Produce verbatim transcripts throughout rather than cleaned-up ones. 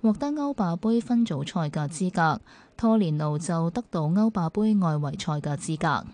獲得歐霸杯分組賽嘅資格，拖連奴就得到歐霸杯外圍賽嘅資格。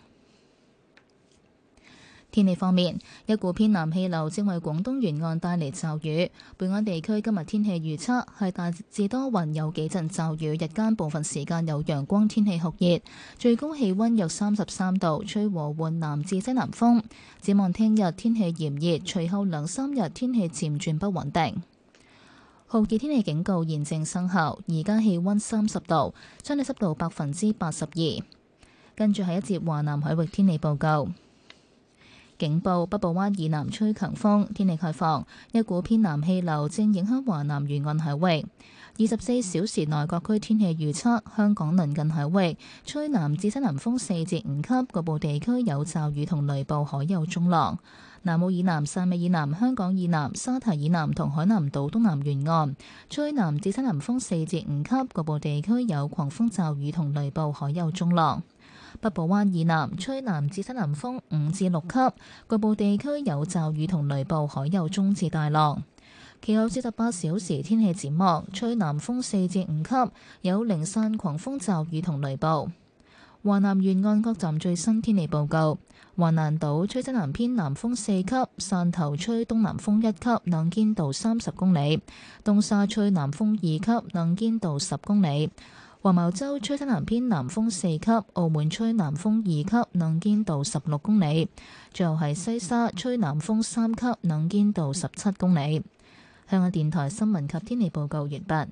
天氣方面，一股偏南氣流正為廣東沿岸帶嚟驟雨。本港地區今日天氣預測係大致多雲，有幾陣驟雨，日間部分時間有陽光，天氣酷熱，最高氣溫約三十三度，吹和緩南至西南風。展望聽日天氣炎熱，隨後兩三日天氣漸轉不穩定。酷熱天氣警告現正生效，而家氣溫三十度，相對濕度百分之八十二。跟住係一節華南海域天氣報告。警報：北部灣以南吹強風，天氣開放，一股偏南氣流正影響華南沿岸海域。二十四小時內各區天氣預測：香港鄰近海域吹南至西南風四至五級，局部地區有驟雨同雷暴，海有中浪。南澳以南、汕尾以南、香港以南、沙堤以南同海南島東南沿岸吹南至西南風四至五級，局部地區有狂風驟雨同雷暴，海有中浪。北部灣以南吹南至西南風五至六級，局部地區有驟雨同雷暴，海有中至大浪。其後四十八小時天氣展望，吹南風四至五級，有零散狂風驟雨同雷暴。華南沿岸各站最新天氣報告：橫瀾島吹西南偏南風四級，汕頭吹東南風一級，能見度三十公里；東沙吹南風二級，能見度十公里。黃茅洲吹西南偏南風四級，澳門吹南風二級，能見度十六公里。最後係西沙吹南風三級，能見度十七公里。香港電台新聞及天氣報告完畢。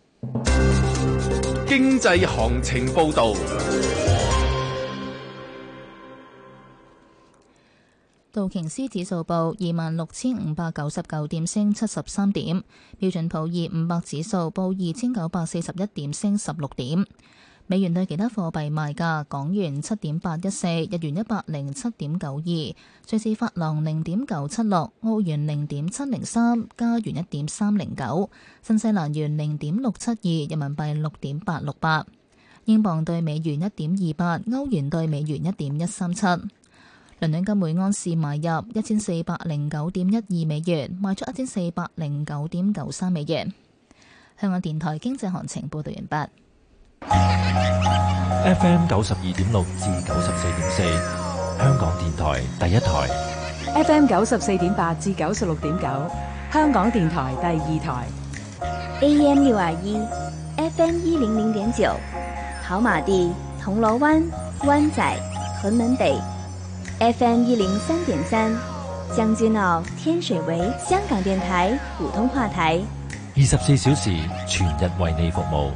經濟行情報導。 道瓊斯指數報二萬六千五百九十九點，升七十三點。標準普爾五百指數報二千九百四十一點，升十六點。美元對其他貨幣賣價：港元七點八一四，日元一百零七點九二，瑞士法郎零點九七六，澳元零點七零三，加元一點三零九，新西蘭元零點六七二，人民幣六點八六八。英鎊對美元一點二八，歐元對美元一點一三七。倫敦金每安士買入一千四百零九點一二美元，賣出一千四百零九點九三美元。香港電台經濟行情報道完畢。 F M 九十二點六至九十四點四，香港電台第一台。 F M 九十四點八至九十六點九，香港電台第二台。 A M 六二一，F M 一零零點九，跑馬地、銅鑼灣、灣仔、屯門北。F M 一零三點三，將軍澳、天水圍，香港電台普通話台， 二十四小時全日為你服務。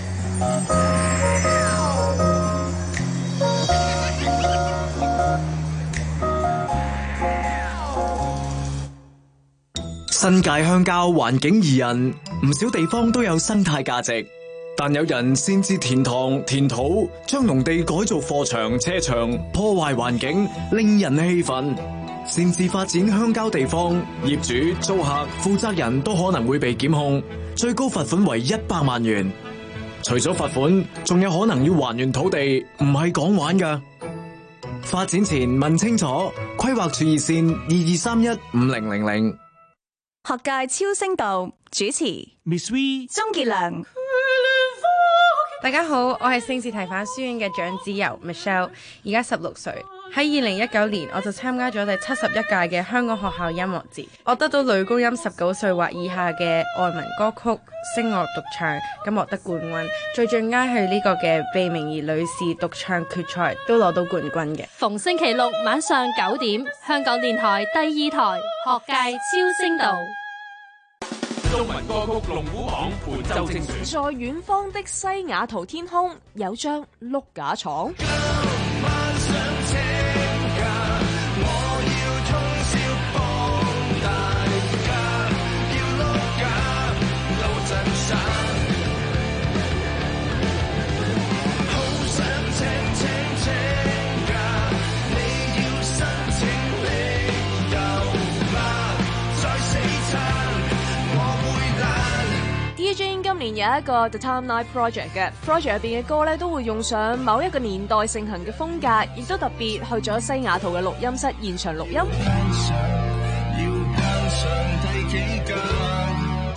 新界鄉郊環境宜人，唔少地方都有生態價值。但有人擅自填塘填土，將農地改造貨場車場，破壞環境，令人氣憤。擅自發展鄉郊地方，業主、租客、負責人都可能會被檢控，最高罰款為一百萬元。除咗罰款，仲有可能要還原土地，唔係講玩㗎。發展前問清楚，規劃處熱線二二三一五零零零。 學界超聲道主持 Miss V、 鍾傑良。 大家好，我係聖士提反書院嘅長子由 Michelle， 而家十六歲。喺二零一九年，我就參加咗第七十一屆嘅香港學校音樂節，我得到女高音十九歲或以下嘅外文歌曲聲樂獨唱，咁獲得冠軍。最最佳係呢個嘅貝明儀女士獨唱決賽，都攞到冠軍嘅。 逢星期六晚上九點，香港電台第二台學界超聲道。 中文歌曲龍虎榜本周精選。 在遠方的西雅圖天空，有張碌架床。D J 今年有一個 The Time Night Project 嘅 project 入邊嘅歌咧，都會用上某一個年代盛行嘅風格，亦都特別去咗西雅圖嘅錄音室現場錄音。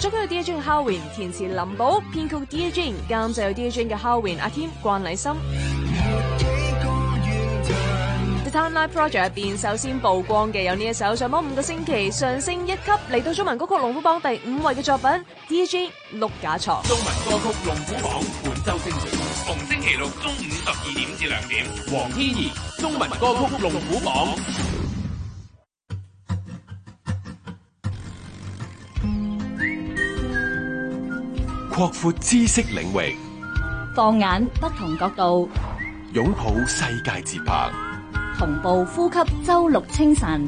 作曲有 Dear Jane 嘅 Howin， 填詞林寶，編曲 Dear Jane， 監製有 Dear Jane 嘅 Howin、阿添、關禮深。The Timeline Project 入邊首先曝光嘅有呢一首上網五個星期上升一級嚟到中文歌曲龍虎榜第五位嘅作品 Dear Jane 碌架床。 中文歌曲龍虎榜本周星期，逢星期六中午十二點至兩點，黃天怡中文歌曲龍虎榜。 擴闊知識領域， 放眼不同角度， 擁抱世界節拍， 同步呼吸周六清晨。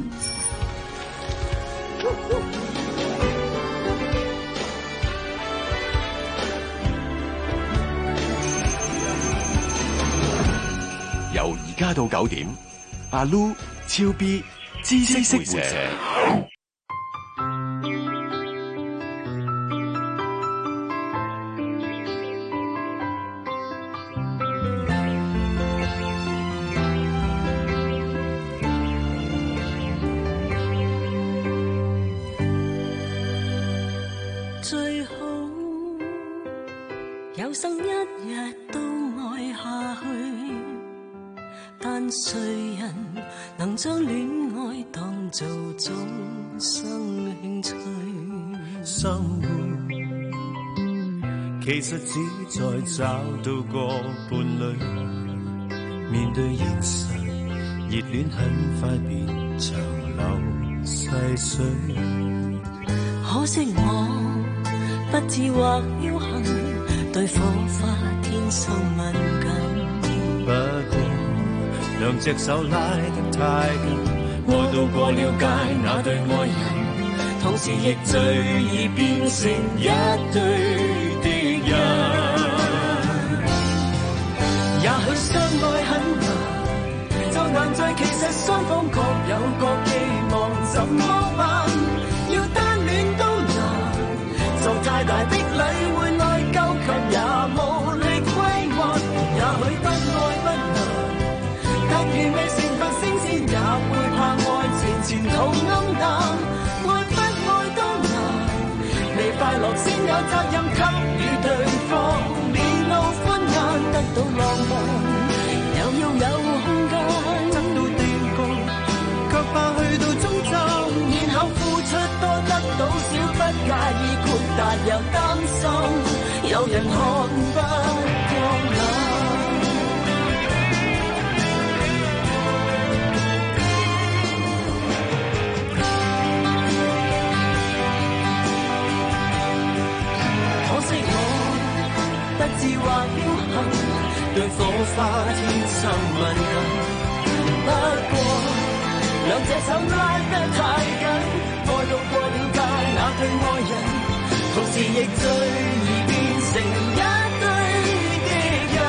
由而家到九點，阿 Lu、超 B、知識會社。 最好有生一日都愛下去，但誰人能將戀愛當做終生興趣？生活其實只在找到個伴侶，面對現實，熱戀很快變長流細水。可惜我不智或僥倖，對火花天生敏感。不過兩隻手拉得太緊，愛到過了界那對愛人，同時亦最易變成一對敵人。也許相愛很難，就難在其實雙方各有各寄望，怎麼辦？要單戀都難，就太大的禮會內疚，卻也無力歸還。也許不愛不難，但如未成佛升仙，也會怕愛情前途暗淡。愛不愛都難，未快樂先有責任給予對方，面露歡顏，得到浪漫，又要有空間，得到定局，卻怕去到終站，然後付出多得到少，不介意豁達又擔心，有人看不過眼。可惜我不智或僥倖，對火花天生敏感。不過兩隻手拉得太緊，愛到過了界那對愛人，同時亦最易變成一對敵人。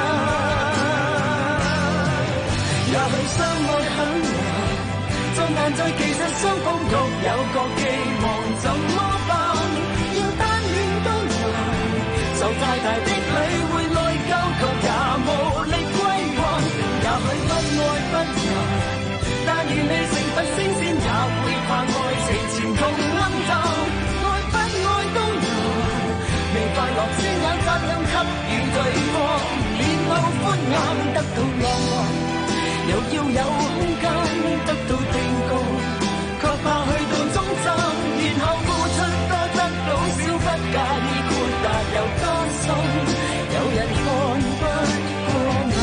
也許相愛很難，就難在其實雙方各有各寄望，怎麼辦？要單戀都難，受太大的禮會內疚，卻也無力歸還。也許不愛不難，但願未成佛升仙，也會怕愛情前途暗淡。愛不愛都難，未快樂先有責任給予對方，面露歡顏，得到浪漫，又要有空間，得到定局，卻怕去到終站，然後付出多得到少，不介意豁達又擔心，有人看不過眼。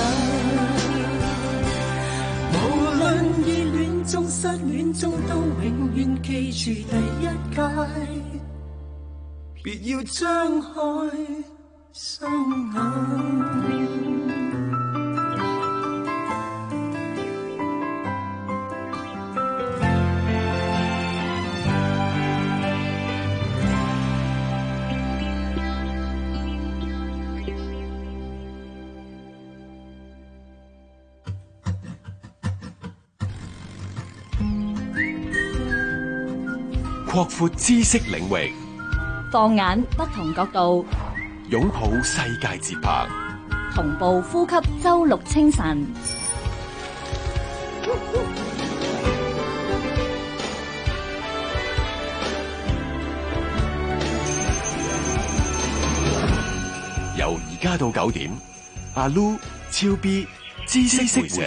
無論熱戀中失戀中，都永遠記住第一屆，別要張開雙眼。 擴闊知識領域， 放眼不同角度， 擁抱世界節拍， 同步呼吸周六清晨。 由而家到九點，阿 Lu、超 B、知識會社。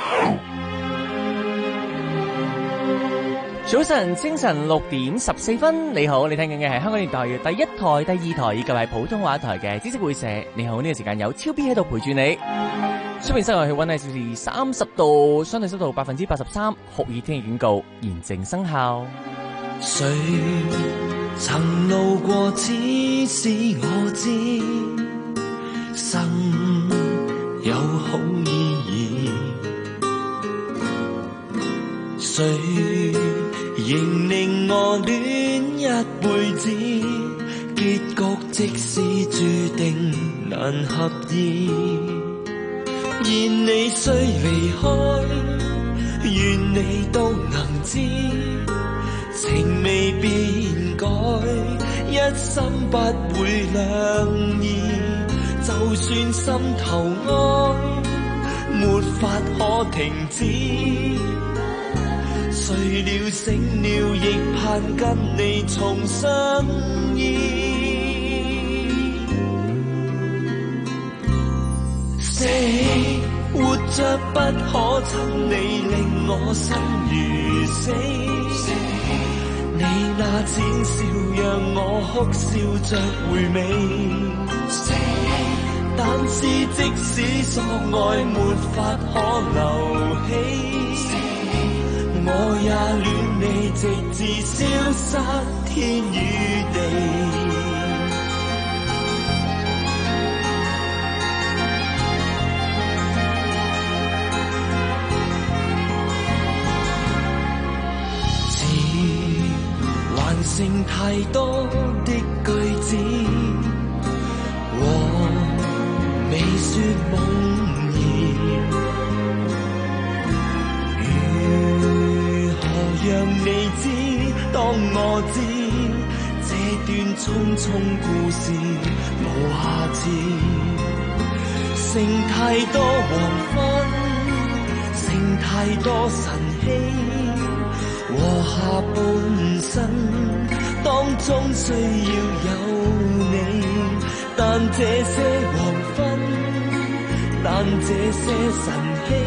早晨，清晨六點十四分，你好，你聽緊嘅係香港電台嘅第一台、第二台以及係普通話台嘅知識會社。你好，呢個時間有超 B 喺度陪住你。出面室外氣溫係攝氏三十度，相對濕度百分之八十三，酷熱天氣警告現正生效。 誰曾路過，只是我知，生有好意義。誰仍令我戀一輩子，結局即使注定難合意。願你雖離開，願你都能知，情未變改，一生不會兩意。就算心頭愛，沒法可停止。睡了醒了，亦盼跟你重相依。死活着不可親你，令我心如死。你那淺笑讓我哭笑着回味。但是即使所愛沒法可留起，我也戀你直至消失天與地。剩太多的句子和未說夢言，如何讓你知？當我知這段匆匆故事無下次，剩太多黃昏，剩太多晨曦和下半生。當中需要有你，但這些黃昏，但這些晨曦，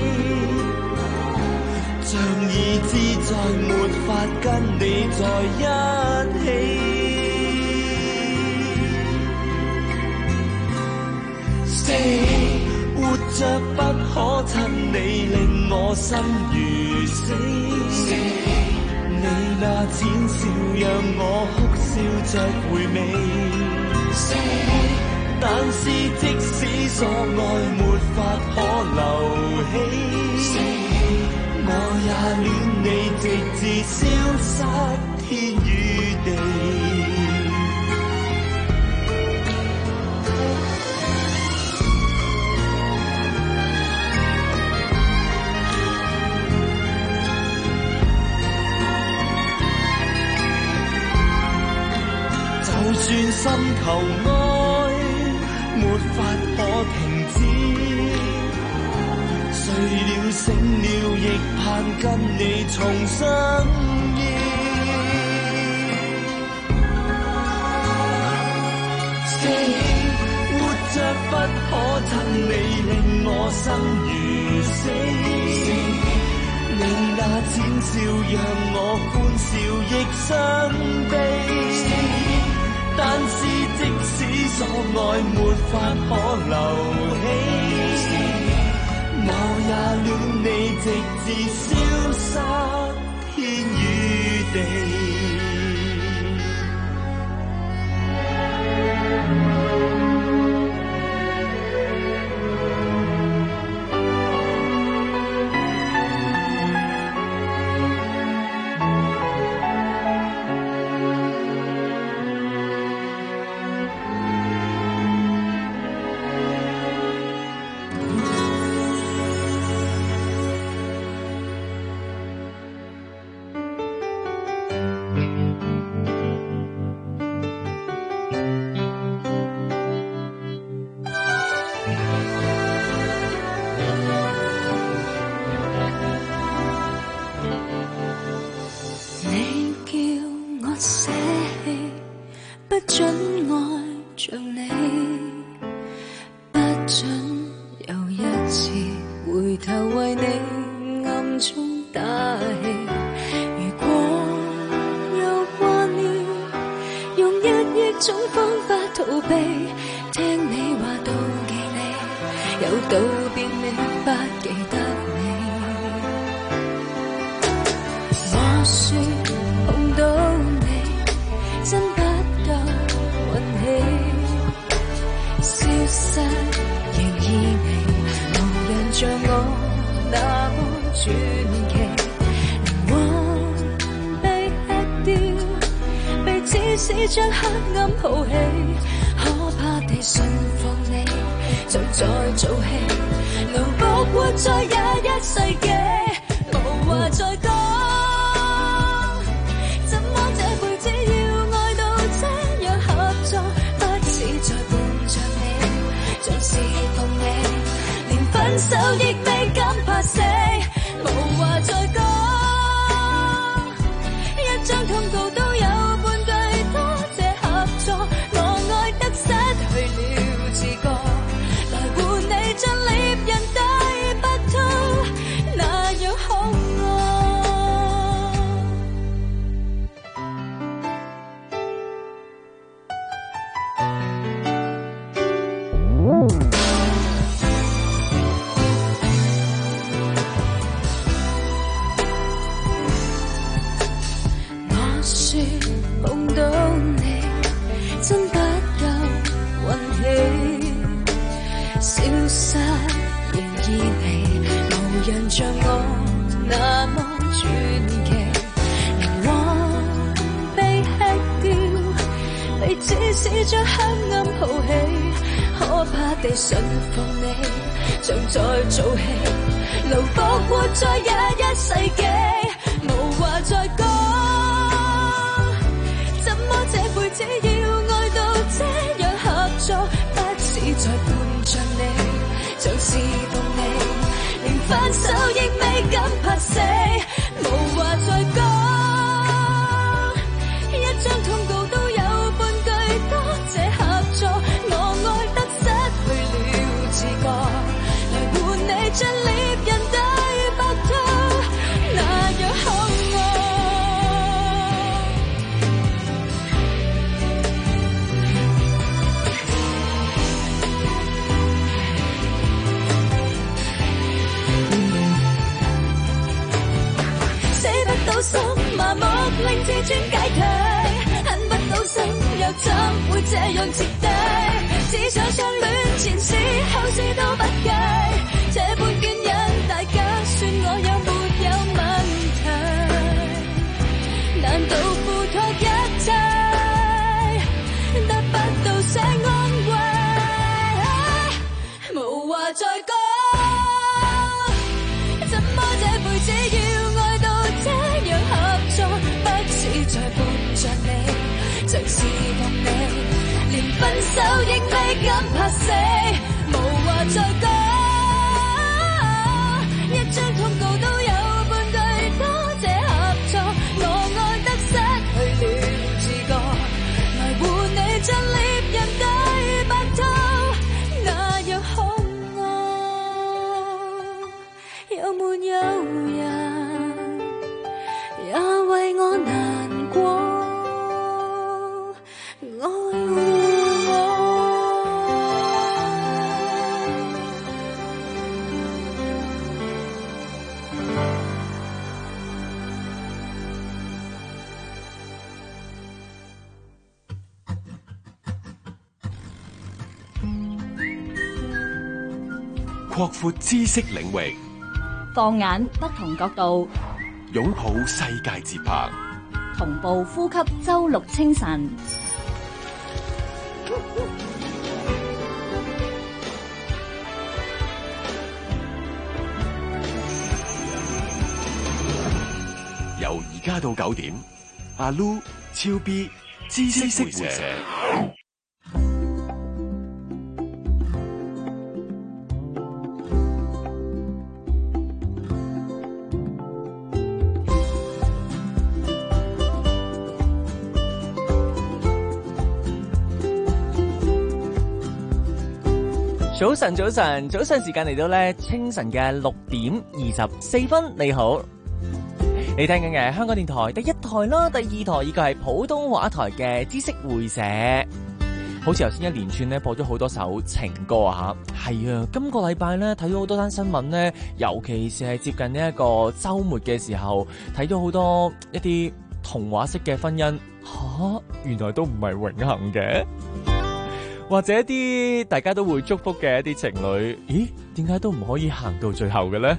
像已知再沒法跟你在一起。死活着不可親你，令我心如死。你那淺笑讓我哭笑着回味，但是即使所愛沒法可留起，我也戀你直至消失天與地。就算心頭愛沒法可停止，睡了醒了亦盼跟你重相依。死活着不可親你，令我生如死。你那淺笑讓我歡笑亦傷悲。但是即使所愛沒法可留起，我也戀你直至消失天與地。 准又一次回頭為你暗中打氣。如果有掛念，用一億種方法逃避，聽你話妒忌你，有道別你不記得你。話說碰到你真不夠運氣，消失仍依你，無人像我那麼傳奇。靈魂被吃掉，被指使將黑暗抱起，可怕地順服你，像在做戲，奴僕活在廿一世紀，無話再講。怎麼這輩子要愛到這樣合作？不是在伴着你，像侍奉你，連分手亦未敢怕死，無話再講。一張通告都有半句多謝合作，我愛得失去了自覺，來換你將獵人帶不通，那樣好愛。我說碰到你真不夠運氣，消失仍依你，無人像我那麼傳奇。靈魂被吃掉，被指使將黑暗抱起，可怕地順服你，像在做戲，奴僕活在廿一世紀，無話再講。怎麼這輩子要愛到這樣合作？不是在伴着你，像侍奉你，連分手亦未敢怕死，無話再講。一張通告都有半句多謝合作，我愛得失去了自覺，來換你將獵人帶不通，那樣好愛。死不到心，麻木令自尊解體，恨不到心，又怎會這樣徹底？只想相戀前事後事都不計，這般眷隱，大家算我有沒有問題？難道付託一切，得不到些安慰？無話再講。怎麼這輩子要愛到這樣合作？不是在伴着你，像侍奉你，連分手亦未敢怕死，無話再講。一張通告都有半句多謝合作，我愛得失去了自覺，來換你將獵人帶不通，那樣好愛。有沒有人也為我難過？愛護擴闊知識領域， 放眼不同角度， 擁抱世界節拍， 同步呼吸周六清晨。 由而家到九點，阿 Lu、超 B、知識會社。 早晨，早晨，早上時間嚟到咧，清晨嘅六點二十四分。你好，你聽緊嘅香港電台第一台啦，第二台依個係普通話台嘅知識會社。好似頭先一連串咧播咗好多首情歌啊吓，係啊，今個禮拜咧睇到好多單新聞咧，尤其是係接近呢一個周末嘅時候，睇到好多一啲童話式嘅婚姻，吓、啊，原來都唔係永恆嘅。或者一啲大家都會祝福嘅一啲情侶，咦？點解都唔可以行到最後嘅呢？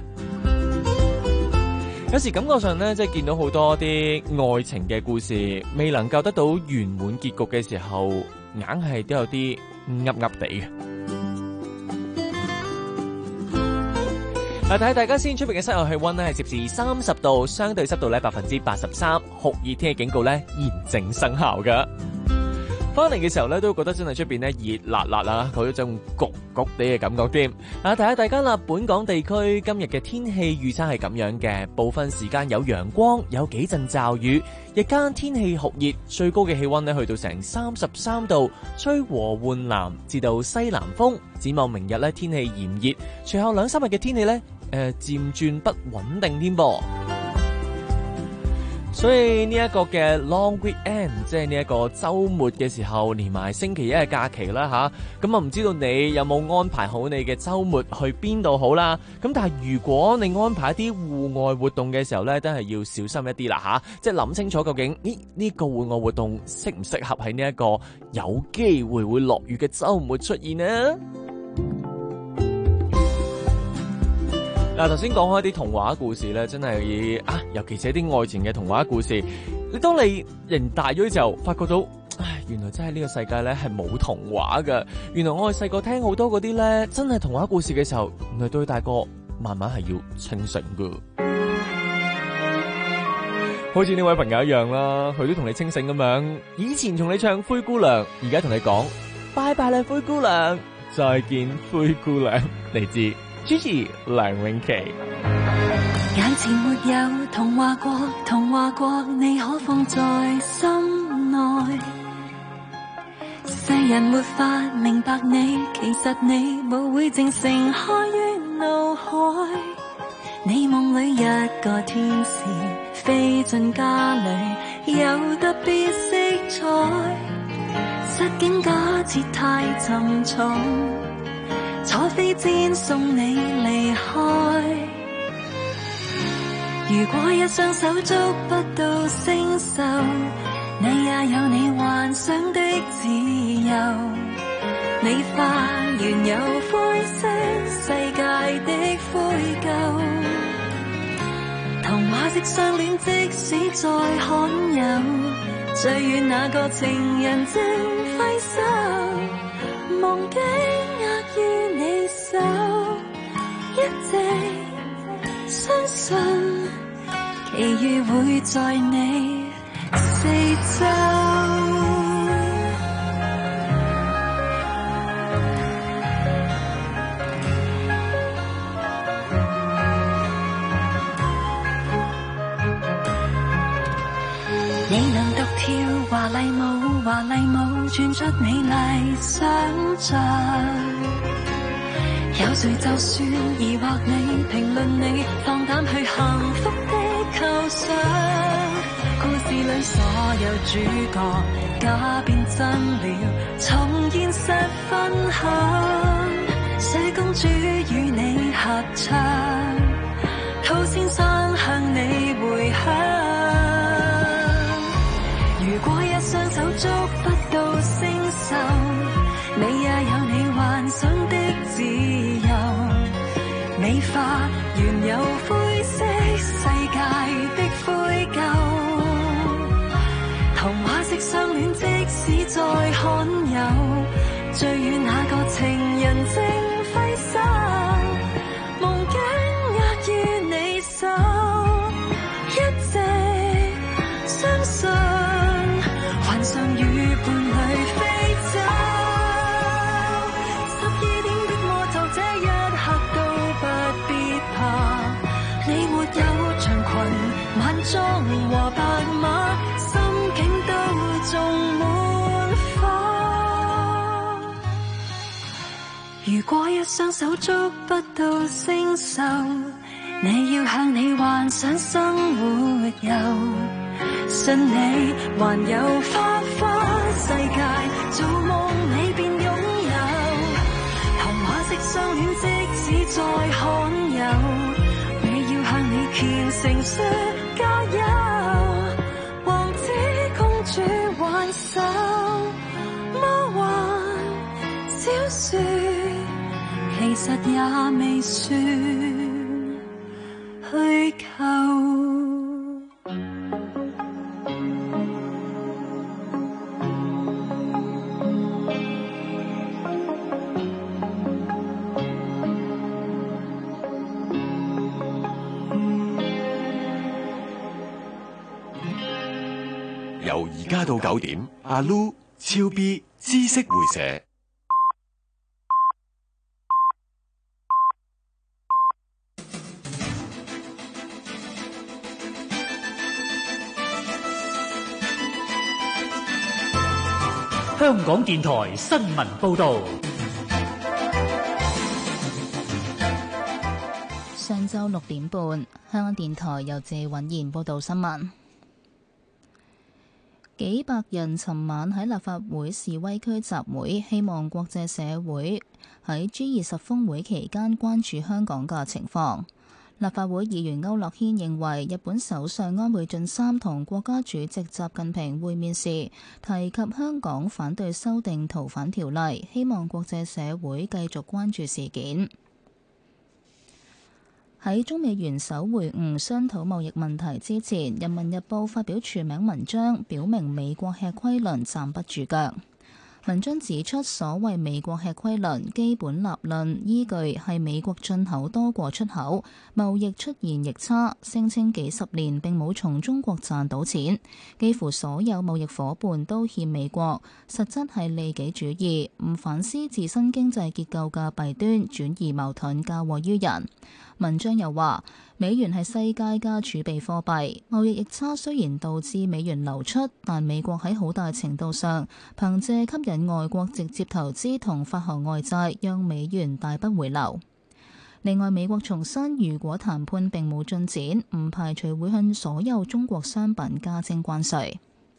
有時感覺上咧，即係見到好多啲愛情嘅故事，未能夠得到圓滿結局嘅時候，硬係都有啲噏噏地嘅。嗱，睇下大家先，出邊嘅室外氣溫咧係攝氏三十度，相對濕度咧百分之八十三，酷熱天氣警告咧現正生效噶。翻嚟嘅時候咧，都覺得真係出邊咧熱辣辣啊，佢有種焗焗地嘅感覺添。啊，提下大家啦，本港地區今日嘅天氣預測係咁樣嘅，部分時間有陽光，有幾陣驟雨，日間天氣酷熱，最高嘅氣溫咧去到成三十三度，吹和緩南至到西南風。展望明日咧天氣炎熱，隨後兩三日嘅天氣咧誒漸轉不穩定添噃。所以呢一個嘅 long weekend， 即係呢一個周末嘅時候，連埋星期一嘅假期啦吓，咁啊唔知道你有冇安排好你嘅周末去邊度好啦？咁但係如果你安排一啲戶外活動嘅時候咧，都係要小心一啲啦吓，即係諗清楚究竟呢呢個戶外活動適唔適合喺呢一個有機會會落雨嘅周末出現呢？嗱，頭先講開啲童話故事咧，真係啊，尤其是啲愛情嘅童話故事。你當你人大咗之後，發覺到，唉，原來真係呢個世界咧係冇童話噶。原來我哋細個聽好多嗰啲咧，真係童話故事嘅時候，原來對大個慢慢係要清醒噶。好似呢位朋友一樣啦，佢都同你清醒咁樣。以前同你唱灰姑娘，而家同你講拜拜啦，灰姑娘，再見灰姑娘，嚟自主持梁詠琪。 眼前沒有童話國，童話國你可放在心內。世人沒法明白你，其實你無會淨盛開於腦海。你夢裏一個天使飛進家裏，有特別色彩。實境假設太沉重，坐飛氈送你離開。如果一雙手捉不到星宿，你也有你幻想的自由。你化原有灰色世界的灰舊，童話式相戀即使再罕有，最遠那個情人正揮手，夢境握於你手，一直相信奇遇會在你四周。你能獨跳華麗舞，華麗舞轉出美麗想像。有誰就算疑惑你，評論你，放膽去幸福的構想。故事裏所有主角假變真了，從現實分享。水公主與你合唱，兔先生向你回響。如果一雙手捉不到星宿，你也有你幻想的自由。美化原有灰色世界的灰舊，童話式相戀即使再罕有，最遠那個情人正揮手，夢境握於你手，一直相信幻想與伴侶飛走。十二點的魔咒這一刻都不必怕，你沒有長裙晚裝和白馬，心境都種滿花。 如果一雙手捉不到星宿，你要向你幻想生活遊，信你還有花花世界，做夢你便擁有。童話式相戀即使再罕有，你要向你虔誠說加油。王子公主挽手，魔幻小說其實也未算虛構。 由而家到九點，阿 Lu 超 B 知識會社。 香港電台新聞報導。 上晝六點半，香港電台由謝允賢報道新聞。幾百人尋晚喺立法會示威區集會，希望國際社會喺 G 二十峰會期間關注香港嘅情況。立法會議員區諾軒認為，日本首相安倍晉三同國家主席習近平會面時提及香港反對修訂逃犯條例，希望國際社會繼續關注事件。喺中美元首會晤商討貿易問題之前，《人民日報》發表署名文章，表明美國吃虧論站不住腳。文章指出，所謂美國吃虧論基本立論依據係美國進口多過出口，貿易出現逆差，聲稱幾十年並冇從中國賺到錢，幾乎所有貿易夥伴都欠美國，實質係利己主義，唔反思自身經濟結構嘅弊端，轉移矛盾，嫁禍於人。文章又話，美元係世界嘅儲備貨幣，貿易逆差雖然導致美元流出，但美國喺好大程度上憑借吸引外國直接投資同發行外債，讓美元大不回流。另外，美國重申，如果談判並冇進展，唔排除會向所有中國商品加徵關稅。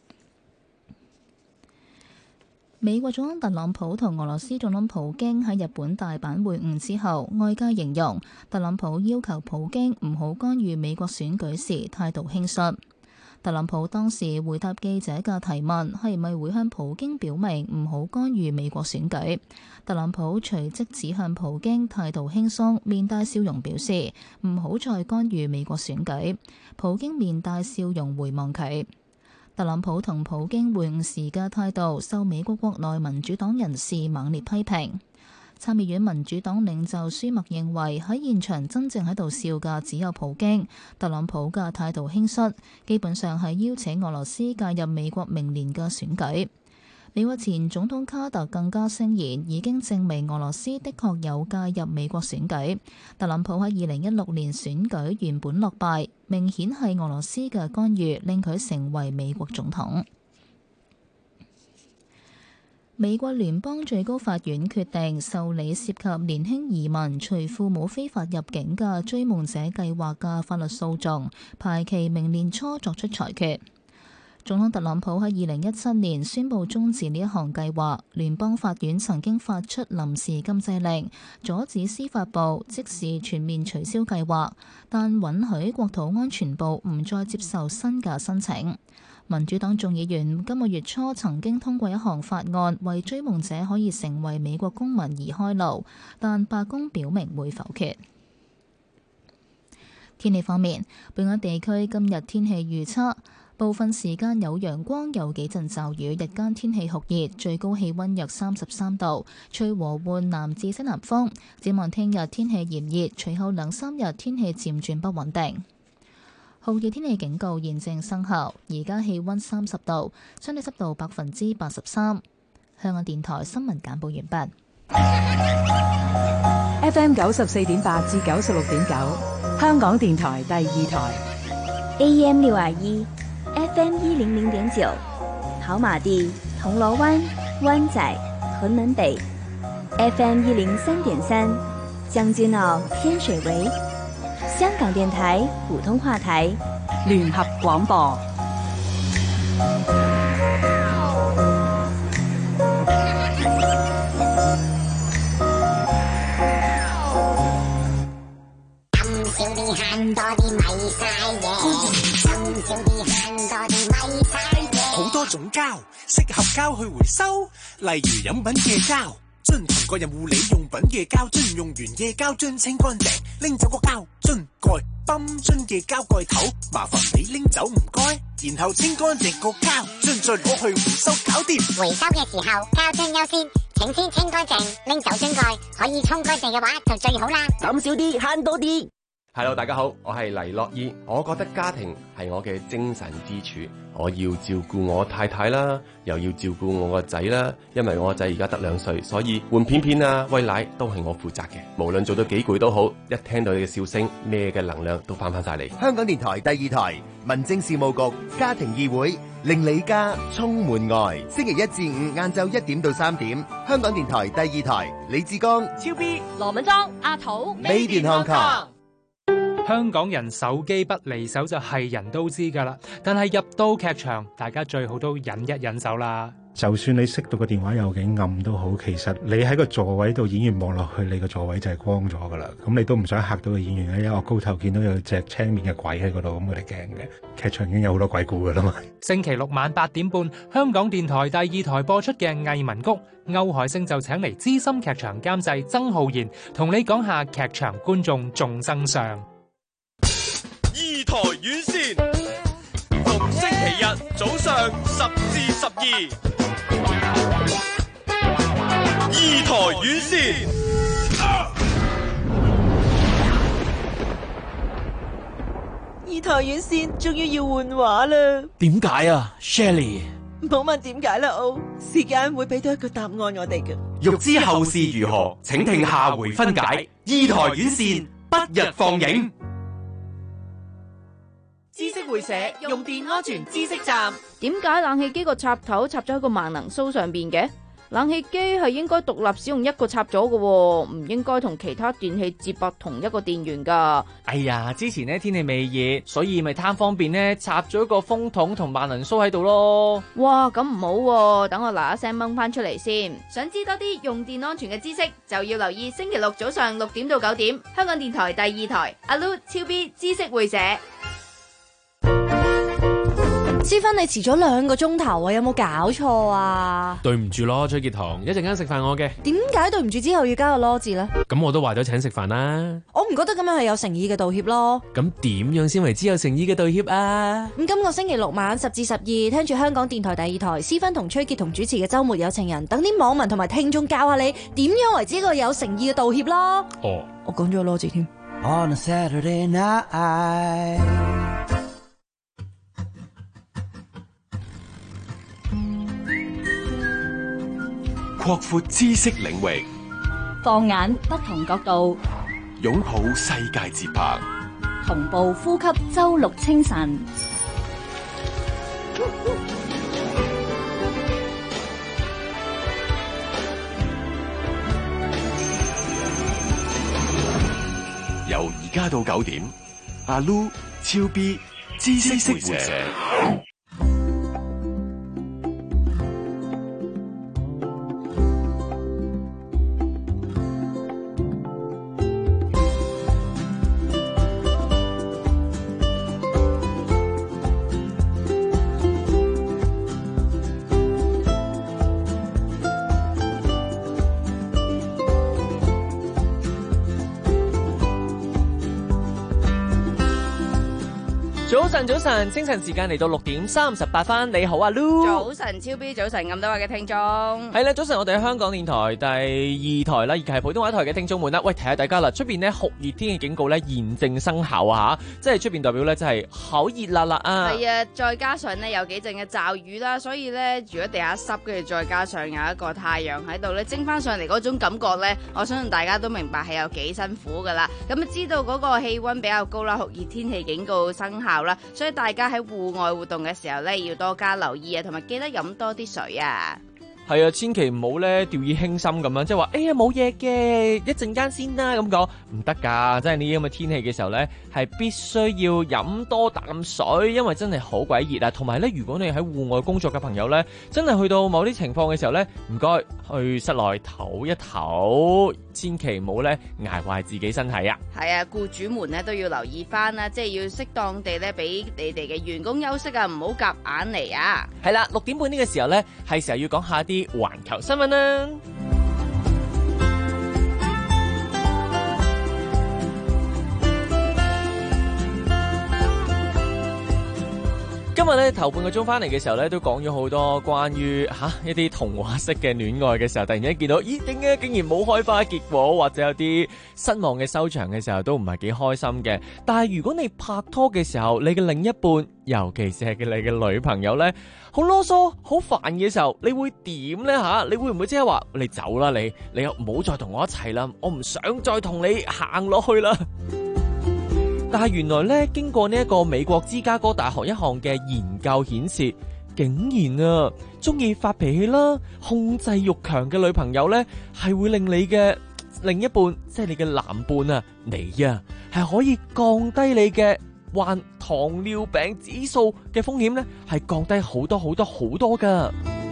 美國總統特朗普同俄羅斯總統普京喺日本大阪會晤之後，外界形容特朗普要求普京唔好干預美國選舉時態度輕率。特朗普當時回答記者嘅提問，係咪會向普京表明唔好干預美國選舉？特朗普隨即指向普京態度輕鬆，面帶笑容表示唔好再干預美國選舉。普京面帶笑容回望佢。特朗普同普京會晤時嘅態度受美國國內民主黨人士猛烈批評。參議院民主黨領袖舒默認為，喺現場真正喺度笑嘅只有普京，特朗普嘅態度輕率，基本上係邀請俄羅斯介入美國明年嘅選舉。美國前總統卡特更加聲言，已經證明俄羅斯的確有介入美國選舉。特朗普喺二零一六年選舉原本落敗，明顯係俄羅斯嘅干預令佢成為美國總統。美國聯邦最高法院決定受理涉及年輕移民隨父母非法入境嘅追夢者計劃嘅法律訴訟，排期明年初作出裁決。總統特朗普喺二零一七年宣布終止呢一項計劃，聯邦法院曾經發出臨時禁制令，阻止司法部即時全面取消計劃，但允許國土安全部唔再接受新嘅申請。民主黨眾議員今個月初曾經通過一項法案，為追夢者可以成為美國公民而開路，但白宮表明會否決。天氣方面，本港地區今日天氣預測，部分時間有陽光，有幾陣驟雨，日間天氣酷熱，最高氣溫約三十三度，吹和緩南至西南風。展望聽日天氣炎熱，隨後兩三日天氣漸轉不穩定。酷熱天氣警告現正生效，而家氣溫三十度，相對濕度百分之八十三。香港電台新聞簡報完畢。 F M 九十四點八至九十六點九，香港電台第二台。 A M 六二一，F M 一零零點九，跑馬地、銅鑼灣、灣仔、屯門北 F M 一零三點三，將軍澳天水圍，香港電台普通話台聯合廣播。 少啲慳多啲咪嘥嘢，心少啲慳多啲咪嘥嘢。 好多種膠適合膠去回收，例如飲品嘅膠樽同個人護理用品嘅膠樽，用完嘅膠樽清乾淨，拎走個膠樽蓋，泵樽嘅膠蓋頭，麻煩你拎走唔該，然後清乾淨個膠樽再攞去回收搞掂。 回收嘅時候膠樽優先，請先清乾淨，拎走樽蓋，可以沖乾淨嘅話就最好啦。 抌少啲慳多啲。 Hello， 大家好，我係黎樂意。我覺得家庭係我嘅精神支柱，我要照顧我太太啦，又要照顧我個仔啦。因為我個仔而家得兩歲，所以換片片啊、餵奶都係我負責嘅。無論做到幾攰都好，一聽到你嘅笑聲，咩嘅能量都翻返晒嚟。 香港電台第二台民政事務局家庭議會，令你家充滿愛。星期一至五晏晝一點到三點，香港電台第二台李志剛、 超 B、羅敏莊、阿土、 Made in Hong Kong。 香港人手機不離手就係人都知㗎啦，但係入到劇場，大家最好都忍一忍手啦。 就算你熄到個電話有幾暗都好，其實你喺個座位度，演員望落去，你個座位就係光咗㗎啦。咁你都唔想嚇到個演員咧，因為我高頭見到有隻青面嘅鬼喺嗰度，咁佢哋驚嘅。劇場已經有好多鬼故㗎啦嘛。 星期六晚八點半，香港電台第二台播出嘅《藝文谷》，歐海星就請嚟資深劇場監製曾浩然，同你講下劇場觀眾眾生相。 二台院線，逢星期日早上十至十二。二台院線， 二台院線終於要換畫啦。 點解啊 ，Shelley？ 唔好問點解啦，奧，時間會俾到一個答案我哋嘅。 欲知後事如何，請聽下回分解。二台院線不日放映。 知識會社用電安全知識站。 點解冷氣機個插頭插咗喺個萬能蘇上邊嘅？冷氣機係應該獨立使用一個插座嘅，唔應該同其他電器接駁同一個電源噶。 哎呀，之前呢天氣未熱，所以咪貪方便呢插咗個風筒同萬能蘇喺度咯。 哇，咁唔好，等我嗱一聲掹翻出嚟先。想知多啲用電安全嘅知識，就要留意星期六早上六點到九點，香港電台第二台阿 Lu 超 B 知識會社。 思芬，你遲咗兩個鐘頭啊，有冇搞錯啊？ 對唔住咯，崔潔彤，一陣間食飯我嘅。 點解對唔住之後要加個囉字呢？ 咁我都話咗請食飯啦。 我唔覺得咁樣係有誠意嘅道歉咯。 咁點樣先為之有誠意嘅道歉啊？ 咁今個星期六晚十至十二，聽住香港電台第二台，思芬同崔潔彤主持嘅周末有情人，等啲網民同埋聽眾教下你點樣為之一個有誠意嘅道歉咯。 哦， 我講咗個囉字添。 On a Saturday night， 擴闊知識領域， 放眼不同角度， 擁抱世界節拍， 同步呼吸周六清晨。 由而家到九點，阿 Lu、超 B、知識會社。 早晨，早晨，清晨時間嚟到六點三十八分。你好啊 Lu。 早晨，超 B， 早晨咁多位嘅聽眾。 係啦，早晨，我哋喺香港電台第二台啦，以及係普通話台嘅聽眾們啦。喂，提下大家啦，出邊呢酷熱天氣警告咧現正生效啊吓，即係出邊代表咧，真係好熱辣辣啊。 係啊，再加上呢有幾陣嘅驟雨啦，所以咧如果地下濕，跟住再加上有一個太陽喺度咧，蒸翻上嚟嗰種感覺咧，我相信大家都明白係有幾辛苦噶啦。咁啊，知道嗰個氣溫比較高啦，酷熱天氣警告生效啦，所以大家喺戶外活動嘅時候咧，要多加留意啊，同埋記得飲多啲水啊。 係啊，千祈唔好咧掉以輕心咁樣，即係話哎呀冇嘢嘅，一陣間先啦咁講，唔得噶，真係呢啲咁嘅天氣嘅時候咧，係必須要飲多啖水，因為真係好鬼熱啊。同埋咧，如果你喺戶外工作嘅朋友咧，真係去到某啲情況嘅時候咧，唔該去室內唞一唞，千祈唔好咧捱壞自己身體啊。 係啊，僱主們咧都要留意翻啦，即係要適當地咧俾你哋嘅員工休息啊，唔好夾硬嚟啊。 係啦，六點半呢個時候咧，係時候要講下啲環球新聞啦。今日咧頭半個鐘翻嚟嘅時候咧，都講咗好多關於吓、啊、一啲童話式嘅戀愛嘅時候，突然間見到咦點解竟然冇開花結果，或者有啲失望嘅收場嘅時候，都唔係幾開心嘅。但係如果你拍拖嘅時候，你嘅另一半，尤其是係你嘅女朋友咧，好囉嗦好煩嘅時候，你會點咧吓？你會唔會即係話你走啦，你你又唔好再同我一齊啦，我唔想再同你行落去啦。但係原來咧，經過呢一個美國芝加哥大學一項嘅研究顯示，竟然啊，中意發脾氣啦、控制欲強嘅女朋友咧，係會令你嘅另一半，即係你嘅男伴啊，你啊，係可以降低你嘅患糖尿病指數嘅風險咧，係降低好多好多好多噶。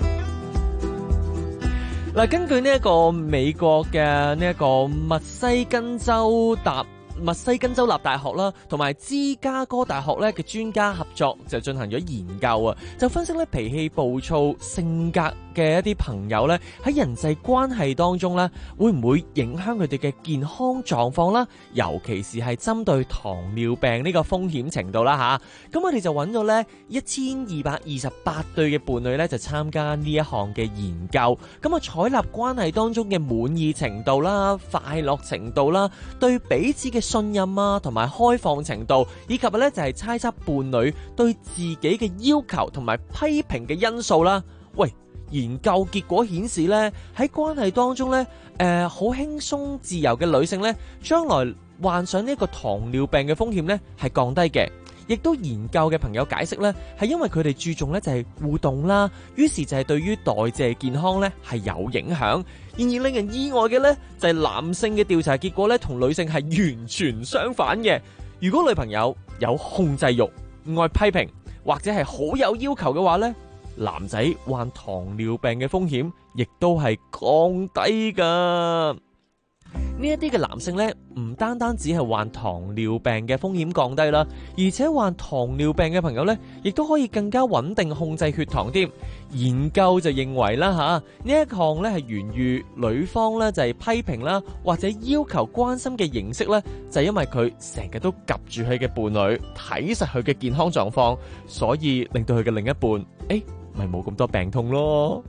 嗱，根據呢一個美國嘅呢一個密西根州大密西根州立大學啦，同埋芝加哥大學咧嘅專家合作，就進行咗研究啊，就分析咧脾氣暴躁性格嘅一啲朋友咧，喺人際關係當中咧，會唔會影響佢哋嘅健康狀況啦？尤其是係針對糖尿病呢個風險程度啦吓。咁我哋就揾咗咧一千二百二十八對嘅伴侶咧，就參加呢一項嘅研究。咁啊，採納關係當中嘅滿意程度啦、快樂程度啦、對彼此嘅信任啊，同埋開放程度，以及咧就係猜測伴侶對自己嘅要求同埋批評嘅因素啦。喂！研究結果顯示咧，喺關係當中咧，誒好輕鬆自由嘅女性咧，將來患上呢個糖尿病嘅風險咧係降低嘅。亦都研究嘅朋友解釋咧，係因為佢哋注重咧就係互動啦，於是就係對於代謝健康咧係有影響。然而令人意外嘅咧，就係男性嘅調查結果咧，同女性係完全相反嘅。如果女朋友有控制欲、愛批評或者係好有要求嘅話咧，男仔患糖尿病嘅風險亦都係降低噶。呢一啲嘅男性咧，唔單單只係患糖尿病嘅風險降低啦，而且患糖尿病嘅朋友咧，亦都可以更加穩定控制血糖添。研究就認為啦吓，呢一項咧係源於女方咧就係批評啦，或者要求關心嘅形式咧，就係因為佢成日都及住佢嘅伴侶，睇實佢嘅健康狀況，所以令到佢嘅另一半誒咪冇咁多病痛咯。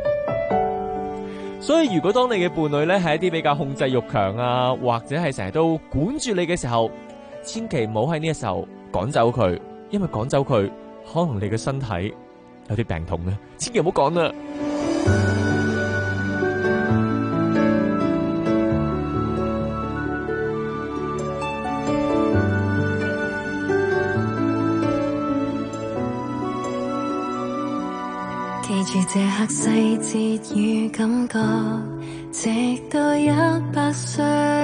所以如果當你嘅伴侶咧係一啲比較控制欲強啊，或者係成日都管住你嘅時候，千祈唔好喺呢個時候趕走佢，因為趕走佢可能你嘅身體有啲病痛咧，千祈唔好講啦。 記住這刻細節與感覺，直到一百歲，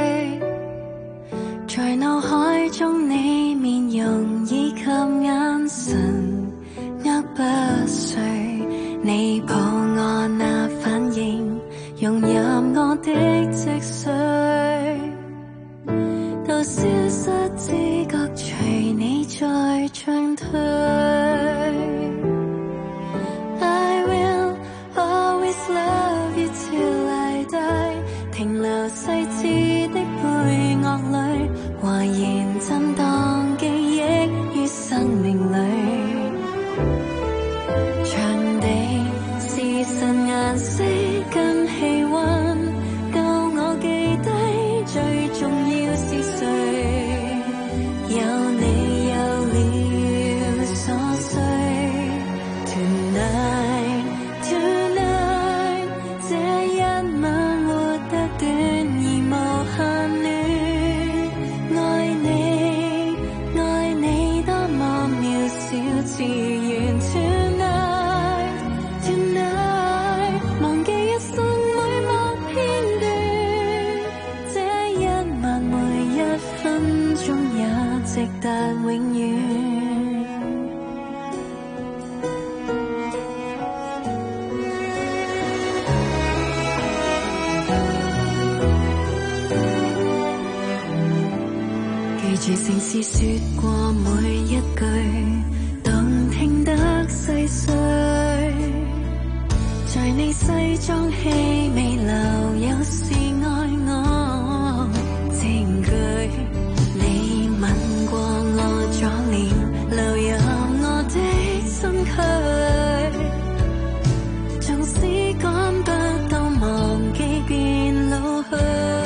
在腦海中你面容以及眼神握不碎，你抱我那反應融入我的脊髓，到消失知覺隨你在進退。Love you till I die， 停留細緻的配樂裏，懷然震盪記憶於生命裏。場地、時辰、顏色跟氣溫，夠我記低最重要是誰。有你有了所分鐘也值得永遠。記住城市說過每一句，動聽得細碎，在你西裝氣味留有是愛我證據，你吻過我左臉，流入我的身軀，縱使趕不到忘記變老去。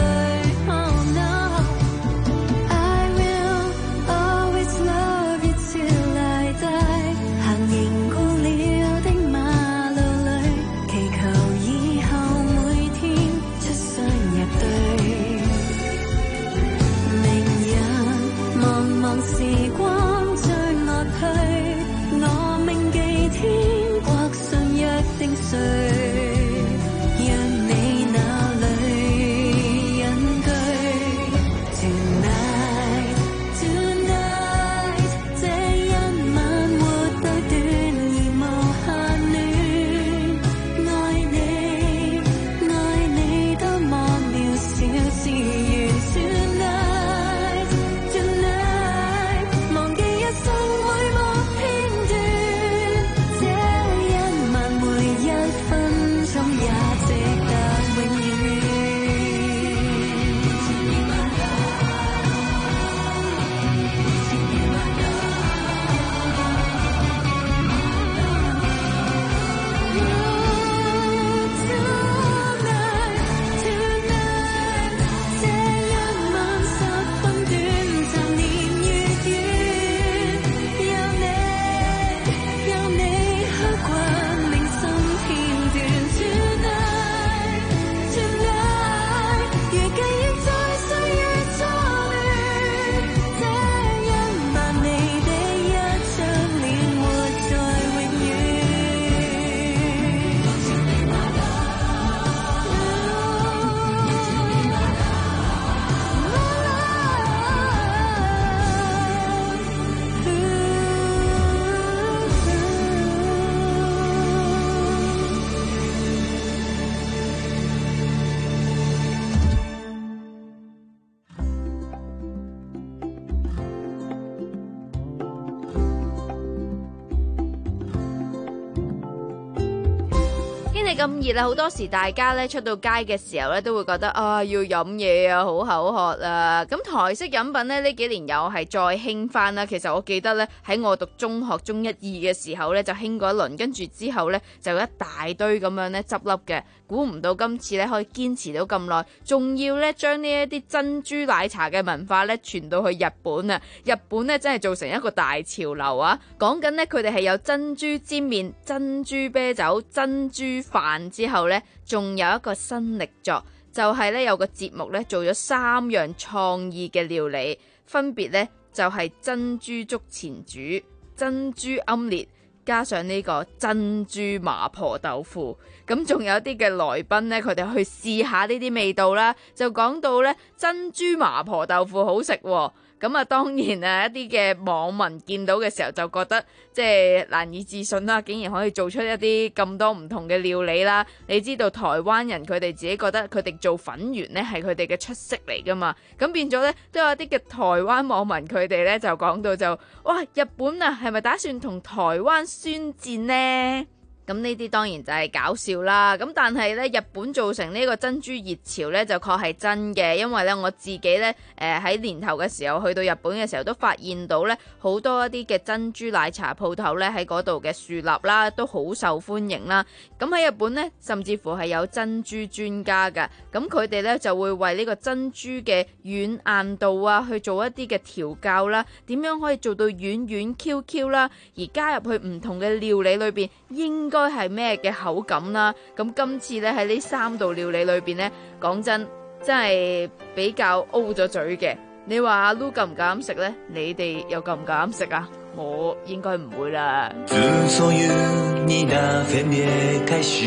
咁熱啦，好多時大家咧出到街嘅時候咧，都會覺得啊要飲嘢啊，好口渴啊。咁台式飲品咧呢幾年又係再興翻啦。其實我記得咧喺我讀中學中一二嘅時候咧就興過一輪，跟住之後咧就一大堆咁樣咧執笠嘅。估唔到今次咧可以堅持到咁耐，仲要咧將呢一啲珍珠奶茶嘅文化咧傳到去日本啊！日本咧真係造成一個大潮流啊！講緊咧佢哋係有珍珠煎麵、珍珠啤酒、珍珠飯之後咧，仲有一個新力作，就係咧有個節目咧做咗三樣創意嘅料理，分別咧就係珍珠竹前煮、珍珠奄列，加上呢個珍珠麻婆豆腐。咁仲有啲嘅來賓呢，佢哋去試下呢啲味道啦，就講到呢珍珠麻婆豆腐好食喎。咁啊，當然啊，一啲嘅網民見到嘅時候就覺得即係難以置信啦，竟然可以做出一啲咁多唔同嘅料理啦。你知道台灣人佢哋自己覺得佢哋做粉圓呢係佢哋嘅出色嚟噶嘛，咁變咗呢，都有啲嘅台灣網民佢哋呢就講到就哇，日本啊係咪打算同台灣宣戰呢？咁呢啲當然就係搞笑啦，咁但係咧日本造成呢個珍珠熱潮咧就確係真嘅，因為咧我自己咧誒喺年頭嘅時候去到日本嘅時候都發現到咧好多一啲嘅珍珠奶茶鋪頭咧喺嗰度嘅樹立啦，都好受歡迎啦。咁喺日本咧甚至乎係有珍珠專家㗎，咁佢哋咧就會為呢個珍珠嘅軟硬度啊去做一啲嘅調教啦，點樣可以做到軟軟 Q Q 啦，而加入去唔同嘅料理裏邊應該係咩嘅口感啦？咁今次咧喺呢三道料理裏邊咧，講真真係比較 O 咗嘴嘅。你話阿 Lu 敢唔敢食咧？你哋又敢唔敢食啊？我應該唔會啦。自從與你那分別開始，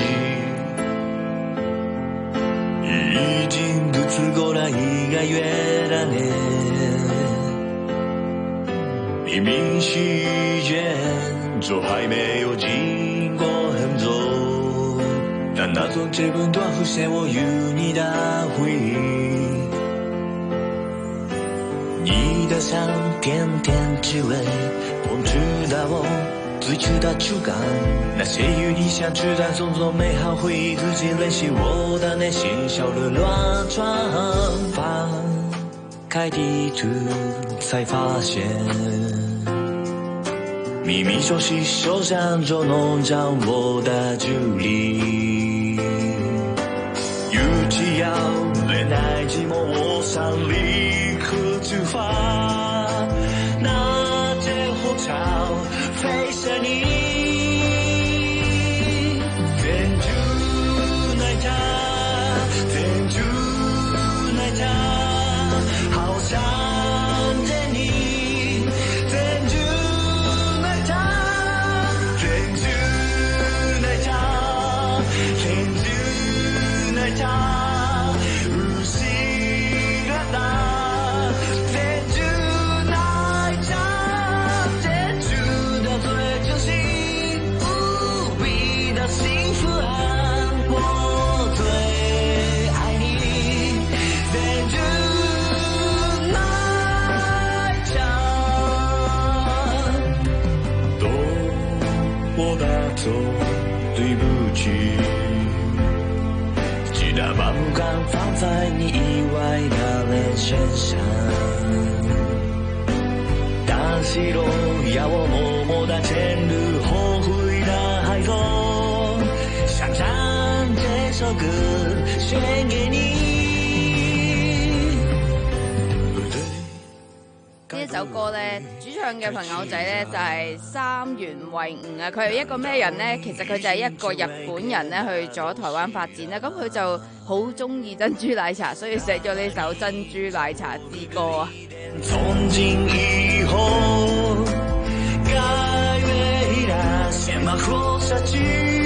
已經如此過了一個月了呢。 明明时间就还没有经过很久，但那种这本段浮现我与你的回忆，你的香甜甜滋味碰触到我最初的触感，那些与你相处的种种美好回忆，自己练习我的内心小的乱撞。翻开地图才发现，明明熟悉手掌就能掌握的距离，与其要恋爱寂寞，我想立刻出发，拿着火柴飞向你。珍珠奶茶，珍珠奶茶，好想见你。珍珠奶茶，珍珠奶茶，珍珠奶茶，无心的大珍珠奶茶，珍珠的最真心，无比的幸福啊！我最爱你，珍珠奶茶。都我的错，对不起，只能把目光放在你以外的人身上。但是若要我默默地陷入后悔的海中，想唱这首歌献给你。 呢一首歌咧，主唱嘅朋友仔咧就係三元惠吾啊！佢係一個咩人咧？其實佢就係一個日本人咧，去咗台灣發展啦。咁佢就好中意珍珠奶茶，所以寫咗呢首《珍珠奶茶之歌》啊！ 從今以後，該為了先把活下去。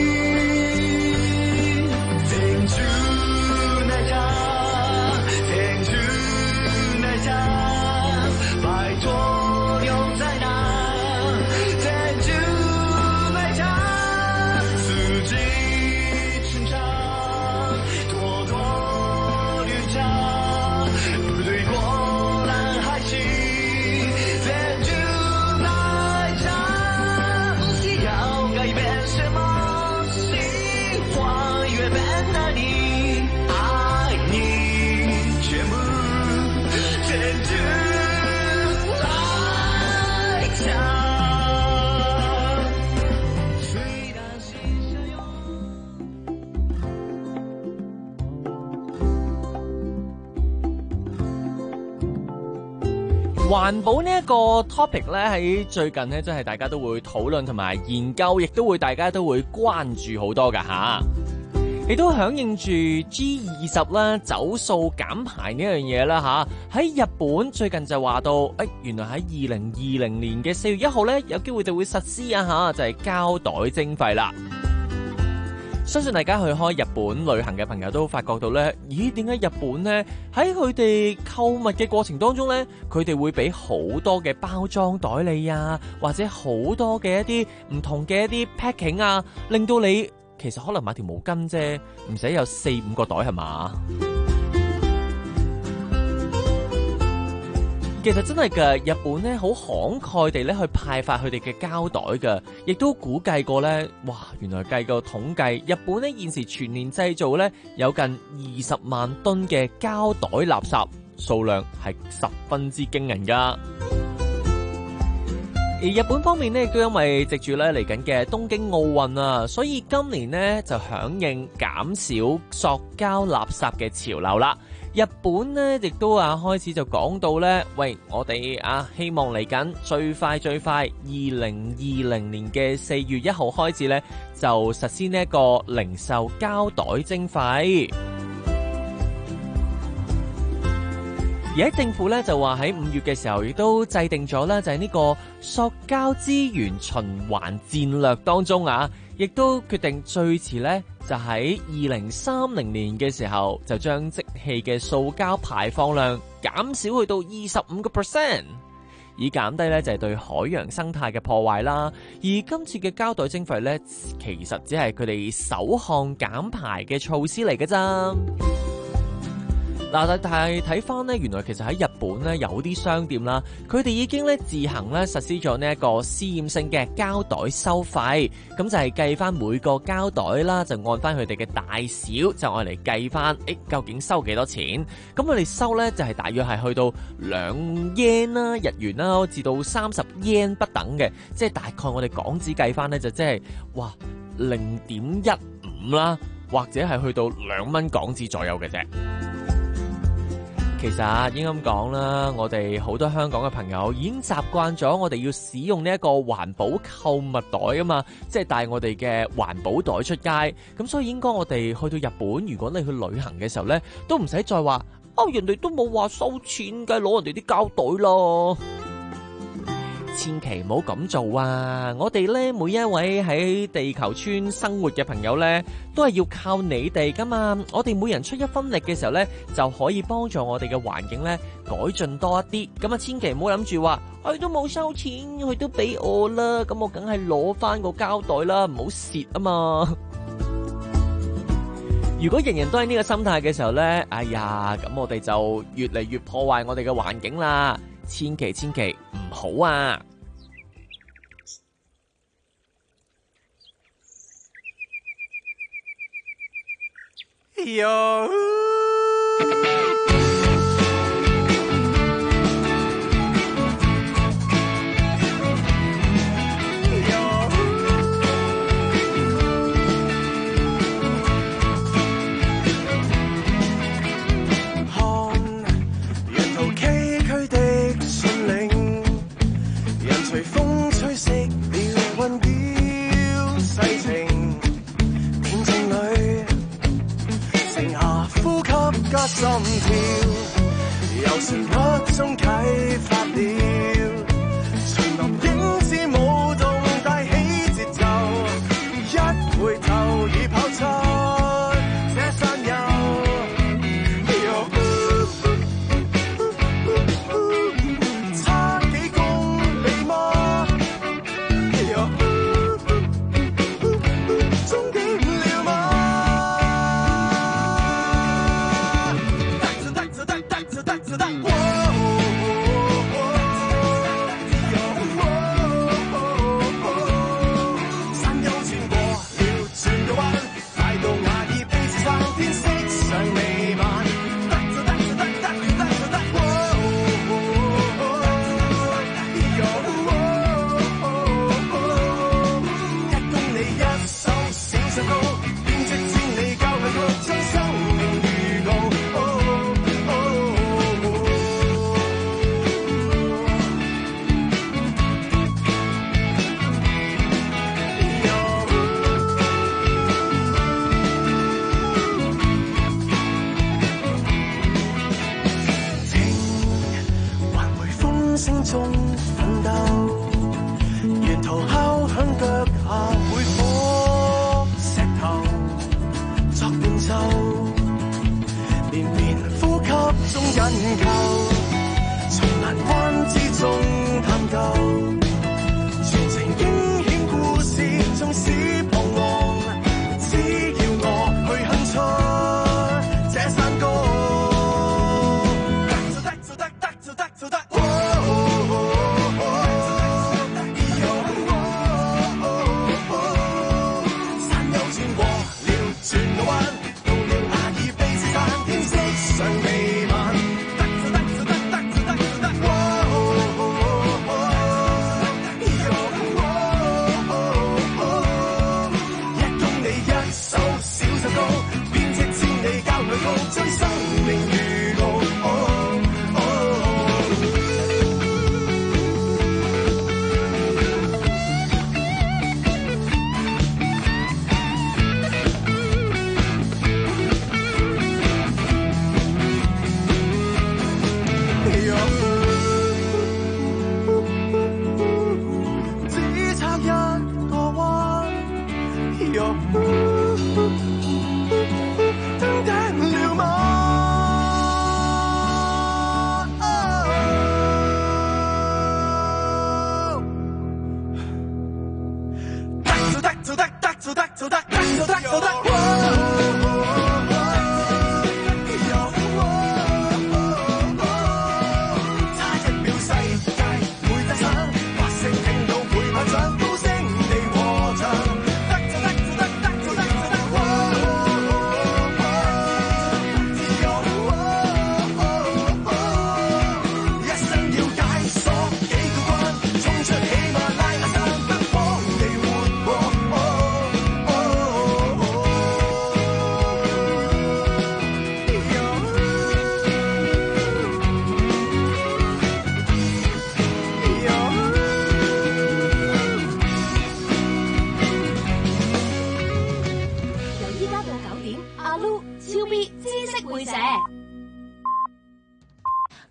珍珠奶茶，珍珠奶茶，拜託留在那。珍珠奶茶，四季春茶，朵朵綠茶，不對過南海西。珍珠奶茶，不需要改變什麼，喜歡原本的你，愛你全部。珍珠奶茶。 環保呢一個 topic 咧，喺最近咧，真係大家都會討論同埋研究，亦都會大家都會關注好多噶吓。亦都響應住 G 二十啦，走塑減排呢樣嘢啦吓。喺日本最近就話到，誒、哎，原來喺二零二零年嘅四月一號咧，有機會就會實施啊吓，就係、是、膠袋徵費啦。相信大家去開日本旅行嘅朋友都發覺到咧，咦？點解日本咧喺佢哋購物嘅過程當中咧，佢哋會俾好多嘅包裝袋你啊，或者好多嘅一啲唔同嘅一啲 packing 啊，令到你其實可能買條毛巾啫，唔使有四五個袋係嘛？其實真係嘅，日本咧好慷慨地咧去派發佢哋嘅膠袋嘅，亦都估計過咧，哇！原來計個統計，日本咧現時全年製造咧有近二十萬噸嘅膠袋垃圾，數量係十分之驚人噶。而日本方面咧，亦都因為藉住咧嚟緊嘅東京奧運啊，所以今年咧就響應減少塑膠垃圾嘅潮流啦。日本咧亦都啊開始就講到咧，喂，我哋啊希望嚟緊最快最快二零二零年嘅四月一號開始咧，就實施呢一個零售膠袋徵費。而喺政府咧就話喺五月嘅時候，亦都制定咗咧就係呢個塑膠資源循環戰略當中啊，亦都決定最遲咧就喺二零三零年嘅時候，就將即棄嘅塑膠排放量減少去到二十五個 percent。 以減低咧就係對海洋生態嘅破壞啦。而今次嘅膠袋徵費咧，其實只係佢哋首項減排嘅措施嚟嘅咋。嗱，但係睇翻咧，原來其實喺日本咧有啲商店啦，佢哋已經咧自行咧實施咗呢一個試驗性嘅膠袋收費，咁就係計翻每個膠袋啦，就按翻佢哋嘅大小，就按嚟計翻，誒究竟收幾多錢？咁佢哋收咧就係大約係去到兩 yen 啦、日元啦，至到三十 yen 不等嘅，即係大概我哋港紙計翻咧就即係哇零點一五啦，或者係去到兩蚊港紙左右嘅啫。其實應該咁講啦，我哋好多香港嘅朋友已經習慣咗我哋要使用呢一個環保購物袋啊嘛，即係帶我哋嘅環保袋出街。咁所以應該我哋去到日本，如果你去旅行嘅時候呢，都唔使再話哦，人哋都冇話收錢嘅，攞人哋啲膠袋咯。千祈唔好咁做啊！我哋咧每一位喺地球村生活嘅朋友咧，都係要靠你哋噶嘛。我哋每人出一分力嘅時候咧，就可以幫助我哋嘅環境咧改進多一啲。咁啊，千祈唔好諗住話，佢都冇收錢，佢都俾我啦，咁我梗係攞翻個膠袋啦，唔好蝕啊嘛。如果人人都喺呢個心態嘅時候咧，哎呀，咁我哋就越嚟越破壞我哋嘅環境啦。千祈千祈唔好啊！ 喲心跳，由旋律中啟發了，叢林影子舞動帶起節奏，一回頭已跑出這山丘。差幾公里嗎？終點了嗎？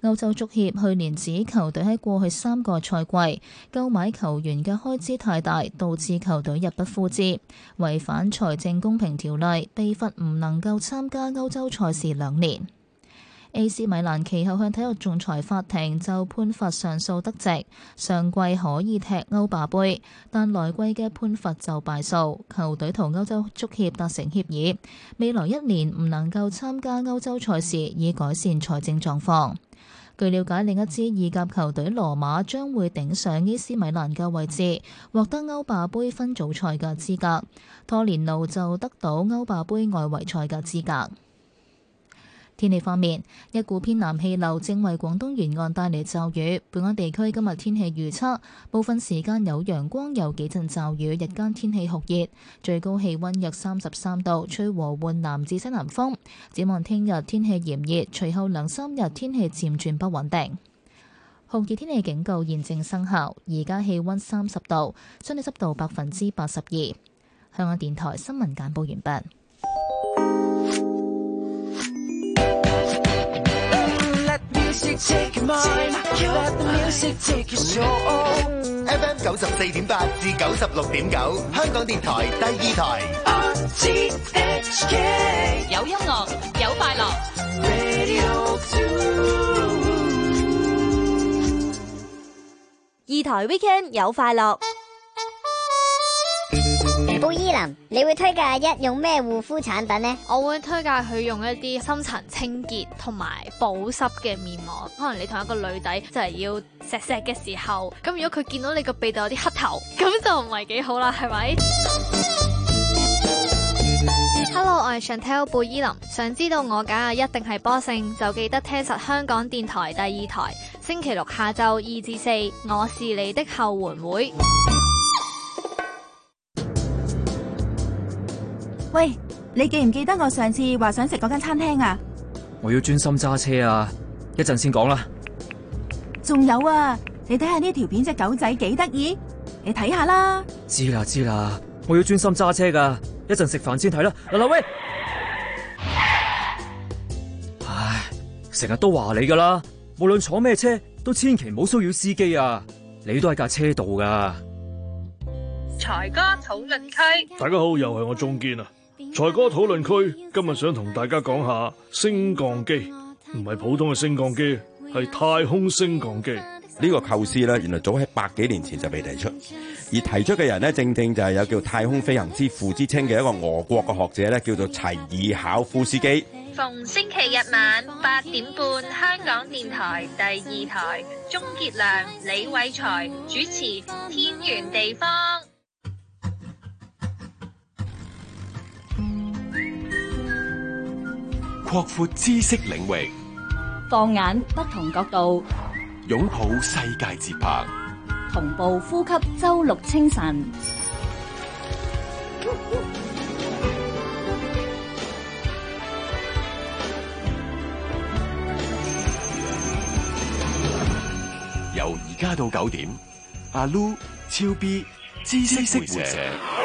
歐洲足協去年指球隊喺過去三個賽季購買球員嘅開支太大，導致球隊入不敷支，違反財政公平條例，被罰唔能夠參加歐洲賽事兩年。A C 米蘭其後向體育仲裁法庭就判罰上訴得直，上季可以踢歐霸盃，但來季嘅判罰就敗訴，球隊同歐洲足協達成協議，未來一年唔能夠參加歐洲賽事，以改善財政狀況。據了解，另一支意甲球隊羅馬將會頂上 A C 米蘭嘅位置，獲得歐霸盃分組賽嘅資格，托連奴就得到歐霸盃外圍賽嘅資格。天氣方面，一股偏南氣流正為廣東沿岸帶嚟驟雨。本港地區今日天氣預測，部分時間有陽光，有幾陣驟雨，日間天氣酷熱，最高氣溫約三十三度，吹和緩南至西南風。展望聽日天氣炎熱，隨後兩三日天氣漸轉不穩定。酷熱天氣警告現正生效，而家氣溫三十度，相對濕度百分之八十二。香港電台新聞簡報完畢。 F M 九十四點八至九十六點九，香港電台第二台。 有音樂，有快樂。 二台 Weekend 有快樂。 貝依林，你會推介阿一用咩護膚產品呢？ 我會推介佢用一啲深層清潔同埋保濕嘅面膜。可能你同一個女仔就係要錫錫嘅時候，咁如果佢見到你個鼻度有啲黑頭，咁就唔係幾好啦，係咪？Hello， 我係 Chantel 貝依林，想知道我揀嘅一定係波勝，就記得聽實香港電台第二台，星期六下晝二至四，我是你的後援會。 喂，你記唔記得我上次話想食嗰間餐廳啊？ 我要專心揸車啊，一陣先講啦。 仲有啊，你睇下呢條片隻狗仔幾得意，你睇下啦。 知啦知啦，我要專心揸車噶，一陣食飯先睇啦。嗱嗱喂，唉，成日都話你噶啦，無論坐咩車都千祈唔好騷擾司機啊，你都喺架車度噶。 財哥討論區， 大家好，又係我鍾堅啊。財哥討論區今日想同大家講下升降機，唔係普通嘅升降機，係太空升降機。 呢個構思咧，原來早喺百幾年前就被提出，而提出嘅人咧，正正就係有叫太空飛行之父之稱嘅一個俄國嘅學者咧，叫做齊爾考夫斯基。 逢星期日晚八點半，香港電台第二台，鍾傑良、李偉才主持《天圓地方》。 擴闊知識領域， 放眼不同角度， 擁抱世界節拍， 同步呼吸周六清晨。 由而家到九點，阿 Lu 超 B 知識會社。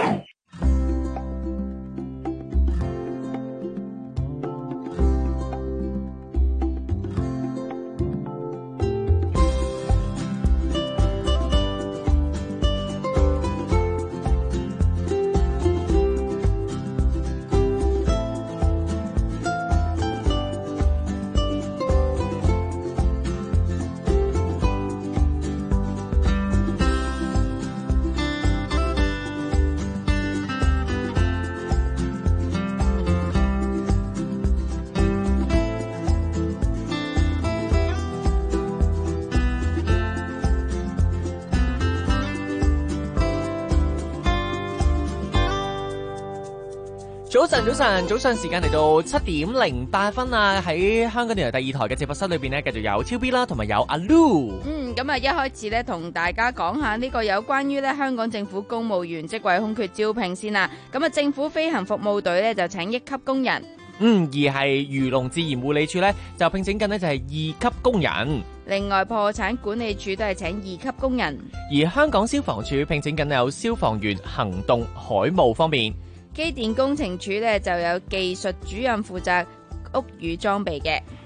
早晨，早晨，早上時間嚟到七點零八分啊！喺香港電台第二台嘅直播室裏邊呢，繼續有超 B 啦，同埋有阿 Lu。 嗯，咁啊，一開始咧，同大家講下呢個有關於咧香港政府公務員職位空缺招聘先啦。咁啊，政府飛行服務隊咧就請一級工人。 嗯，而係漁農自然護理署咧就聘請緊呢就係二級工人。 另外，破產管理處都係請二級工人。 而香港消防處聘請緊有消防員行動海務方面。 機電工程處咧就有技術主任負責屋宇裝備嘅。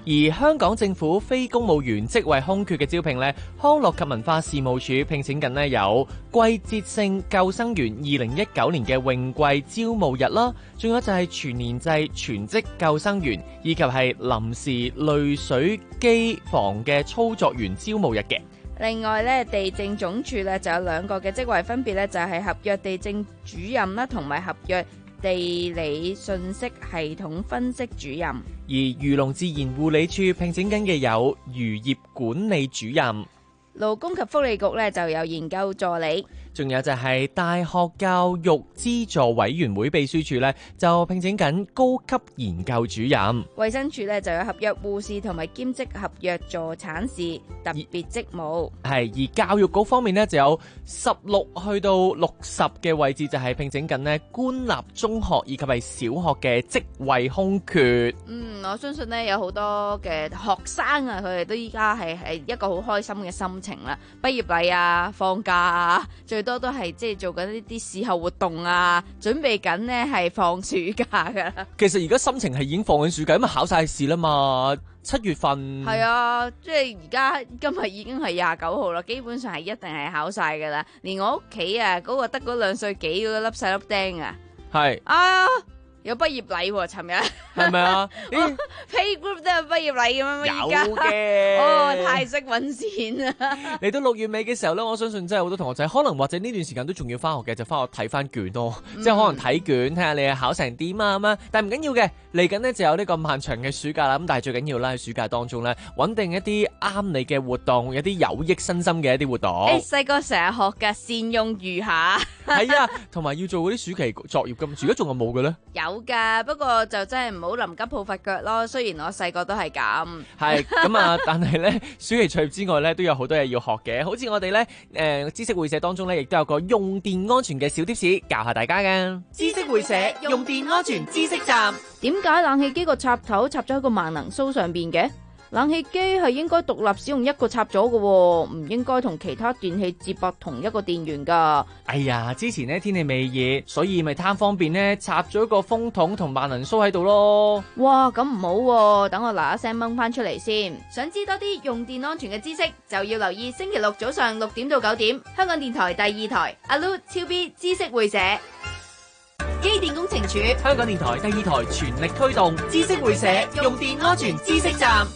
而香港政府非公務員職位空缺嘅招聘呢，康樂及文化事務署聘請緊呢有季節性救生員二零一九年嘅泳季招募日啦，仲有就係全年制全職救生員，以及係臨時濾水機房嘅操作員招募日嘅。 另外咧，地政總署咧就有兩個嘅職位，分別咧就係合約地政主任啦，同埋合約地理信息系統分析主任。 而漁農自然護理處聘請緊嘅有漁業管理主任。 勞工及福利局咧就有研究助理。 仲有就係大學教育資助委員會秘書處咧，就聘請緊高級研究主任。 衛生署咧就有合約護士同埋兼職合約助產士特別職務。 係而教育局方面咧就有十六去到六十嘅位置，就係聘請緊咧官立中學以及係小學嘅職位空缺。 嗯，我相信咧有好多嘅學生啊，佢哋都依家係係一個好開心嘅心情啦。畢業禮啊，放假啊，最多都係即係做緊呢啲事後活動啊，準備緊呢係放暑假噶啦。 其實而家心情係已經放緊暑假，因為考晒試啦嘛，七月份。係啊，即係而家今日已經係廿九號啦，基本上係一定係考晒噶啦。連我屋企啊，嗰個得嗰兩歲幾嗰粒細粒釘啊，係啊。有畢業禮喎，尋日係咪啊 ？Playgroup 都有畢業禮咁樣咩？ 有嘅， 哦，太識揾錢啦！ 嚟到六月尾嘅時候咧，我相信真係好多同學仔，可能或者呢段時間都仲要翻學嘅，就翻學睇翻卷咯，嗯、即係可能睇卷，睇下你考成點啊咁啊。但係唔緊要嘅，嚟緊呢就有呢個漫長嘅暑假啦。咁但係最緊要啦，喺暑假當中咧，揾定一啲啱你嘅活動，有啲有益身心嘅一啲活動。 誒，細個成日學㗎，善用餘下。 係啊，同埋要做嗰啲暑期作業咁，而家仲有冇嘅咧？ 有噶，不過就真係唔好臨急抱佛腳咯。雖然我細個都係咁， 係咁啊，但係咧暑期作業之外咧，都有好多嘢要學嘅。好似我哋咧誒知識會社當中咧，亦都有個用電安全嘅小貼士教下大家嘅。 知識會社用電安全知識站。點解冷氣機個插頭插咗喺個萬能蘇上邊嘅？冷氣機係應該獨立使用一個插座嘅，唔應該同其他電器接駁同一個電源噶。 哎呀，之前呢天氣未熱，所以咪貪方便呢插咗個風筒同萬能蘇喺度咯。 哇，咁唔好喎，等我嗱一聲掹翻出嚟先。想知多啲用電安全嘅知識，就要留意星期六早上六點到九點，香港電台第二台阿 Lu 超 B 知識會社。機電工程署， 香港電台第二台全力推動知識會社用電安全知識站。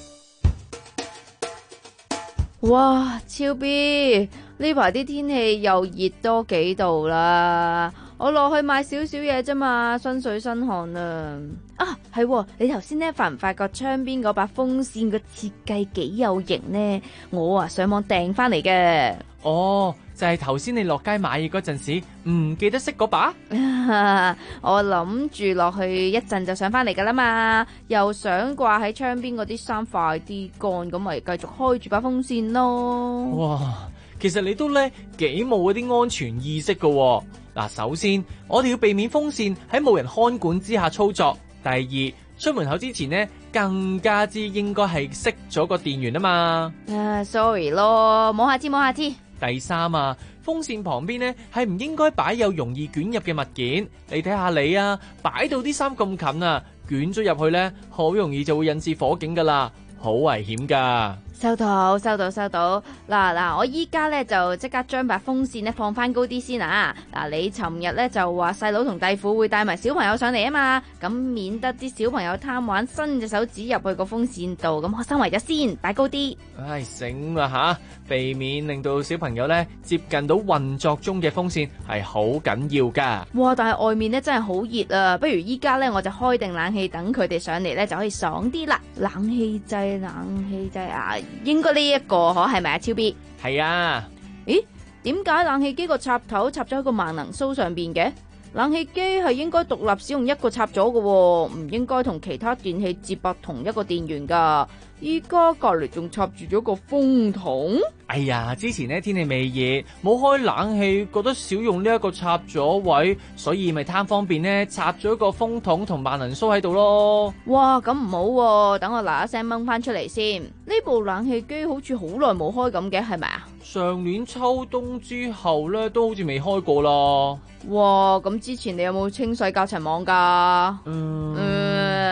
哇，超 B 呢排啲天氣又熱多幾度啦，我落去買少少嘢啫嘛，身水身汗啊！啊，係，你頭先呢發唔發覺窗邊嗰把風扇個設計幾有型呢？我啊上網訂翻嚟嘅。 哦，就係頭先你落街買嘢嗰陣時唔記得熄嗰把？ 我諗住落去一陣就上翻嚟噶啦嘛，又想掛喺窗邊嗰啲衫快啲乾，咁咪繼續開住把風扇咯。 哇，其實你都咧幾冇嗰啲安全意識噶。嗱，首先我哋要避免風扇喺冇人看管之下操作。第二，出門口之前呢，更加之應該係熄咗個電源啊嘛。 啊 ，sorry 咯，摸下知摸下知。 第三啊，風扇旁邊呢係唔應該擺有容易捲入嘅物件。你睇下你啊，擺到啲衫咁近啊，捲咗入去呢，好容易就會引致火警噶啦，好危險噶。 收到收到收到，嗱嗱，我依家咧就即刻將把風扇咧放翻高啲先啊！嗱，你尋日咧就話細佬同弟婦會帶埋小朋友上嚟啊嘛，咁免得啲小朋友貪玩伸隻手指入去個風扇度，咁我收埋咗先，擺高啲。 唉，醒啦吓，避免令到小朋友咧接近到運作中嘅風扇係好緊要噶。 哇！但係外面咧真係好熱啊，不如依家咧我就開定冷氣，等佢哋上嚟咧就可以爽啲啦。冷氣掣，冷氣掣啊！應該呢一個可係咪啊？超 B 係啊。 咦？點解冷氣機個插頭插咗喺個萬能蘇上邊嘅？冷氣機係應該獨立使用一個插座嘅，唔應該同其他電器接駁同一個電源噶。依家隔籬仲插住咗個風筒。 哎呀，之前呢天氣未熱，冇開冷氣，覺得少用呢一個插座位，所以咪貪方便呢插咗個風筒同萬能蘇喺度咯。 哇，咁唔好喎，等我嗱一聲掹翻出嚟先。呢部冷氣機好似好耐冇開咁嘅，係咪啊？ 上年秋冬之後呢，都好似未開過啦。 哇，咁之前你有冇清洗隔塵網噶？ 嗯。 嗯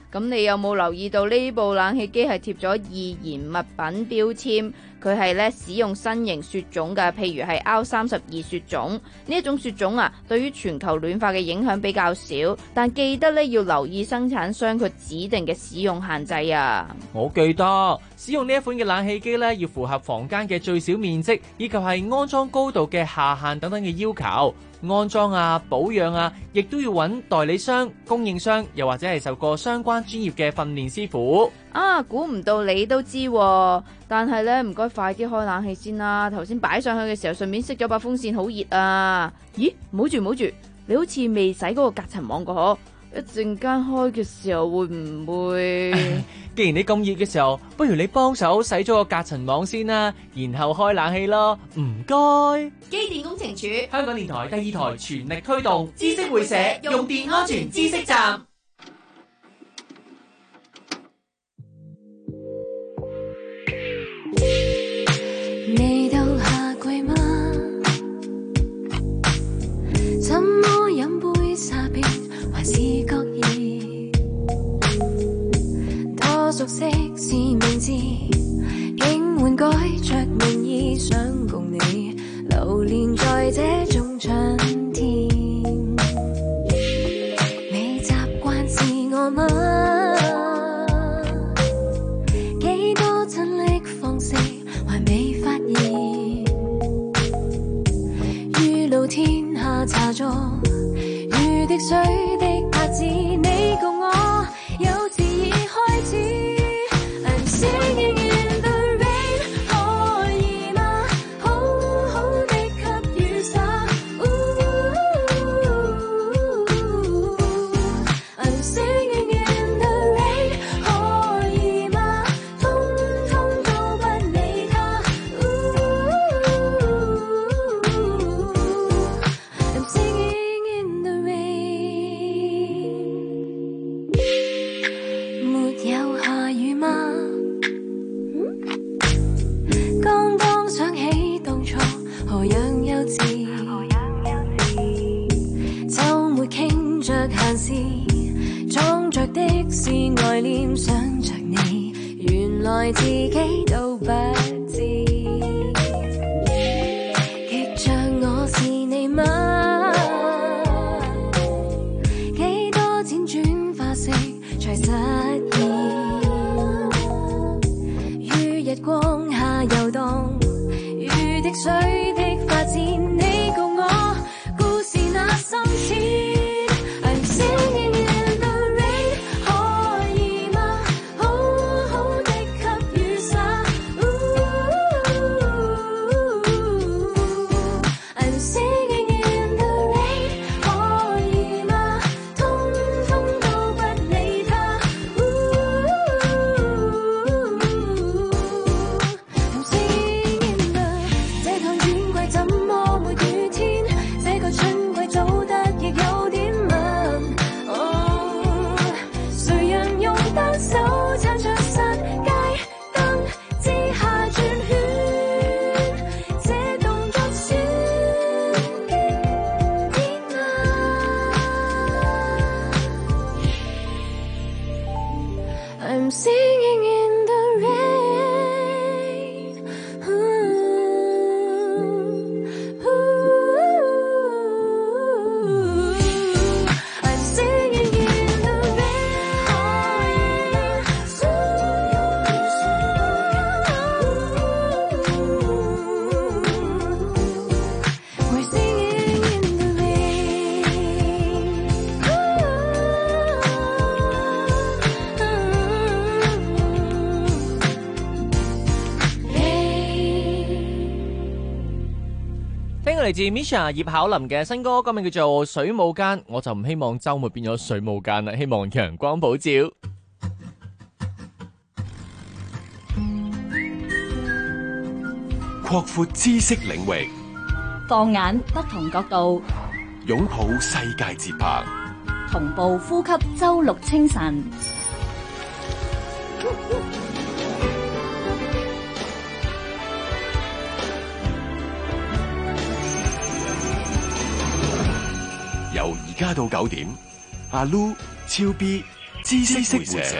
咁你有冇留意到呢部冷氣機係貼咗易燃物品標籤？佢係咧使用新型雪種嘅，譬如係 R 三十二雪種呢一種雪種啊，對於全球暖化嘅影響比較少，但記得咧要留意生產商佢指定嘅使用限制啊。 我記得使用呢一款嘅冷氣機咧，要符合房間嘅最小面積以及係安裝高度嘅下限等等嘅要求。安裝啊、保養啊，亦都要揾代理商、供應商，又或者係受過相關專業嘅訓練師傅。 啊，估唔到你都知喎，但係咧唔該快啲開冷氣先啦。頭先擺上去嘅時候，順便熄咗把風扇，好熱啊！咦，唔好住唔好住，你好似未洗嗰個隔塵網個嗬？一陣間開嘅時候會唔會？ 既然你咁熱嘅時候，不如你幫手洗咗個隔塵網先啦，然後開冷氣咯。唔該。 機電工程署、 香港電台第二台全力推動知識會社用電安全知識站。 未到夏季嗎？怎麼飲杯茶變還是覺意？多熟悉是名字，竟換改着名義，想共你流連在這種春天。未習慣是我嗎？幾多親昵方式還未發現，於露天下茶座，如滴水的拍子，你共我幼稚已開始。I'm singing in the rain， 可以嗎？好好的給雨灑。I'm singing in the rain， 可以嗎？通通都不理他。I'm singing in the rain。 沒有下雨嗎？剛剛想起當初何樣幼稚，週末傾着閒事，裝着的是愛戀，想着你，原來自己都不知，極像我是你嗎？幾多輾轉化成才實現，於日光下遊蕩，如滴水的發展，你共我故事那深淺。I'm singing in the rain， 可以嗎？好好的給雨灑。I'm singing in the rain， 可以嗎？通通都不理他。I'm singing in the， 這趟遠軌怎麼沒雨天？這個春季早得亦有點慢。哦，誰讓用單手撐着傘，街燈之下轉圈，這動作算天啊！I'm singing in the rain， I'm singing in the rain， We're singing in the rain。 聽過嚟自 Misha 葉巧琳嘅新歌，歌名叫做《水舞間》，我就唔希望週末變咗水舞間啦，希望陽光普照。 擴闊知識領域， 放眼不同角度， 擁抱世界節拍， 同步呼吸周六清晨。 由而家到九點，阿 Lu、超 B、 知識會社。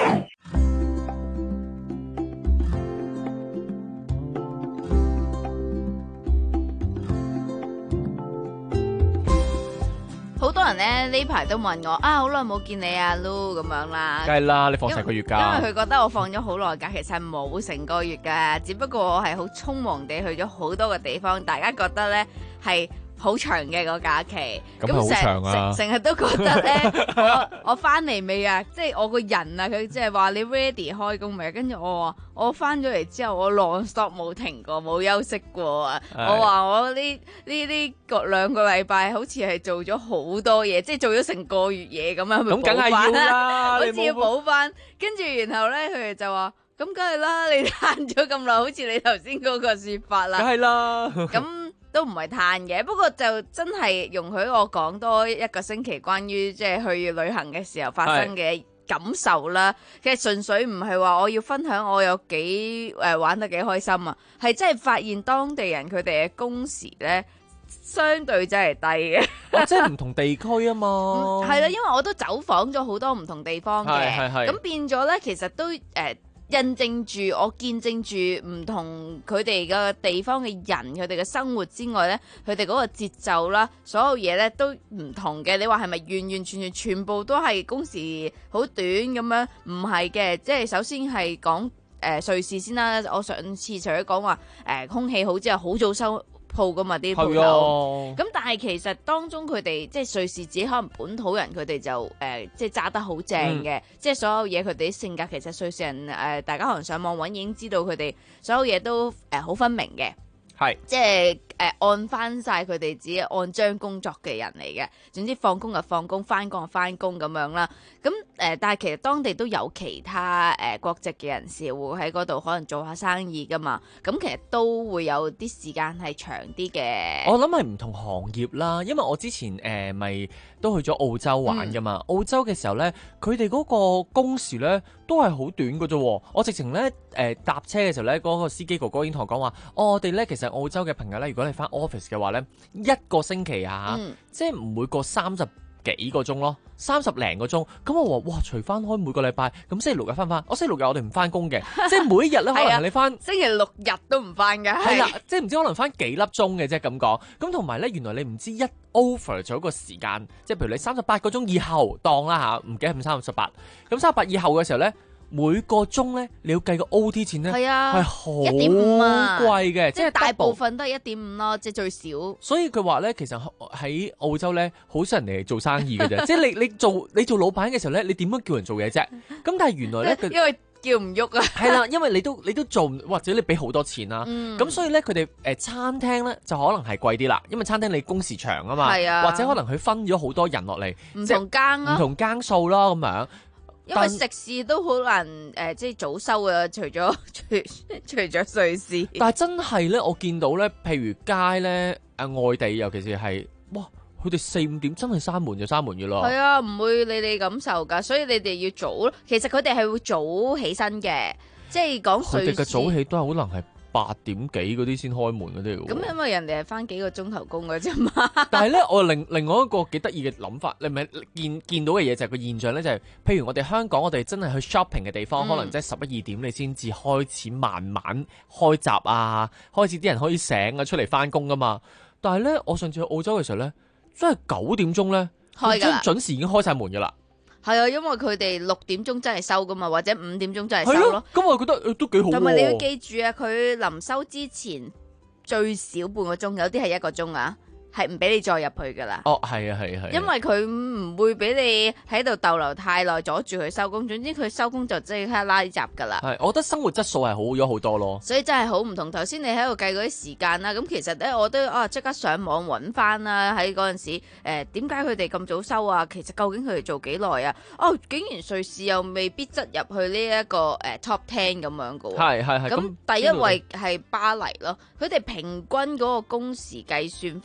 好多人咧呢排都問我啊，好耐冇見你啊 Lu 咁樣啦。 梗係啦，你放成個月假。 因為佢覺得我放咗好耐假，其實冇成個月㗎，只不過我係好匆忙地去咗好多個地方，大家覺得咧係好長嘅個假期， 咁好長啊！ 成日都覺得咧，我我翻嚟未啊？即係我個人啊，佢即係話你 ready 開工未？跟住我話我翻咗嚟之後，我 non stop 冇停過，冇休息過啊！我話我呢呢呢個兩個禮拜好似係做咗好多嘢，即係做咗成個月嘢咁樣， 咁梗係要啦， 好似要補翻。跟住然後咧，佢哋就話。咁梗係啦，你嘆咗咁耐，好似你頭先嗰個說法啦。 梗係啦， 咁都唔係嘆嘅，不過就真係容許我講多一個星期關於即係去旅行嘅時候發生嘅感受啦。其實純粹唔係話我要分享我有幾誒、呃、玩得幾開心啊，係真係發現當地人佢哋嘅工時咧相對真係低嘅、 哦，即係唔同地區啊嘛。 係啦、嗯，因為我都走訪咗好多唔同地方嘅，咁變咗咧，其實都誒。呃印證住我見證住唔同佢哋嘅地方嘅人，佢哋嘅生活之外呢，佢哋嗰個節奏啦，所有嘢呢都唔同嘅。你話係咪完完全全全部都係工時好短咁樣？唔係嘅，即係首先係講誒瑞士先啦。我上次除咗講話誒空氣好之後，好早收鋪噶嘛啲鋪頭，咁但係其實當中佢哋即係瑞士自己可能本土人佢哋就誒、呃、即係揸得好正嘅，嗯、即係所有嘢佢哋啲性格其實瑞士人誒、呃，大家可能上網揾已經知道佢哋所有嘢都誒好、呃、分明嘅。 係， 即係誒、呃、按翻晒佢哋自己按章工作嘅人嚟嘅，總之放工就放工，翻工就翻工咁樣啦。咁誒、呃，但係其實當地都有其他誒、呃、國籍嘅人士會喺嗰度可能做下生意噶嘛。咁其實都會有啲時間係長啲嘅。 我諗係唔同行業啦，因為我之前誒咪、呃、都去咗澳洲玩噶嘛。嗯、澳洲嘅時候咧，佢哋嗰個工時咧都係好短噶啫。我直情咧誒搭車嘅時候咧，嗰、嗰個司機哥哥已經同我講話，哦，我哋咧其實澳洲嘅朋友咧，如果你翻 office 嘅話咧，一個星期啊，嗯、即係唔會過三十幾個鐘咯，三十零個鐘。咁我話哇，除翻開每個禮拜，咁星期六日翻翻，我星期六日我哋唔翻工嘅，即係每一日咧可能你翻、啊、 星期六日都唔翻嘅， 係啦，即係唔知可能翻幾粒鐘嘅啫咁講。咁同埋咧，原來你唔知一 over 咗個時間，即係譬如你三十八個鐘以後當啦吓，唔記得係咪三十八？咁三十八以後嘅時候咧。每個鐘咧，你要計個 O T 錢咧，係啊，係好貴嘅， 即係大部分都係一點五咯，即係最少。 所以佢話咧，其實喺澳洲咧，好少人嚟做生意嘅啫。即係你你做你做老闆嘅時候咧，你點樣叫人做嘢啫？咁但係原來咧， 因為叫唔喐啊。 係啦，因為你都你都做，或者你俾好多錢啦。咁、嗯、所以咧，佢哋誒餐廳咧就可能係貴啲啦，因為餐廳你工時長啊嘛， 啊、 或者可能佢分咗好多人落嚟， 唔同更咯， 唔同更數咯咁樣。 因為食肆都好難誒、呃，即係早收嘅，除咗除除咗瑞士。 但係真係咧，我見到咧，譬如街咧，誒外地，尤其是係，哇，佢哋四五點真係閂門就閂門嘅咯。 係啊，唔會理你感受㗎，所以你哋要早咯。其實佢哋係會早起身嘅，即係講瑞士。 佢哋嘅早起都係可能係八點幾嗰啲先開門嗰啲。 咁因為人哋係返幾個鐘頭工嘅啫嘛。 但係咧，我另另外一個幾得意嘅諗法，你咪見見到嘅嘢就係個現象咧，就係、是、譬如我哋香港，我哋真係去 shopping 嘅地方，嗯、可能即係十一二點你先至開始慢慢開閘啊，開始啲人可以醒啊，出嚟返工㗎嘛。但係咧，我上次去澳洲嘅時候咧，真係九點鐘咧，開㗎，準時已經開晒門㗎啦。 係啊，因為佢哋六點鐘真係收噶嘛，或者五點鐘真係收咯。 咁我覺得都幾好。 同埋你要記住啊，佢臨收之前最少半個鐘，有啲係一個鐘啊。係唔俾你再入去噶啦。 哦，係啊，係啊，係。 因為佢唔會俾你喺度逗留太耐，阻住佢收工。總之佢收工就即刻拉閘噶啦。 係，我覺得生活質素係好咗好多咯。 所以真係好唔同。頭先你喺度計嗰啲時間啦，咁其實咧我都啊即刻上網揾翻啦。喺嗰陣時，誒點解佢哋咁早收啊？其實究竟佢哋做幾耐啊？哦，竟然瑞士又未必擠入去呢、這、一個誒、呃、top ten 咁樣噶喎。 係係係。 咁第一位係巴黎咯，佢哋平均嗰個工時計算方式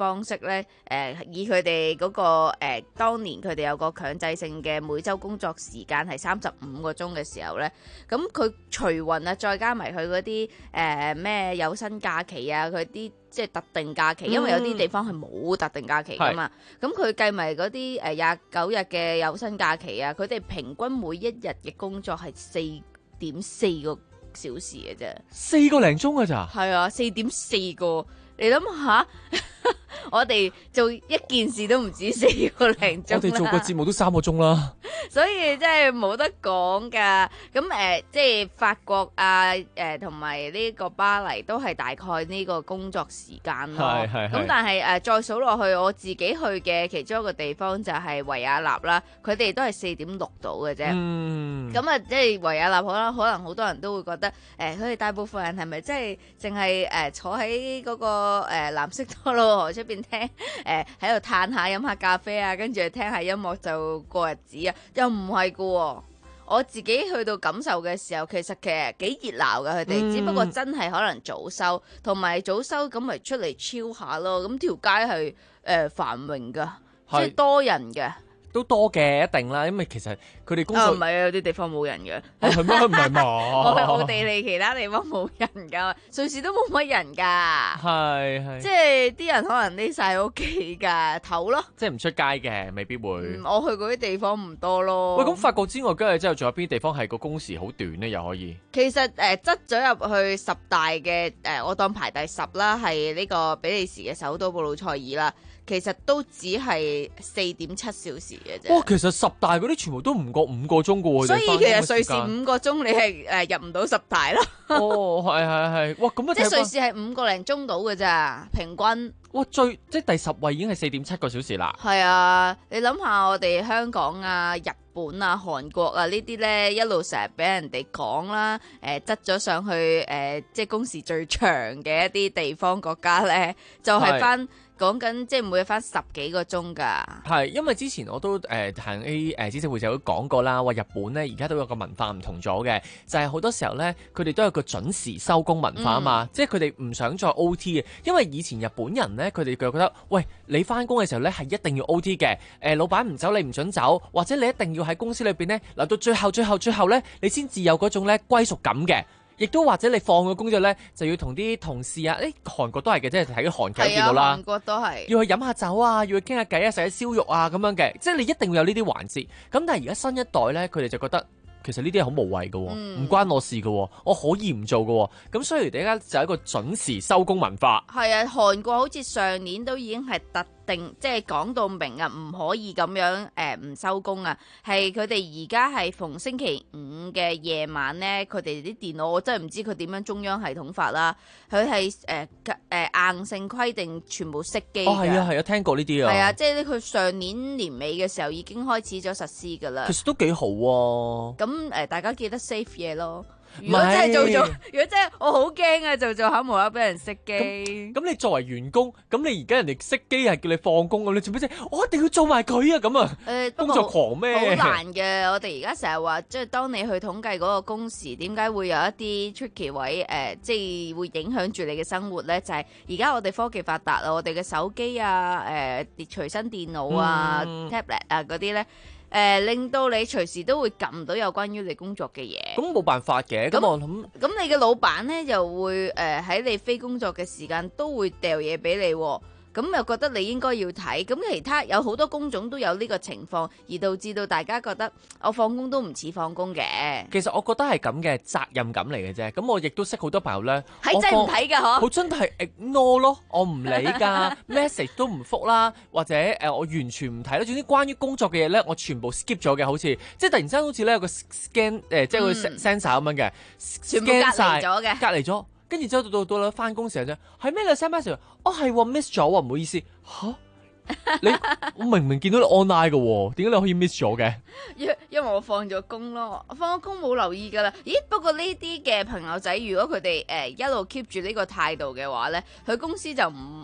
咧，誒、呃、以佢哋嗰個誒、呃、當年佢哋有個強制性嘅每週工作時間係三十五個鐘嘅時候咧，咁佢除運啊，再加埋佢嗰啲誒咩有薪假期啊，佢啲即係特定假期，因為有啲地方係冇特定假期噶嘛，咁佢計埋嗰啲誒廿九日嘅有薪假期啊，佢哋平均每一日嘅工作係四點四個小時嘅啫， 四個零鐘㗎咋？ 係啊，四點四個，你諗下，我哋做一件事都唔止四個零鐘， 我哋做個節目都三個鐘啦， 所以真係冇得講噶。咁誒、呃，即係法國啊，誒同埋呢個巴黎都係大概呢個工作時間咯。 係係係。 咁但係誒、呃、再數落去，我自己去嘅其中一個地方就係維也納啦，佢哋都係四點六度嘅啫。 嗯。 咁啊，即係維也納可能可能好多人都會覺得，誒佢哋大部分人係咪即係淨係誒坐喺嗰個誒藍色多瑙河出邊聽誒喺度嘆下飲下咖啡啊，跟住聽下音樂就過日子啊？又唔係噶喎，我自己去到感受嘅時候，其實其實幾熱鬧嘅佢哋，嗯、只不過真係可能早收，同埋早收咁咪出嚟超下咯。咁條街係誒、呃、繁榮噶，即係多人嘅。 都多嘅，一定啦，因為其實佢哋工作唔係啊，有啲地方冇人嘅。 係咩？唔係嘛？ 我係奧地利其他地方冇人㗎，瑞士都冇乜人㗎。 係係。 即係啲人可能匿晒喺屋企㗎，唞咯。 即係唔出街嘅，未必會。 嗯、我去嗰啲地方唔多咯。 喂，咁法國之外，跟住之後仲有邊啲地方係個工時好短咧？又可以？ 其實誒，執咗入去十大嘅誒、呃，我當排第十啦，係呢個比利時嘅首都布魯塞爾啦。其實都只係四點七小時嘅啫。 哇，其實十大嗰啲全部都唔過五個鐘噶喎。 所以其實瑞士五個鐘你係誒、呃、入唔到十大咯。 哦，係係係，哇咁啊！ 即係瑞士係五個零鐘到嘅咋，平均。 哇，最即係第十位已經係四點七個小時啦。 係啊，你諗下我哋香港啊、日本啊、韓國啊呢啲咧，一路成日俾人哋講啦，誒執咗上去誒、呃，即係工時最長嘅一啲地方國家咧，就係、是、翻。講緊即係每日翻十幾個鐘㗎， 係因為之前我都誒行 A 誒知識會就都講過啦，話日本咧而家都有個文化唔同咗嘅，就係、是、好多時候咧佢哋都有個準時收工文化啊嘛，嗯、即係佢哋唔想再 O T 嘅，因為以前日本人咧佢哋就覺得，喂，你翻工嘅時候咧係一定要 O T 嘅，誒、呃、老闆唔走你唔准走，或者你一定要喺公司裏邊咧留到最後最後最後咧你先至有嗰種咧歸屬感嘅。亦都或者你放咗工之後咧，就要同啲同事啊，誒韓國都係嘅，即係睇啲韓劇見到啦。韓國都係要去飲下酒啊，要去傾下偈啊，食下燒肉啊咁樣嘅，即係你一定會有呢啲環節。咁但係而家新一代咧，佢哋就覺得其實呢啲係好無謂嘅，唔、嗯、關我事嘅，我可以唔做嘅。咁所以而家就係一個準時收工文化。係啊，韓國好似上年都已經係特定，即係講到明啊，唔可以咁樣誒唔收工啊。係佢哋而家係逢星期五嘅夜晚咧，佢哋啲電腦我真係唔知佢點樣中央系統法啦。佢係誒誒硬性規定全部熄機。 哦，係啊，係啊，聽過呢啲啊。 係啊，即係咧佢上年年尾嘅時候已經開始咗實施㗎啦。 其實都幾好喎。 咁誒、呃，大家記得 save 嘢咯。如果真係做咗，如果真係我好驚啊，做做下無啦啦俾人熄機。 咁你作為員工，咁你而家人哋熄機係叫你放工咁，你做咩啫？我一定要做埋佢啊！咁啊，誒、呃，工作狂咩？ 好難嘅。我哋而家成日話，即係當你去統計嗰個工時，點解會有一啲 tricky 位？誒、呃，即係會影響住你嘅生活咧？就係而家我哋科技發達啦，我哋嘅手機啊，誒、呃，隨身電腦啊、嗯、tablet 啊嗰啲咧。誒、呃、令到你隨時都會撳到有關於你工作嘅嘢， 咁冇辦法嘅。咁我諗， 咁你嘅老闆咧就會誒喺、呃、你非工作嘅時間都會掉嘢俾你、哦。咁又覺得你應該要睇，咁其他有好多工種都有呢個情況，而導致到大家覺得我放工都唔似放工嘅。 其實我覺得係咁嘅責任感嚟嘅啫。咁我亦都識好多朋友咧， 係真唔睇㗎嗬， 好真係 ignore 咯，我唔理㗎，message 都唔覆啦，或者誒、呃、我完全唔睇啦。總之關於工作嘅嘢咧，我全部 skip 咗嘅，好似即係突然之間好似咧有個 scan 誒、呃，即係個 sensor 咁樣嘅， 全部隔離咗嘅， 隔離咗。跟住之後到到到啦翻工時候啫，係咩你 send message？哦係 miss 咗喎，唔好意思嚇。你我明明見到你 online 嘅喎，點解你可以 miss 咗嘅？ 因因為我放咗工咯，放咗工冇留意噶啦。咦？不過呢啲嘅朋友仔，如果佢哋誒一路 keep 住呢個態度嘅話咧，佢公司就唔唔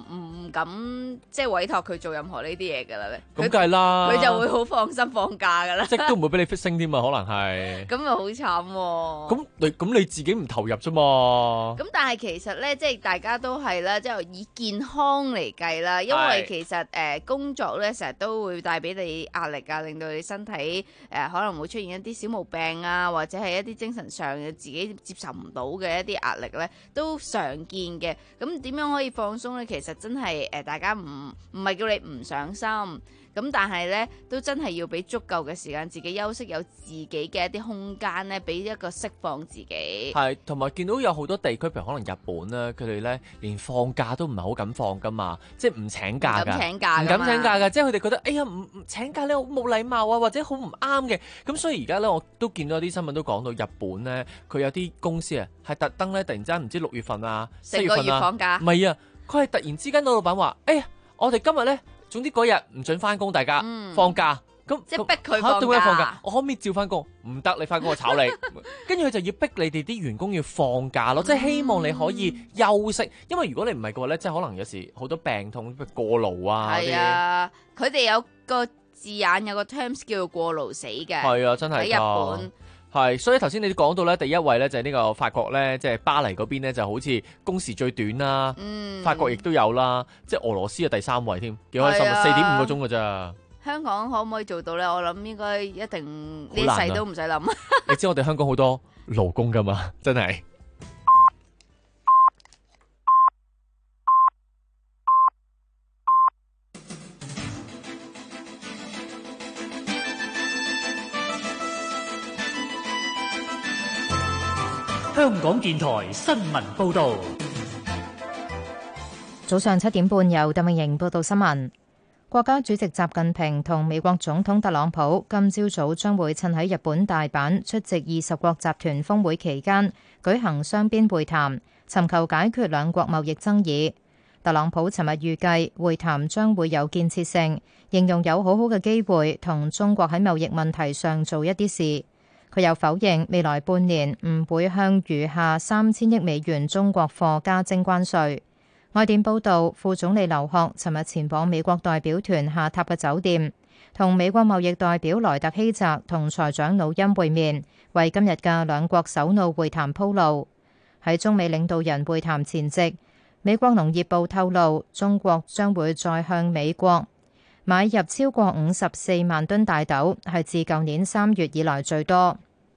唔敢即係委託佢做任何呢啲嘢㗎啦。 咁梗係啦， 佢就會好放心放假㗎啦。 即都唔會俾你升添啊，可能係。 咁咪好慘喎！ 咁你咁你自己唔投入啫嘛？ 咁但係其實咧，即係大家都係啦，即係以健康嚟計啦，因為其實誒、呃、工作咧成日都會帶俾你壓力啊，令到你身體誒、呃、可能會出現一啲小毛病啊，或者係一啲精神上嘅自己接受唔到嘅一啲壓力咧，都常見嘅。咁點樣可以放鬆咧？其實真係誒、呃、大家唔唔係叫你唔上心。咁但係咧，都真係要俾足夠嘅時間自己休息，有自己嘅一啲空間咧，俾一個釋放自己。 係，同埋見到有好多地區，譬如可能日本咧，佢哋咧連放假都唔係好敢放噶嘛，即係唔請假㗎， 唔敢請假， 唔敢請假㗎，即係佢哋覺得，哎呀，唔唔請假咧好冇禮貌啊，或者好唔啱嘅。咁所以而家咧，我都見到啲新聞都講到日本咧，佢有啲公司啊，係特登咧，突然之間唔知六月份啊、七月份啊， 成個月放假。 唔係啊，佢係突然之間到老闆話，哎呀，我哋今日咧。總之嗰日唔准翻工，大家、嗯、放假，咁即係逼佢放假。 點解放假？我可唔可以照翻工？唔得，你翻工我炒你。跟住佢就要逼你哋啲員工要放假咯，嗯、即係希望你可以休息。因為如果你唔係嘅話咧，即係可能有時好多病痛，譬如過勞啊。 係啊，佢哋有個字眼，有個 terms 叫做過勞死嘅。 係啊，真係喺日本。 係，所以頭先你講到咧，第一位咧就係呢個法國咧，即係巴黎嗰邊咧就好似工時最短啦。嗯，法國亦都有啦，即係俄羅斯嘅第三位添，幾開心啊！四點五個鐘㗎咋。 香港可唔可以做到咧？我諗應該一定呢一世都唔使諗。 你知我哋香港好多勞工㗎嘛，真係。 香港電台新聞報道， 早上七點半由鄧永瑩報道新聞。國家主席習近平同美國總統特朗普今朝早將會趁喺日本大阪出席二十國集團峰會期間舉行雙邊會談，尋求解決兩國貿易爭議。特朗普尋日預計會談將會有建設性，形容有好好嘅機會同中國喺貿易問題上做一啲事。佢又否認未來半年唔會向餘下三千億美元中國貨加徵關稅。外電報導，副總理劉鶴尋日前往美國代表團下榻嘅酒店，同美國貿易代表萊特希澤同財長努欽會面，為今日嘅兩國首腦會談鋪路。喺中美領導人會談前夕，美國農業部透露，中國將會再向美國買入超過五十四萬噸大豆，係自舊年三月以來最多。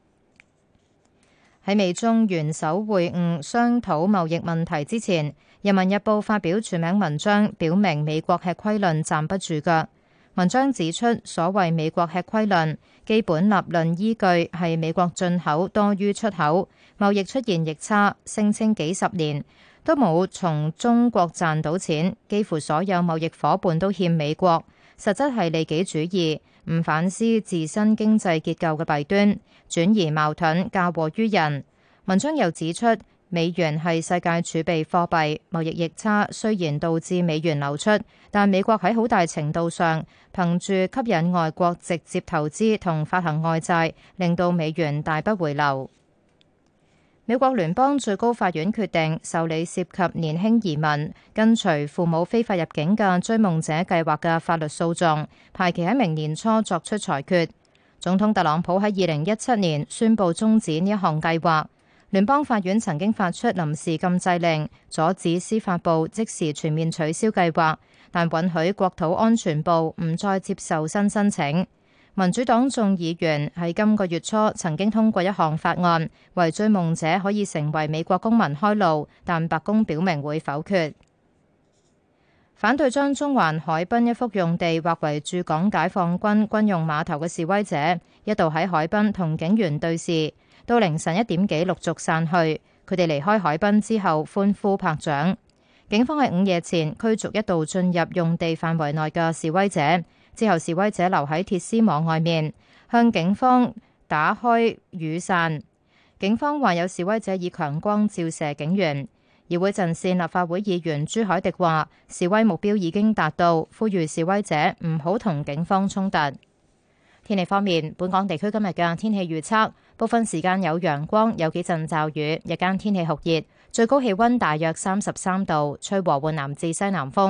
喺美中元首會晤商討貿易問題之前，《人民日報》發表署名文章，表明美國吃虧論站不住腳。文章指出，所謂美國吃虧論，基本立論依據係美國進口多於出口，貿易出現逆差，聲稱幾十年都冇從中國賺到錢，幾乎所有貿易夥伴都欠美國。實質係利己主義，唔反思自身經濟結構嘅弊端，轉移矛盾，嫁禍於人。文章又指出，美元係世界儲備貨幣，貿易逆差雖然導致美元流出，但美國喺好大程度上憑住吸引外國直接投資同發行外債，令到美元大不回流。美國聯邦最高法院決定受理涉及年輕移民跟隨父母非法入境嘅追夢者計劃嘅法律訴訟，排期喺明年初作出裁決。總統特朗普喺二零一七年宣布終止呢一項計劃。聯邦法院曾經發出臨時禁制令，阻止司法部即時全面取消計劃，但允許國土安全部唔再接受新申請。民主黨眾議員喺今個月初曾經通過一項法案，為追夢者可以成為美國公民開路，但白宮表明會否決。反對將中環海濱一幅用地劃為駐港解放軍軍用碼頭嘅示威者，一度喺海濱同警員對峙，到凌晨一點幾陸續散去。佢哋離開海濱之後歡呼拍掌。警方喺午夜前驅逐一度進入用地範圍內嘅示威者。之後示威者留喺鐵絲網外面，向警方打開雨傘。警方話有示威者以強光照射警員。議會陣線立法會議員朱凱迪話，示威目標已經達到，呼籲示威者唔好同警方衝突。天氣方面，本港地區今日嘅天氣預測，部分時間有陽光，有幾陣驟雨，日間天氣酷熱，最高氣溫大約三十三度，吹和緩南至西南風。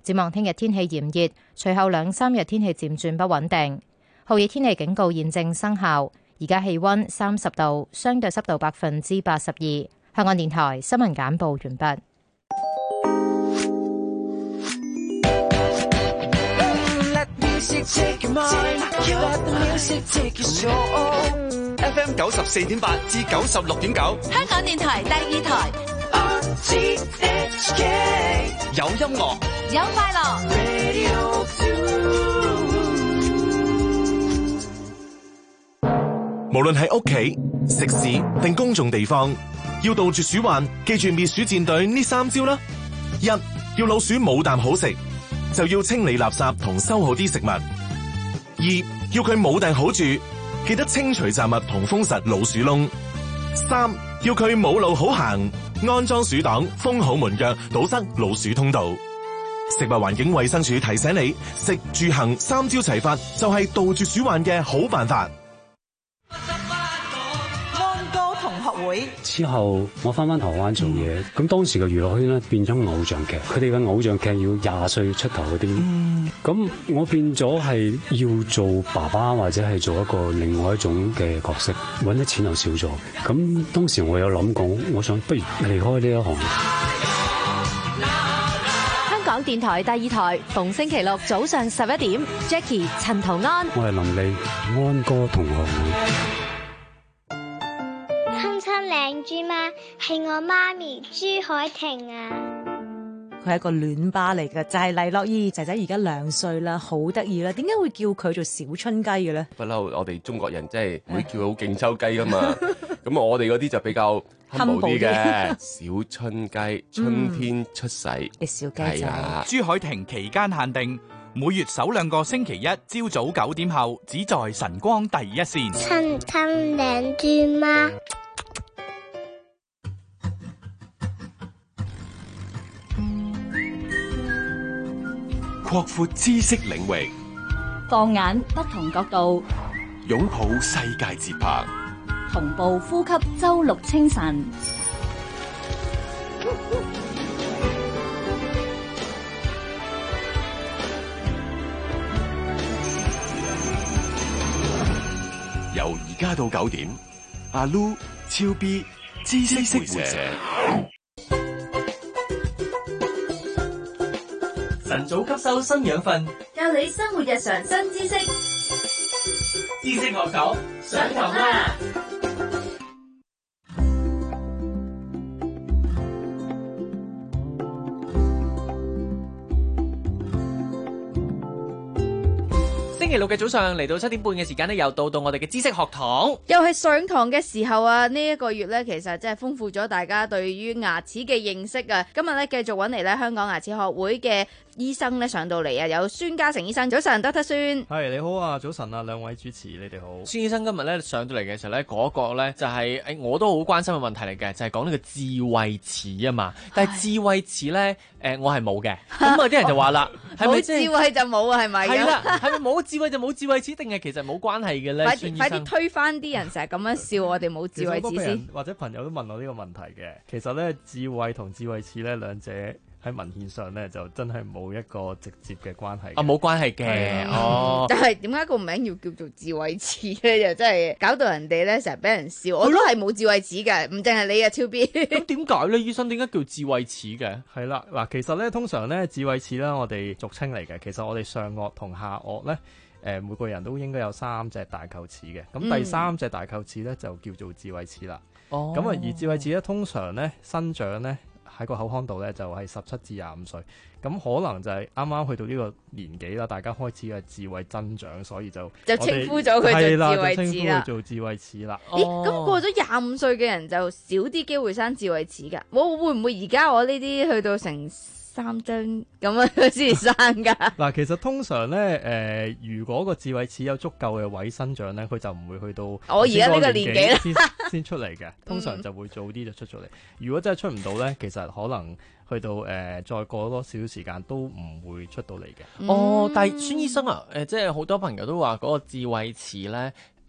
展望聽日天氣炎熱，隨後兩三日天氣漸轉不穩定。酷熱天氣警告現正生效，而家氣溫三十度，相對濕度百分之八十二。香港電台新聞簡報完畢。 F M 九十四點八至九十六點九， 香港電台第二台。 有音樂， 有快樂。 無論係屋企、食肆定公眾地方，要杜絕鼠患，記住滅鼠戰隊呢三招啦。一，要老鼠冇啖好食，就要清理垃圾同收好啲食物。二，要佢冇地好住，記得清除雜物同封實老鼠窿。三，要佢冇路好行，安裝鼠擋，封好門腳，堵塞老鼠通道。食物環境衛生署提醒你，食住行三招齊發，就係杜絕鼠患嘅好辦法。 安歌同學會之後，我翻返台灣做嘢，咁、嗯、當時嘅娛樂圈咧變咗偶像劇，佢哋嘅偶像劇要廿歲出頭嗰啲，咁、嗯、我變咗係要做爸爸或者係做一個另外一種嘅角色，揾得錢又少咗，咁當時我有諗過，我想不如離開呢一行。 香港電台第二台，逢星期六早上十一點 ，Jackie 陳圖安， 我係林莉，安歌同學會。 親親靚豬媽係我媽咪朱海婷啊！ 佢係一個暖爸嚟嘅，就係黎諾懿仔仔，而家兩歲啦，好得意啦。點解會叫佢做小春雞嘅咧？ 不嬲，我哋中國人真係會叫好勁抽雞噶嘛。咁我哋嗰啲就比較 humble 啲嘅小春雞，春天出世嘅小雞仔。 朱海婷期間限定，每月首兩個星期一朝早九點後，只在晨光第一線。 親親靚豬媽。 擴闊知識領域， 放眼不同角度， 擁抱世界節拍， 同步呼吸周六清晨。 由而家到九點，阿 Lu、超 B、知識會社。 晨早吸收新養分， 教你生活日常新知識。 知識學堂上堂啦！ 星期六嘅早上嚟到七點半嘅時間呢，又到到我哋嘅知識學堂， 又係上堂嘅時候啊！呢、這、一個月呢，其實真係豐富咗大家對於牙齒嘅認識啊！今日呢，繼續揾嚟呢香港牙齒學會嘅醫生呢上到嚟啊，有孫嘉誠醫生，早晨，Doctor孫。 係你好啊，早晨啊，兩位主持，你哋好。 孫醫生今日呢上到嚟嘅時候呢，嗰、那個呢就係、是、誒我都好關心嘅問題嚟嘅，就係講呢個智慧齒啊嘛。但係智慧齒呢，誒、呃、我係冇嘅。咁啊啲人就話啦，係咪智慧就冇啊？係咪？ 係啦，係咪冇智慧就冇智慧齒，定係其實冇關係嘅咧？ 快啲快啲推翻啲人成日咁樣笑我哋冇智慧齒先。 或者朋友都問我呢個問題嘅，其實咧智慧同智慧齒咧兩者喺文獻上咧就真係冇一個直接嘅關係。 啊，冇關係嘅，哦。 但係點解個名要叫做智慧齒咧？又真係搞到人哋咧成日俾人笑。我都係冇智慧齒嘅，唔淨係你啊，超 B。 咁點解咧？醫生點解叫智慧齒嘅？ 係啦，嗱，其實咧通常咧智慧齒啦，我哋俗稱嚟嘅。其實我哋上顎同下顎咧。誒每個人都應該有三隻大臼齒嘅，咁第三隻大臼齒咧就叫做智慧齒啦。哦，咁啊而智慧齒咧通常咧生長咧喺個口腔度咧就係十七至廿五歲，咁可能就係啱啱去到呢個年紀啦，大家開始嘅智慧增長，所以就就稱呼咗佢做智慧齒啦。 就稱呼佢做智慧齒啦。 咦？咁過咗廿五歲嘅人就少啲機會生智慧齒㗎？我會唔會而家我呢啲去到成三張咁樣先生噶？ 嗱，其實通常咧，誒、呃，如果個智慧齒有足夠嘅位生長咧，佢就唔會去到我而家呢個年紀先先出嚟嘅。通常就會早啲就出咗嚟。如果真係出唔到咧，其實可能去到誒、呃、再過多少少時間都唔會出到嚟嘅。 哦，但係孫醫生啊，誒、呃，即係好多朋友都話嗰個智慧齒咧。誒、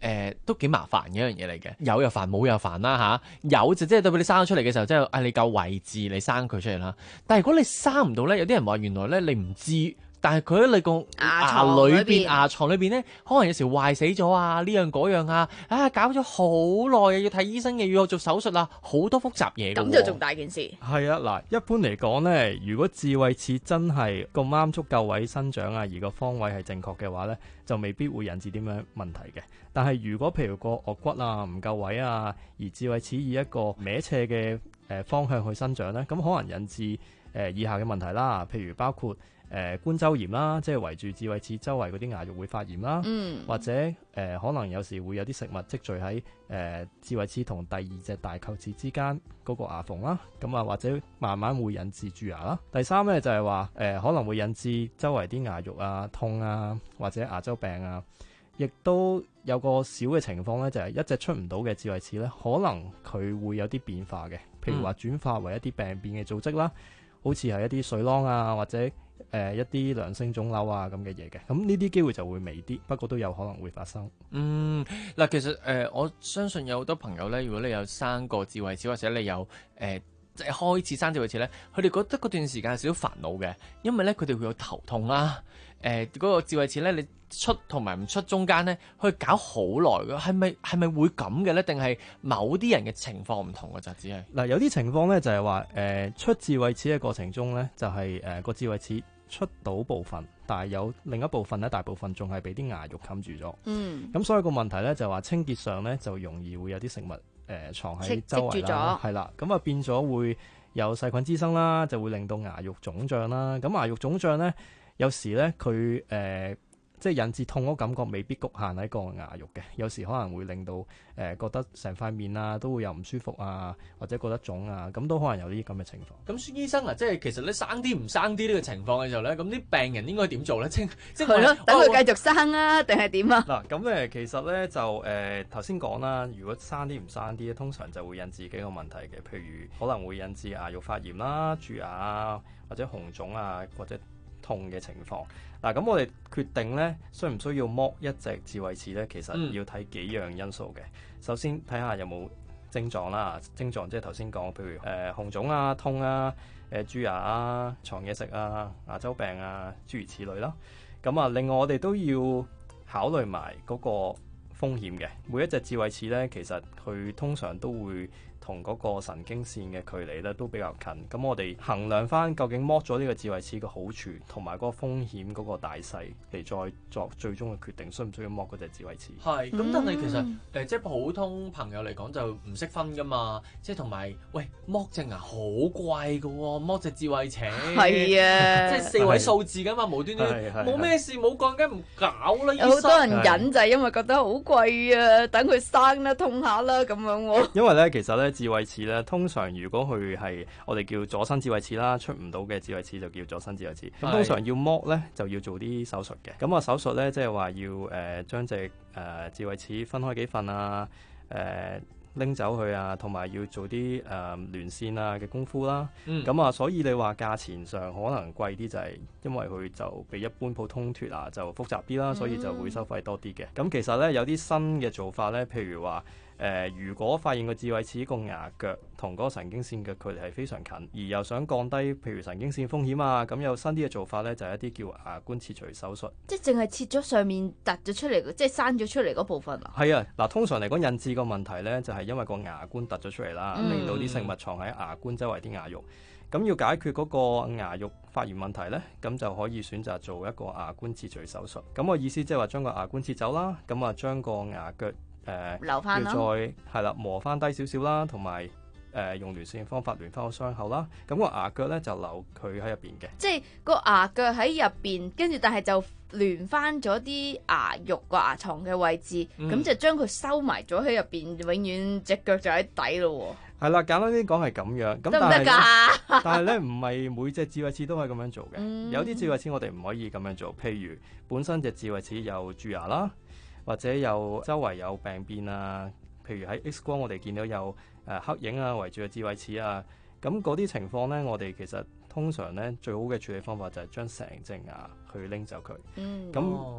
誒都幾麻煩嘅一樣嘢嚟嘅，有又煩，冇又煩啦嚇。有就即係對俾你生咗出嚟嘅時候，即係啊你夠位置，你生佢出嚟啦。但係如果你生唔到咧，有啲人話原來咧你唔知。但係佢喺你個牙裏邊、牙床裏邊咧，可能有時壞死咗啊，呢樣嗰樣啊，啊搞咗好耐啊，要睇醫生嘅，要做手術啊，好多複雜嘢。 咁就仲大件事。 係啊，嗱，一般嚟講咧，如果智慧齒真係咁啱足夠位生長啊，而個方位係正確嘅話咧，就未必會引致點樣問題嘅。但係如果譬如個顎骨啊唔夠位啊，而智慧齒以一個歪斜嘅誒方向去生長咧，咁可能引致誒、呃、以下嘅問題啦，譬如包括。誒、呃、冠周炎啦，即係圍住智慧齒周圍嗰啲牙肉會發炎啦，嗯、或者誒、呃、可能有時會有啲食物積聚喺誒、呃、智慧齒同第二隻大臼齒之間嗰個牙縫啦，咁啊或者慢慢會引致蛀牙啦。第三咧就係話誒可能會引致周圍啲牙肉啊痛啊，或者牙周病啊，亦都有個小嘅情況咧，就係、是、一隻出唔到嘅智慧齒咧，可能佢會有啲變化嘅，譬如話轉化為一啲病變嘅組織啦，好似係一啲水囊啊或者。誒、呃、一啲良性腫瘤啊咁嘅嘢嘅，咁呢啲機會就會微啲，不過都有可能會發生。 嗯，嗱，其實誒、呃，我相信有好多朋友咧，如果你有生過智慧齒，或者你有誒即係開始生智慧齒咧，佢哋覺得嗰段時間有少少煩惱嘅，因為咧佢哋會有頭痛啦，誒、呃、嗰、那個智慧齒咧，你出同埋唔出中間咧，佢搞好耐嘅，係咪係咪會咁嘅咧？定係某啲人嘅情況唔同嘅咋？只係嗱，有啲情況咧就係話誒出智慧齒嘅過程中咧，就係誒個智慧齒。出到部分，但係有另一部分咧，大部分仲係俾啲牙肉冚住咗。嗯，咁所以個問題咧就話清潔上咧就容易會有啲食物誒、呃、藏喺周圍啦，係啦，咁啊變咗會有細菌滋生啦，就會令到牙肉腫脹啦。咁牙肉腫脹咧，有時咧佢誒即係引致痛嗰感覺未必局限喺個牙肉嘅，有時可能會令到誒、呃、覺得成塊面啊都會有唔舒服啊，或者覺得腫啊，咁都可能有呢啲咁嘅情況。 咁孫醫生啊，即係其實咧生啲唔生啲呢個情況嘅時候咧，咁啲病人應該點做咧？即即係咯，等佢繼續生啊，定係點啊？ 嗱，咁誒其實咧就誒頭先講啦，如果生啲唔生啲，通常就會引致幾個問題嘅，譬如可能會引致牙肉發炎啦、蛀牙啊，或者紅腫啊，或者痛嘅情況。嗱，咁我哋決定咧，需唔需要剝一隻智慧齒咧？其實要睇幾樣因素嘅。嗯、首先睇下有冇症狀啦，症狀即係頭先講，譬如誒、呃、紅腫啊、痛啊、誒蛀牙啊、藏嘢食啊、牙周病啊，諸如此類啦。咁啊，另外我哋都要考慮埋嗰個風險嘅。每一隻智慧齒咧，其實佢通常都會同嗰個神經線嘅距離咧都比較近，咁我哋衡量翻究竟剝咗呢個智慧齒嘅好處同埋嗰個風險嗰個大細嚟再作最終嘅決定，需唔需要剝嗰隻智慧齒？ 係，咁但係其實誒、呃、即係普通朋友嚟講就唔識分噶嘛，即係同埋喂剝隻牙好貴噶喎，剝隻智慧齒係啊，即係四位數字噶嘛，無端端冇咩事冇講緊唔搞啦， 有好多人忍就係因為覺得好貴啊，等佢生啦痛下啦咁樣喎。 因為咧其實咧。智慧齒咧，通常如果佢係我哋叫左身智慧齒啦，出唔到嘅智慧齒就叫左身智慧齒。咁通常要剝咧，就要做啲手術嘅。咁啊手術咧，即係話要誒將隻誒智慧齒分開幾份啊，誒拎走佢啊，同埋要做啲誒、呃、連線啊嘅功夫啦。咁、嗯、啊，所以你話價錢上可能貴啲，就係因為佢就比一般普通脫牙就複雜啲啦，所以就會收費多啲嘅。咁、嗯、其實咧有啲新嘅做法咧，譬如話。誒、呃，如果發現個智慧齒個牙腳同嗰個神經線嘅距離係非常近，而又想降低譬如神經線風險啊，咁有新啲嘅做法咧，就係、是、一啲叫牙冠切除手術。 即係淨係切咗上面突咗出嚟，即係生咗出嚟嗰部分啊？ 係啊，嗱，通常嚟講引致個問題咧，就係、是、因為個牙冠突咗出嚟啦，令到啲食物藏喺牙冠周圍啲牙肉。咁要解決嗰個牙肉發炎問題咧，咁就可以選擇做一個牙冠切除手術。咁我意思即係話將個牙冠切走啦，咁啊將個牙腳。誒、呃、 留翻咯， 再係啦磨翻低少少啦，同埋誒用聯線方法聯翻個傷口啦。咁、個牙腳咧就留佢喺入邊嘅， 即係個牙腳喺入邊，跟住但係就聯翻咗啲牙肉個牙床嘅位置，咁、嗯、就將佢收埋咗喺入邊，永遠隻腳就喺底咯。 係啦，簡單啲講係咁樣。咁得唔得㗎？ 但係咧唔係每隻智慧齒都可以咁樣做嘅、嗯。有啲智慧齒我哋唔可以咁樣做，譬如本身隻智慧齒有蛀牙啦。或者有周圍有病變啊，譬如喺 X 光我哋見到有誒、呃、黑影啊圍住個智慧齒啊，咁嗰啲情況咧，我哋其實通常咧最好嘅處理方法就係將成隻牙去拎走佢。咁、嗯、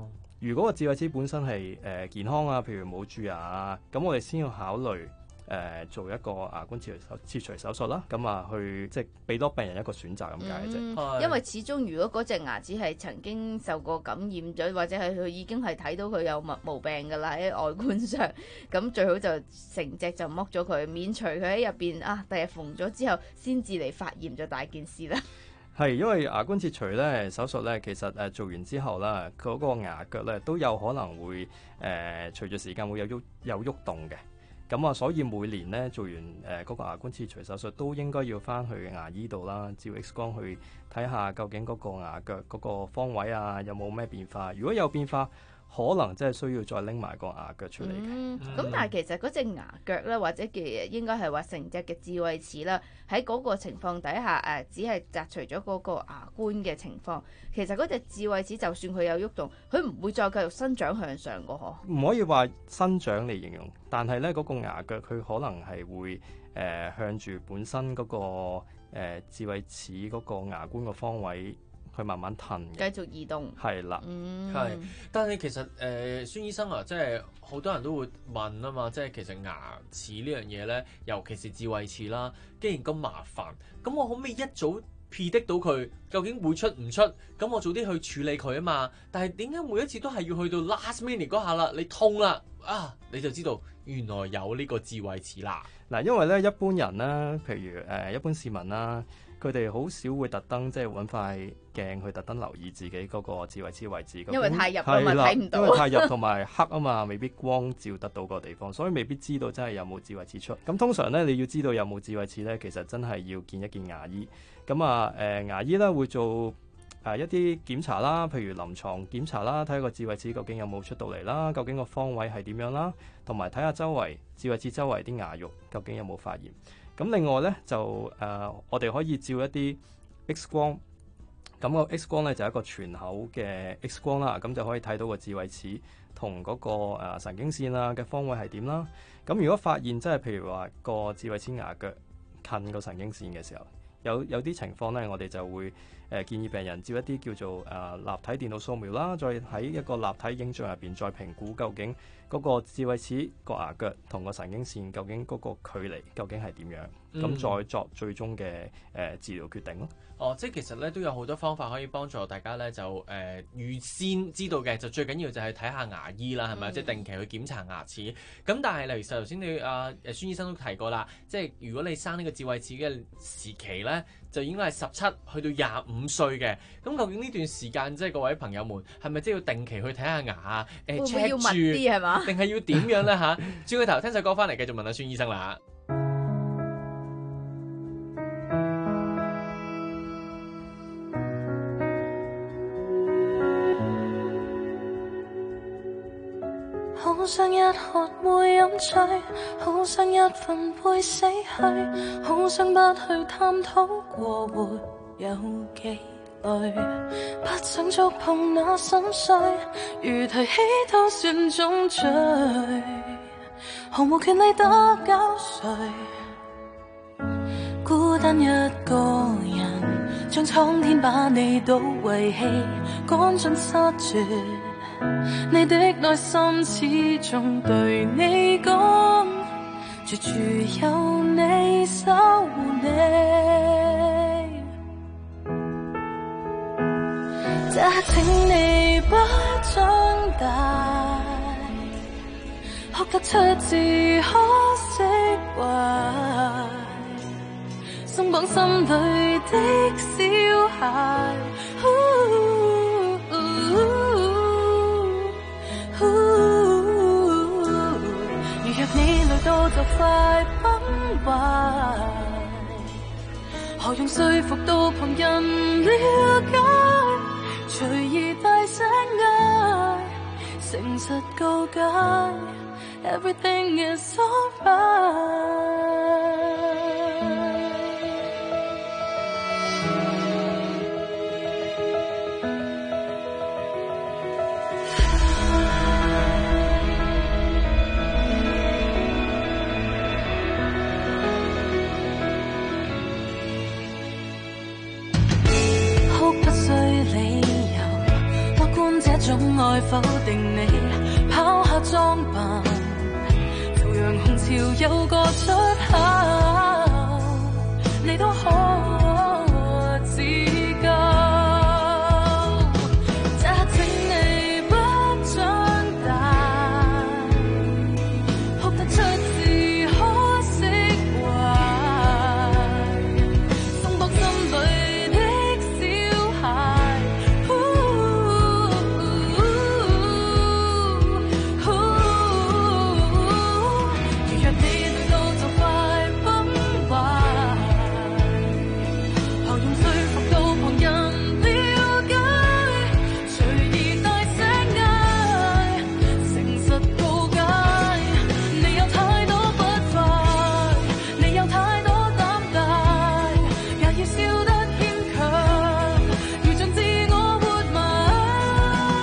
如果個智慧齒本身係誒、呃、健康啊，譬如冇蛀牙啊，咁我哋先要考慮誒、呃、做一個牙冠切除手切除手術啦。咁啊，去即係俾多病人一個選擇咁解嘅啫。 嗯、因為始終如果嗰隻牙齒係曾經受過感染咗，或者係佢已經係睇到佢有毛毛病㗎啦喺外觀上，咁最好就成隻就剝咗佢，免除佢喺入邊啊，第日縫咗之後先至嚟發炎就大件事啦。 係，因為牙冠切除咧手術咧，其實誒做完之後啦，嗰、那個牙腳咧都有可能會誒、呃、隨住時間會有喐有喐動嘅。咁啊，所以每年咧做完誒嗰、呃那個牙冠切除手術，都應該要翻去牙醫度啦，照 X 光去睇下究竟嗰個牙腳嗰個方位啊有冇咩變化。如果有變化，可能真係需要再拎埋個牙腳出嚟嘅。咁、 嗯嗯、但係其實嗰隻牙腳咧，或者嘅應該係話成隻嘅智慧齒啦，喺嗰個情況底下誒、呃，只係摘除咗嗰個牙冠嘅情況，其實嗰隻智慧齒就算佢有喐動，佢唔會再繼續生長向上嘅嗬。 唔可以話生長嚟形容，但係咧嗰個牙腳佢可能係會誒、呃、向住本身嗰、那個、呃、智慧齒嗰個牙冠嘅方位去慢慢褪嘅， 繼續移動。 係啦， 嗯，係。但係其實誒、呃，孫醫生啊，即係好多人都會問啊嘛，即係其實牙齒呢樣嘢咧，尤其是智慧齒啦，既然咁麻煩，咁我可唔可以一早 predict 到佢究竟會出唔出？咁我早啲去處理佢啊嘛。但係點解每一次都係要去到 last minute 嗰下啦，你痛啦啊，你就知道原來有呢個智慧齒啦。 嗱，因為咧一般人啦，譬如誒、呃、一般市民啦，佢哋好少會特登即係揾塊鏡去特登留意自己嗰個智慧齒位置， 因為太入啊嘛，睇唔到。 因為太入同埋黑啊嘛，未必光照得到個地方，所以未必知道真係有冇智慧齒出。咁通常咧，你要知道有冇智慧齒咧，其實真係要見一見牙醫。咁啊誒、呃、牙醫咧會做誒、呃、一啲檢查啦，譬如臨床檢查啦，睇下個智慧齒究竟有冇出到嚟啦，究竟個方位係點樣啦，同埋睇下周圍智慧齒周圍啲牙肉究竟有冇發炎。咁另外咧就誒、呃，我哋可以照一啲 X 光，咁個 X 光咧就係、一個全口嘅 X 光啦，咁就可以睇到個智慧齒同嗰個、呃、神經線啊嘅方位係點啦。咁如果發現真係譬如話個智慧齒牙腳近個神經線嘅時候，有有啲情況咧，我哋就會誒、呃、建議病人照一啲叫做誒、呃、立體電腦掃描啦，再喺一個立體影像入邊再評估究竟嗰個智慧齒個牙腳同個神經線究竟嗰個距離究竟係點樣，咁、嗯、再作最終嘅誒、呃、治療決定咯。 哦，即係其實咧都有好多方法可以幫助大家咧，就誒、呃、預先知道嘅，就最緊要就係睇下牙醫啦，係咪？嗯、即係定期去檢查牙齒。咁但係例如頭先你阿誒孫醫生都提過啦，即係如果你生呢個智慧齒嘅時期咧，就應該係十七去到廿五歲嘅。咁究竟呢段時間即係各位朋友們係咪即係要定期去睇下牙啊？誒 check 住啲係嘛？定係要點樣咧嚇？轉個頭聽首歌翻嚟，繼續問下孫醫生啦。 好想一喝會飲醉，好想一瞓會死去，好想不去探討過活有幾累，不想觸碰那心碎，如提起都算種罪，毫無權利得交稅，孤單一個人，將蒼天把你都遺棄，趕盡殺絕。你的內心始終對你講，絕處有你守護你，這請你不長大，學得出自可釋懷，鬆綁心裏的小孩。你累到就快崩壞，何用說服到旁人了解？隨意大聲嗌，誠實告解 ，Everything is alright。 種愛否定你，拋下裝扮，朝陽紅潮有個出口，你都可自救。這請你不長大，哭得出自可釋懷，鬆綁心裏的小孩。如若你對到就快崩壞，何用說服到旁人了解？隨意大聲嗌，誠實告解。你有太多不快，你有太多膽大，也要笑得牽強，如盡自我活埋，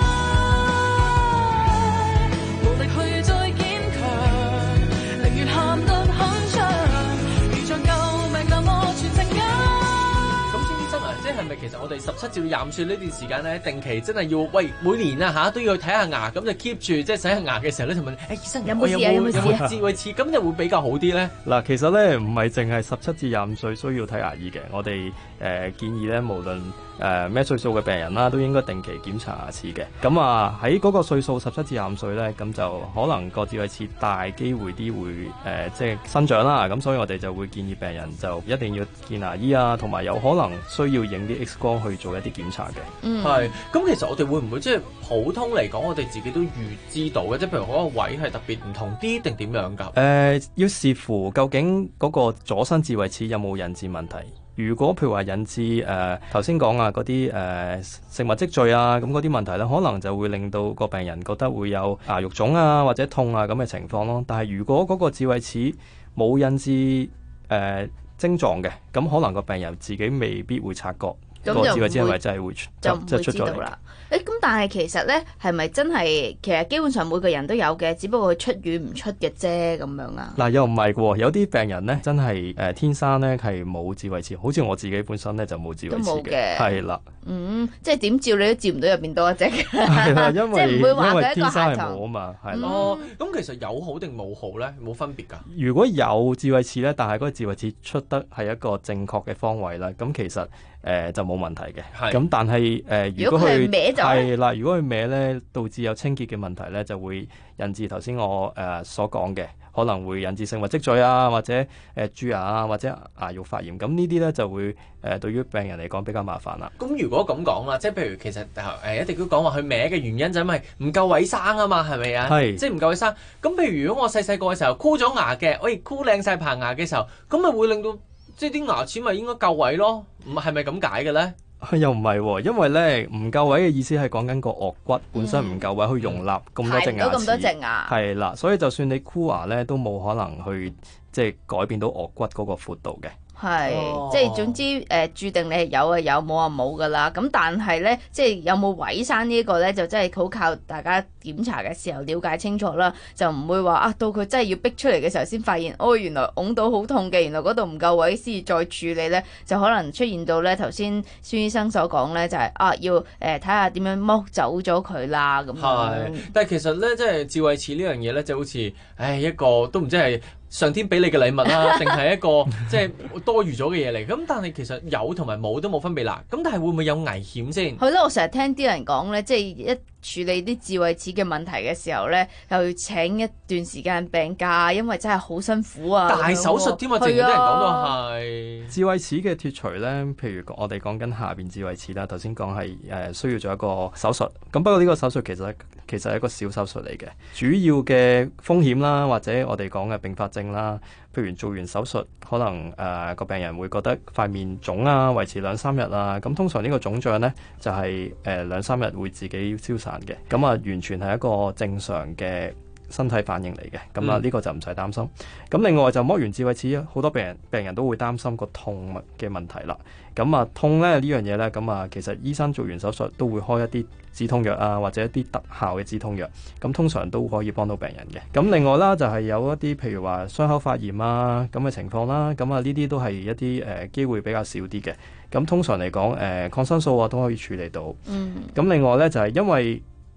無力去再堅強，寧願喊得很長，如像救命那麼全程間。 咁孫醫生啊，即係咪其實我哋十七至到廿五歲呢段時間咧，定期真係要喂每年啊嚇都要去睇下牙，咁就 keep 住即係洗下牙嘅時候咧，就問誒、欸、醫生有冇事啊有冇事啊智慧齒，咁就會比較好啲咧。 嗱，其實咧唔係淨係十七至廿五歲需要睇牙醫嘅，我哋誒、呃、建議咧，無論誒咩歲數嘅病人啦，都應該定期檢查牙齒嘅。咁啊喺嗰個歲數十七至廿五歲咧，咁就可能個智慧齒大機會啲會誒、呃、即係生長啦。咁所以我哋就會建議病人就一定要見牙醫啊，同埋有可能需要影啲 X 光去做一啲檢查嘅。 嗯，係。咁其實我哋會唔會即係普通嚟講，我哋自己都預知到嘅？即係譬如嗰個位係特別唔同啲定點樣㗎？ 誒、呃，要視乎究竟嗰個左身智慧齒有冇引致問題。如果譬如話引致誒頭先講啊嗰啲誒食物積聚啊咁嗰啲問題咧，可能就會令到個病人覺得會有牙肉腫啊或者痛啊咁嘅情況咯。但係如果嗰個智慧齒冇引致誒、呃、症狀嘅，咁可能個病人自己未必會察覺個智慧齒係咪真係會就唔會知道啦。誒咁，但係其實咧，係咪真係其實基本上每個人都有嘅，只不過佢出與唔出嘅啫咁樣啊？ 嗱，又唔係喎，有啲病人咧真係誒、呃、天生咧係冇智慧齒，好似我自己本身咧就冇智慧齒嘅，係啦。 嗯，即係點照你都照唔到入邊多一隻嘅， 係啦，因為即係唔會話佢一個天生係下冇啊嘛，係咯。 哦，咁其實有好定冇好咧，冇分別㗎。 如果有智慧齒咧，但係嗰個智慧齒出得係一個正確嘅方位啦，咁其實誒、呃、就冇問題嘅。 係。 咁但係誒、呃，如果佢係啦，如果佢歪咧，導致有清潔嘅問題咧，就會引致頭先我誒、呃、所講嘅，可能會引致食物積聚啊，或者誒、呃、蛀牙啊，或者牙肉發炎。咁呢啲咧就會誒、呃、對於病人嚟講比較麻煩啦。 咁如果咁講啦，即係譬如其實誒一定都講話佢歪嘅原因就係因為唔夠位生啊嘛，係咪啊？ 係。即係唔夠位生。咁譬如如果我細細個嘅時候箍咗牙嘅，喂箍靚晒棚牙嘅時候，咁咪會令到即係啲牙齒咪應該夠位咯？唔係咪咁解嘅咧？ 又唔係喎，因為咧唔夠位嘅意思係講緊個顎骨本身唔夠位去容納咁多隻牙齒， 咁多隻牙， 係啦，所以就算你箍牙咧，都冇可能去即係改變到顎骨嗰個闊度嘅。 係， 哦、 即係總之誒、呃，註定你係有啊有，冇啊冇噶啦。咁但係咧，即係有冇位生呢個咧，就真係好靠大家檢查嘅時候了解清楚啦。就唔會話啊，到佢真係要逼出嚟嘅時候先發現，哦原來拱到好痛嘅，原來嗰度唔夠位先再處理咧，就可能出現到咧頭先孫醫生所講咧，就係、是、啊要誒睇下點樣剝走咗佢啦咁。 係，但係其實咧，即係智慧齒呢樣嘢咧，就好似唉一個都唔知係上天俾你嘅禮物啦，定係一個即係多餘咗嘅嘢嚟？咁但係其實有同埋冇都冇分別啦。咁但係會唔會有危險先？ 係咯，我成日聽啲人講咧，即係一處理啲智慧齒嘅問題嘅時候咧，又要請一段時間病假，因為真係好辛苦啊！ 大手術添啊，淨係啲人講到係智慧齒嘅脫除咧，譬如我哋講緊下邊智慧齒啦，頭先講係誒需要做一個手術。咁不過呢個手術其實其實係一個小手術嚟嘅，主要嘅風險啦，或者我哋講嘅併發症啦，譬如做完手術，可能誒個、呃、病人會覺得塊面腫啊，維持兩三日啊。咁通常呢個腫脹咧就係誒兩三日會自己消散嘅，咁啊完全係一個正常嘅身體反應嚟嘅，咁啊呢個就唔使擔心。咁另外就剝完智慧齒，好多病人病人都會擔心個痛嘅問題啦。咁啊痛咧呢樣嘢咧，咁啊其實醫生做完手術都會開一啲止痛藥啊，或者一啲特效嘅止痛藥，咁通常都可以幫到病人嘅。咁另外啦，就係有一啲譬如話傷口發炎啊咁嘅情況啦，咁啊呢啲都係一啲誒機會比較少啲嘅。咁通常嚟講，誒抗生素啊都可以處理到。嗯。咁另外咧就係因為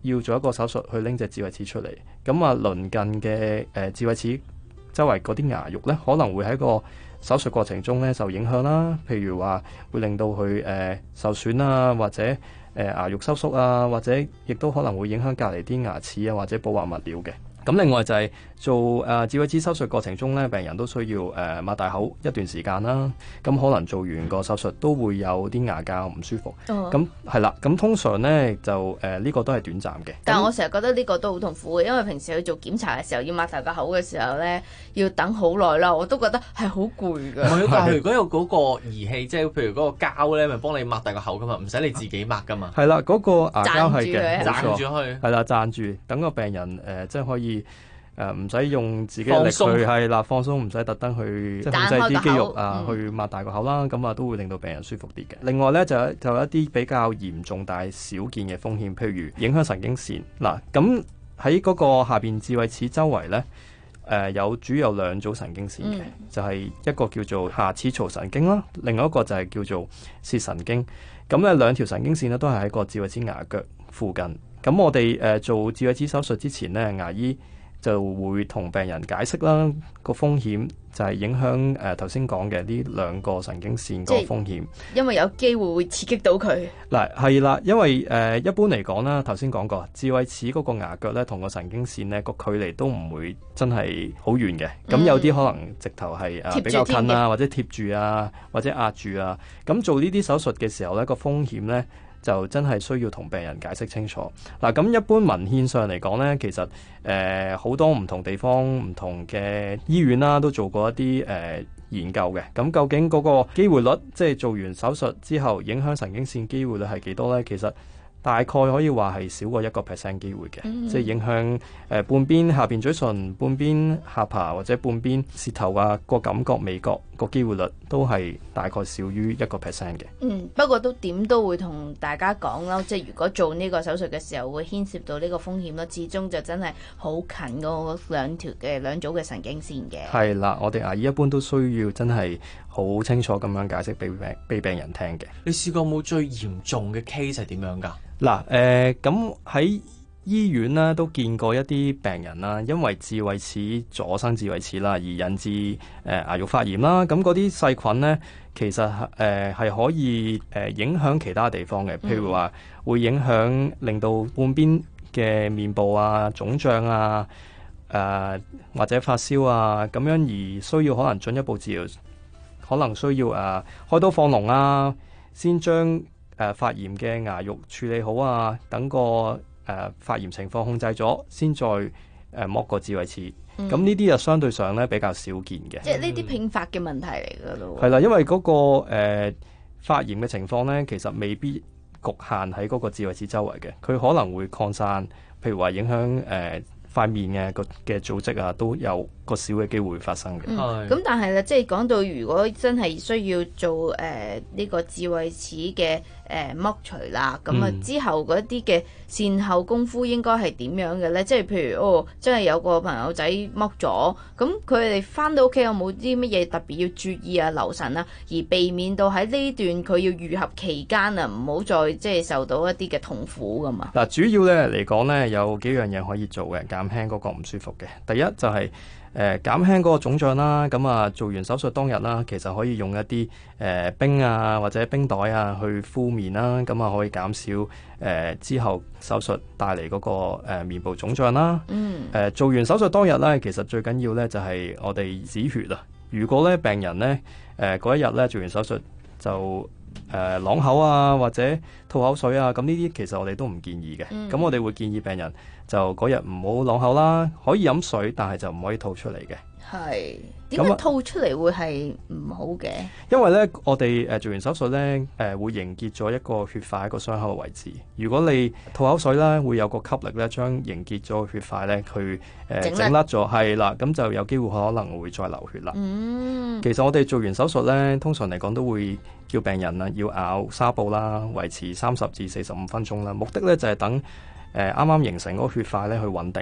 要做一個手術去拎隻智慧齒出嚟，咁啊鄰近嘅誒、呃、智慧齒周圍嗰啲牙肉咧，可能會喺個手術過程中咧受影響啦。譬如話會令到佢誒、呃、受損啊，或者誒、呃、牙肉收縮啊，或者亦都可能會影響隔離啲牙齒啊，或者保滑物料嘅。咁另外就係做誒、呃、智慧齒手術過程中咧，病人都需要誒擘、呃、大口一段時間啦。咁可能做完個手術都會有啲牙骹唔舒服。咁係啦，咁通常咧就誒呢、呃這個都係短暫嘅。 但係我成日覺得呢個都好痛苦嘅，因為平時去做檢查嘅時候要擘大個口嘅時候咧，要等好耐啦，我都覺得係好攰㗎。 唔係，但係如果有嗰個儀器，即係譬如嗰個膠咧，咪幫你擘大個口噶嘛，唔使你自己擘噶嘛。 係啦，嗰、那個牙膠係嘅， 攢住佢， 係啦，攢住，等個病人誒、呃、即係可以。誒唔使用自己嘅力去係啦，放鬆，唔使特登去即係控制啲肌肉啊，嗯、去擘大個口啦，咁啊都會令到病人舒服啲嘅。另外咧就就有一啲比較嚴重但係少見嘅風險，譬如影響神經線嗱。咁喺嗰個下邊智慧齒周圍咧，誒、呃、有主要有兩組神經線嘅，嗯、就係一個叫做下齒槽神經啦，另外一個就係叫做舌神經。咁咧兩條神經線咧都係喺個智慧齒牙腳附近。咁我哋誒、呃、做智慧齒手術之前咧，牙醫就會同病人解釋啦，個風險就係影響誒頭先講嘅呢兩個神經線個風險， 因為有機會會刺激到佢。 嗱係啦，因為誒、呃、一般嚟講啦，頭先講過智慧齒嗰個牙腳咧同個神經線咧個距離都唔會真係好遠嘅，咁、嗯、有啲可能直頭係誒比較近啊，或者貼住啊，或者壓住啊，咁做呢啲手術嘅時候咧個風險咧，就真係需要同病人解釋清楚。嗱，咁一般文獻上嚟講呢，其實誒好、呃、多唔同地方、唔同嘅醫院啦，都做過一啲誒、呃、研究嘅。咁究竟嗰個機會率，即係做完手術之後影響神經線機會率係幾多呢？其實大概可以話係少過一個 percent 機會嘅，嗯、即係影響誒、呃、半邊下邊嘴唇、半邊下巴或者半邊舌頭啊個感覺、味覺個機會率都係大概少於一個 percent 嘅。 嗯，不過都點都會同大家講啦，即係如果做呢個手術嘅時候會牽涉到呢個風險啦，始終就真係好近嗰兩條嘅兩組嘅神經線嘅。係啦，我哋牙醫一般都需要真係好清楚咁樣解釋俾病俾病人聽嘅。 你試過冇最嚴重嘅 case 係點樣㗎？ 嗱，誒咁喺醫院咧都見過一啲病人啦，因為智慧齒阻生智慧齒啦，而引致誒、呃、牙肉發炎啦。咁嗰啲細菌咧，其實誒係、呃、可以誒、呃、影響其他地方嘅，譬如話會影響令到半邊嘅面部啊腫脹啊，誒、呃、或者發燒啊，咁樣而需要可能進一步治療，可能需要誒、呃、開刀放膿啊，先將誒、呃、發炎嘅牙肉處理好啊，等個誒、呃、發炎情況控制咗，先再誒剝個智慧齒。咁呢啲就相對上咧比較少見嘅。 即係呢啲併發嘅問題嚟㗎咯。 係啦，因為嗰、那個誒、呃、發炎嘅情況咧，其實未必局限喺嗰個智慧齒周圍嘅，佢可能會擴散，譬如話影響誒、呃塊面嘅個嘅組織啊，都有個小嘅機會發生嘅。 咁、嗯、但係咧，即係講到如果真係需要做誒呢、呃這個智慧齒嘅誒剝除啦，咁啊、嗯、之後嗰啲嘅善後功夫應該係點樣嘅咧？即係譬如哦，真係有個朋友仔剝咗，咁佢哋翻到屋企有冇啲乜嘢特別要注意啊、留神啊，而避免到喺呢段佢要愈合期間啊，唔好再即係受到一啲嘅痛苦噶嘛？嗱， 主要咧嚟講咧，有幾樣嘢可以做嘅，減輕嗰個唔舒服嘅。第一就係、是。誒、呃、減輕嗰個腫脹啦，咁啊做完手術當日啦，其實可以用一啲誒、呃、冰啊或者冰袋啊去敷面啦，咁啊可以減少誒、呃、之後手術帶嚟嗰個、呃、面部腫脹啦。嗯。誒、呃、做完手術當日咧，其實最緊要咧就係、是、我哋止血啊。如果咧病人咧誒嗰一日咧做完手術就誒啷、呃、口啊或者吐口水啊，咁呢啲其實我哋都唔建議嘅。咁、嗯、我哋會建議病人就嗰日唔好啷口啦，可以飲水，但係就唔可以吐出嚟嘅。 係點解吐出嚟會係唔好嘅？ 因為咧，我哋誒做完手術咧，誒、呃、會凝結咗一個血塊喺個傷口嘅位置。如果你吐口水咧，會有個吸力咧，將凝結咗嘅血塊咧，佢誒整甩咗，係啦，咁就有機會可能會再流血啦。嗯，其實我哋做完手術咧，通常嚟講都會叫病人啊要咬紗布啦，維持三十至四十五分鐘啦。目的咧就係、是、等誒啱啱形成嗰個血塊咧去穩定。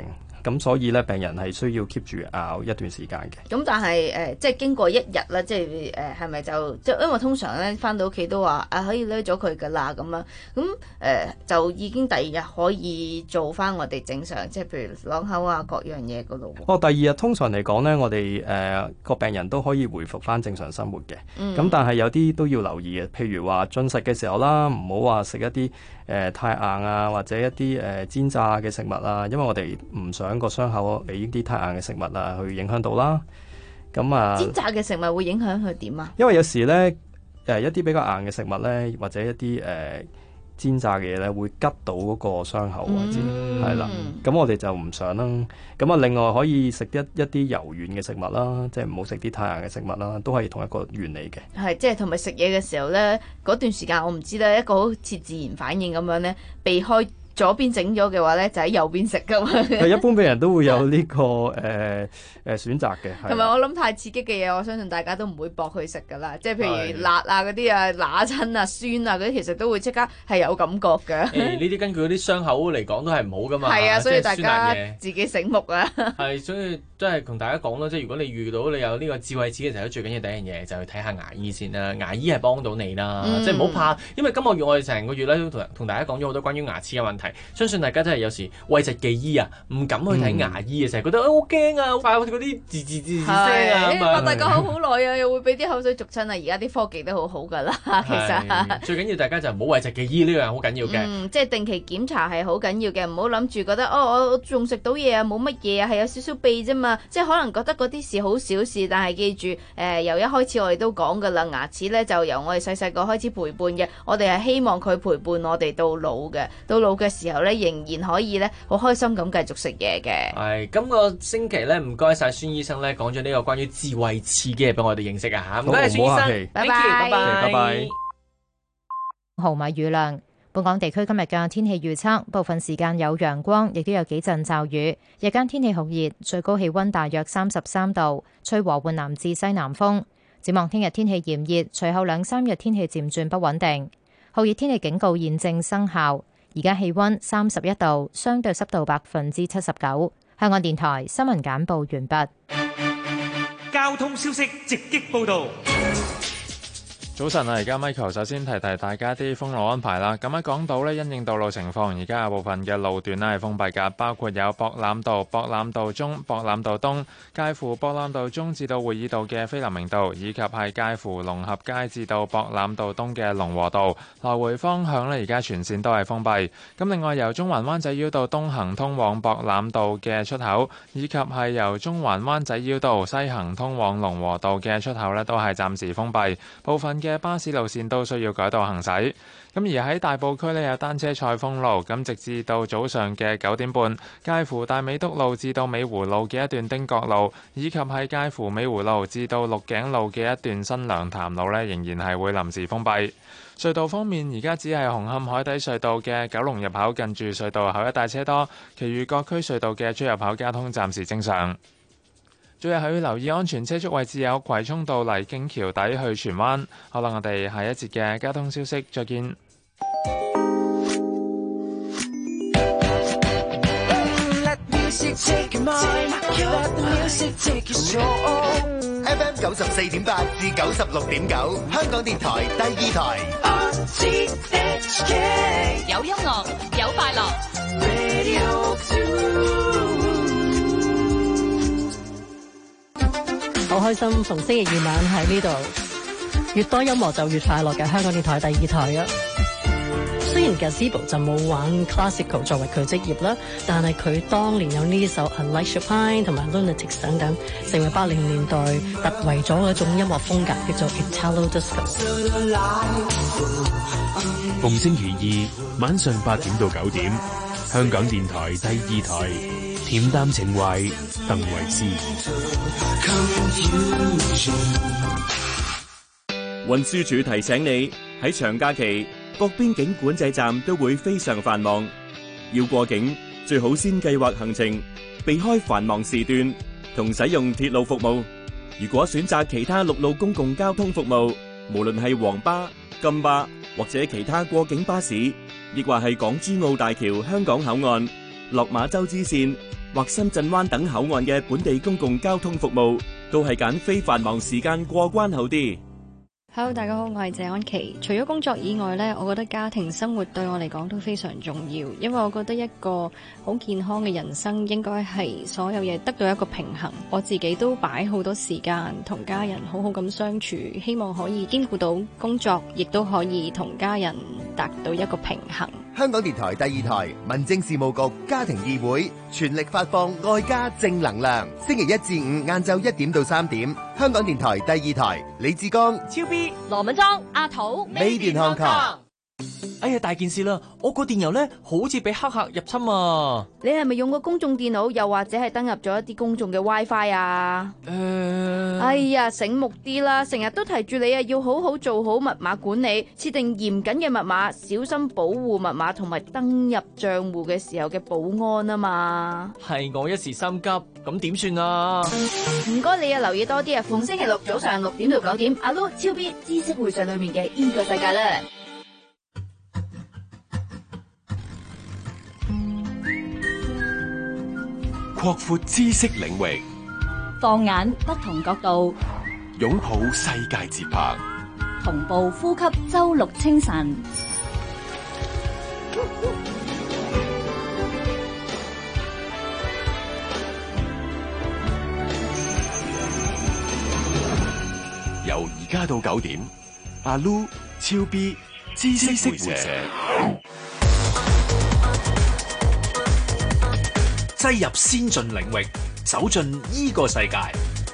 咁所以咧病人係需要 keep 住咬一段時間嘅。 咁但係誒、呃，即係經過一日啦，即係誒係咪就即係因為通常咧翻到屋企都話啊可以掠咗佢噶啦咁樣，咁誒、呃、就已經第二日可以做翻我哋正常，即係譬如啷口啊各樣嘢嗰度。 哦，第二日通常嚟講咧，我哋誒個病人都可以回復翻正常生活嘅。咁、嗯、但係有啲都要留意嘅，譬如話進食嘅時候啦，唔好話食一啲誒、呃、太硬啊，或者一啲誒、呃、煎炸嘅食物啊，因為我哋唔想個傷口俾啲太硬嘅食物啊去影響到啦。咁啊， 煎炸嘅食物會影響佢點啊？ 因為有時咧誒、呃、一啲比較硬嘅食物咧，或者一啲誒、呃煎炸嘅嘢咧會拮到嗰個傷口位置，係啦、嗯，咁我哋就唔想啦。咁啊，另外可以食一一啲柔軟嘅食物啦，即係唔好食啲太硬嘅食物啦，都係同一個原理嘅。係， 即係同埋食嘢嘅時候咧，嗰段時間我唔知咧，一個好似自然反應咁樣咧，避開。左邊整咗嘅話咧，就喺右邊食噶嘛。 係一般病人都會有呢、這個誒誒、呃呃、選擇嘅。 同埋我諗太刺激嘅嘢，我相信大家都唔會搏去食噶啦。即係譬如辣啊嗰啲啊、乸親啊、酸啊嗰啲，其實都會即刻係有感覺嘅。 呢啲根據嗰啲傷口嚟講都係唔好噶嘛。 係啊，所以大家自己醒目啊。 係，所以都係同大家講咯，即係如果你遇到你有呢個智慧齒嘅時候，最緊要第一樣嘢就去睇下牙醫先啦。牙醫係幫到你啦，嗯、即係唔好怕，因為今個月我哋成個月咧都同同大家講咗好多關於牙齒嘅問題，相信大家真係有時諱疾忌醫啊，唔敢去睇牙醫啊，成日覺得好驚啊，好快嗰啲字字字字聲啊咁啊！ 大家好好耐啊，又會俾啲口水逐親啊！而家啲科技都好好噶啦，其實最緊要大家就唔好諱疾忌醫呢樣好緊要嘅。 嗯，即係定期檢查係好緊要嘅，唔好諗住覺得哦，我仲食到嘢啊，冇乜嘢啊，係有少少鼻啫嘛。即係可能覺得嗰啲事好小事，但係記住誒、呃，由一開始我哋都講噶啦，牙齒咧就由我哋細細個開始陪伴嘅，我哋係希望佢陪伴我哋到老嘅，到老嘅時候咧仍然可以咧好開心咁繼續食嘢嘅。 係今個星期咧，唔該晒孫醫生咧，講咗呢個關於智慧齒嘅嘢俾我哋認識啊吓，唔該孫醫生， 拜拜拜拜拜。 毫米雨量。本港地區今日嘅天氣預測，部分時間有陽光，亦都有幾陣驟雨。日間天氣酷熱，最高氣溫大約三十三度，吹和緩南至西南風。展望聽日天氣炎熱，隨後兩三日天氣漸轉不穩定。酷熱天氣警告現正生效。而家氣溫三十一度，相對濕度百分之七十九。香港電台新聞簡報完畢。 交通消息直擊報道。 早晨啊！而家 Michael 首先提提大家啲封路安排啦。咁喺港島呢，因應道路情況，而家有部分嘅路段呢係封閉㗎，包括有博覽道、博覽道中、博覽道東，介乎博覽道中至到會議道嘅菲林明道，以及係介乎龍合街至到博覽道東嘅龍和道，來回方向呢，而家全線都係封閉。咁另外由中環灣仔繞道東行通往博覽道嘅出口，以及係由中環灣仔繞道西行通往龍和道嘅出口呢，都係暫時封閉。部分嘅巴士路線都需要改道行駛。咁而喺大埔區呢，有單車賽封路，咁直至到早上嘅九點半，介乎大美督路至到美湖路嘅一段汀角路，以及係介乎美湖路至到鹿頸路嘅一段新娘潭路呢，仍然係會臨時封閉。隧道方面，而家只係紅磡海底隧道嘅九龍入口近住隧道口一帶車多，其餘各區隧道嘅出入口交通暫時正常。最後係要留意安全車速位置有葵涌道麗景橋底去荃灣。好啦，我哋下一節嘅交通消息再見。 F M 九十四點八至九十六點九，香港電台第二台。 有音樂，有快樂。 好開心，逢星期二晚喺呢度，越多音樂就越快樂嘅香港電台第二台啊！雖然 Gazebo 就冇玩 classical 作為佢職業啦，但係佢當年有呢首 I Like Chopin 同埋 Lunatics 等等，成為八零年代突圍咗嗰種音樂風格，叫做 Italo Disco。 逢星期二晚上八點到九點，香港電台第二台。恬淡情懷，鄧維斯。 運輸署提醒你，喺長假期，各邊境管制站都會非常繁忙，要過境最好先計劃行程，避開繁忙時段，同使用鐵路服務。如果選擇其他陸路公共交通服務，無論係黃巴、金巴或者其他過境巴士，亦或係港珠澳大橋香港口岸、落馬洲支線、 或深圳灣等口岸嘅本地公共交通服務，都係揀非繁忙時間過關好啲。 Hello， 大家好，我係謝安琪。除咗工作以外呢，我覺得家庭生活對我嚟講都非常重要，因為我覺得一個好健康嘅人生應該係所有嘢得到一個平衡。我自己都擺好多時間同家人好好咁相處，希望可以兼顧到工作，亦都可以同家人達到一個平衡。 香港電台第二台民政事務局家庭議會全力發放愛家正能量。星期一至五晏晝一點到三點，香港電台第二台李志剛、 超 B、 羅敏莊、阿土、 美電香港。 哎呀，大件事啦！我個電郵呢好似俾黑客入侵啊！ 你係咪用過公眾電腦，又或者係登入咗一啲公眾嘅 WiFi 啊？誒、呃，哎呀，醒目啲啦！成日都提住你啊，要好好做好密碼管理，設定嚴謹嘅密碼，小心保護密碼同埋登入賬戶嘅時候嘅保安啊嘛！ 係我一時心急，咁點算啊？ 唔該你啊，留意多啲啊！逢星期六早上六點到九點，阿 Lu 超 B 知識會上裏面嘅呢個世界啦。 擴闊知識領域， 放眼不同角度， 擁抱世界節拍， 同步呼吸周六清晨。 由而家到九點，阿 Lu、超 B 知識會社。 擠入先進領域，走進依個世界。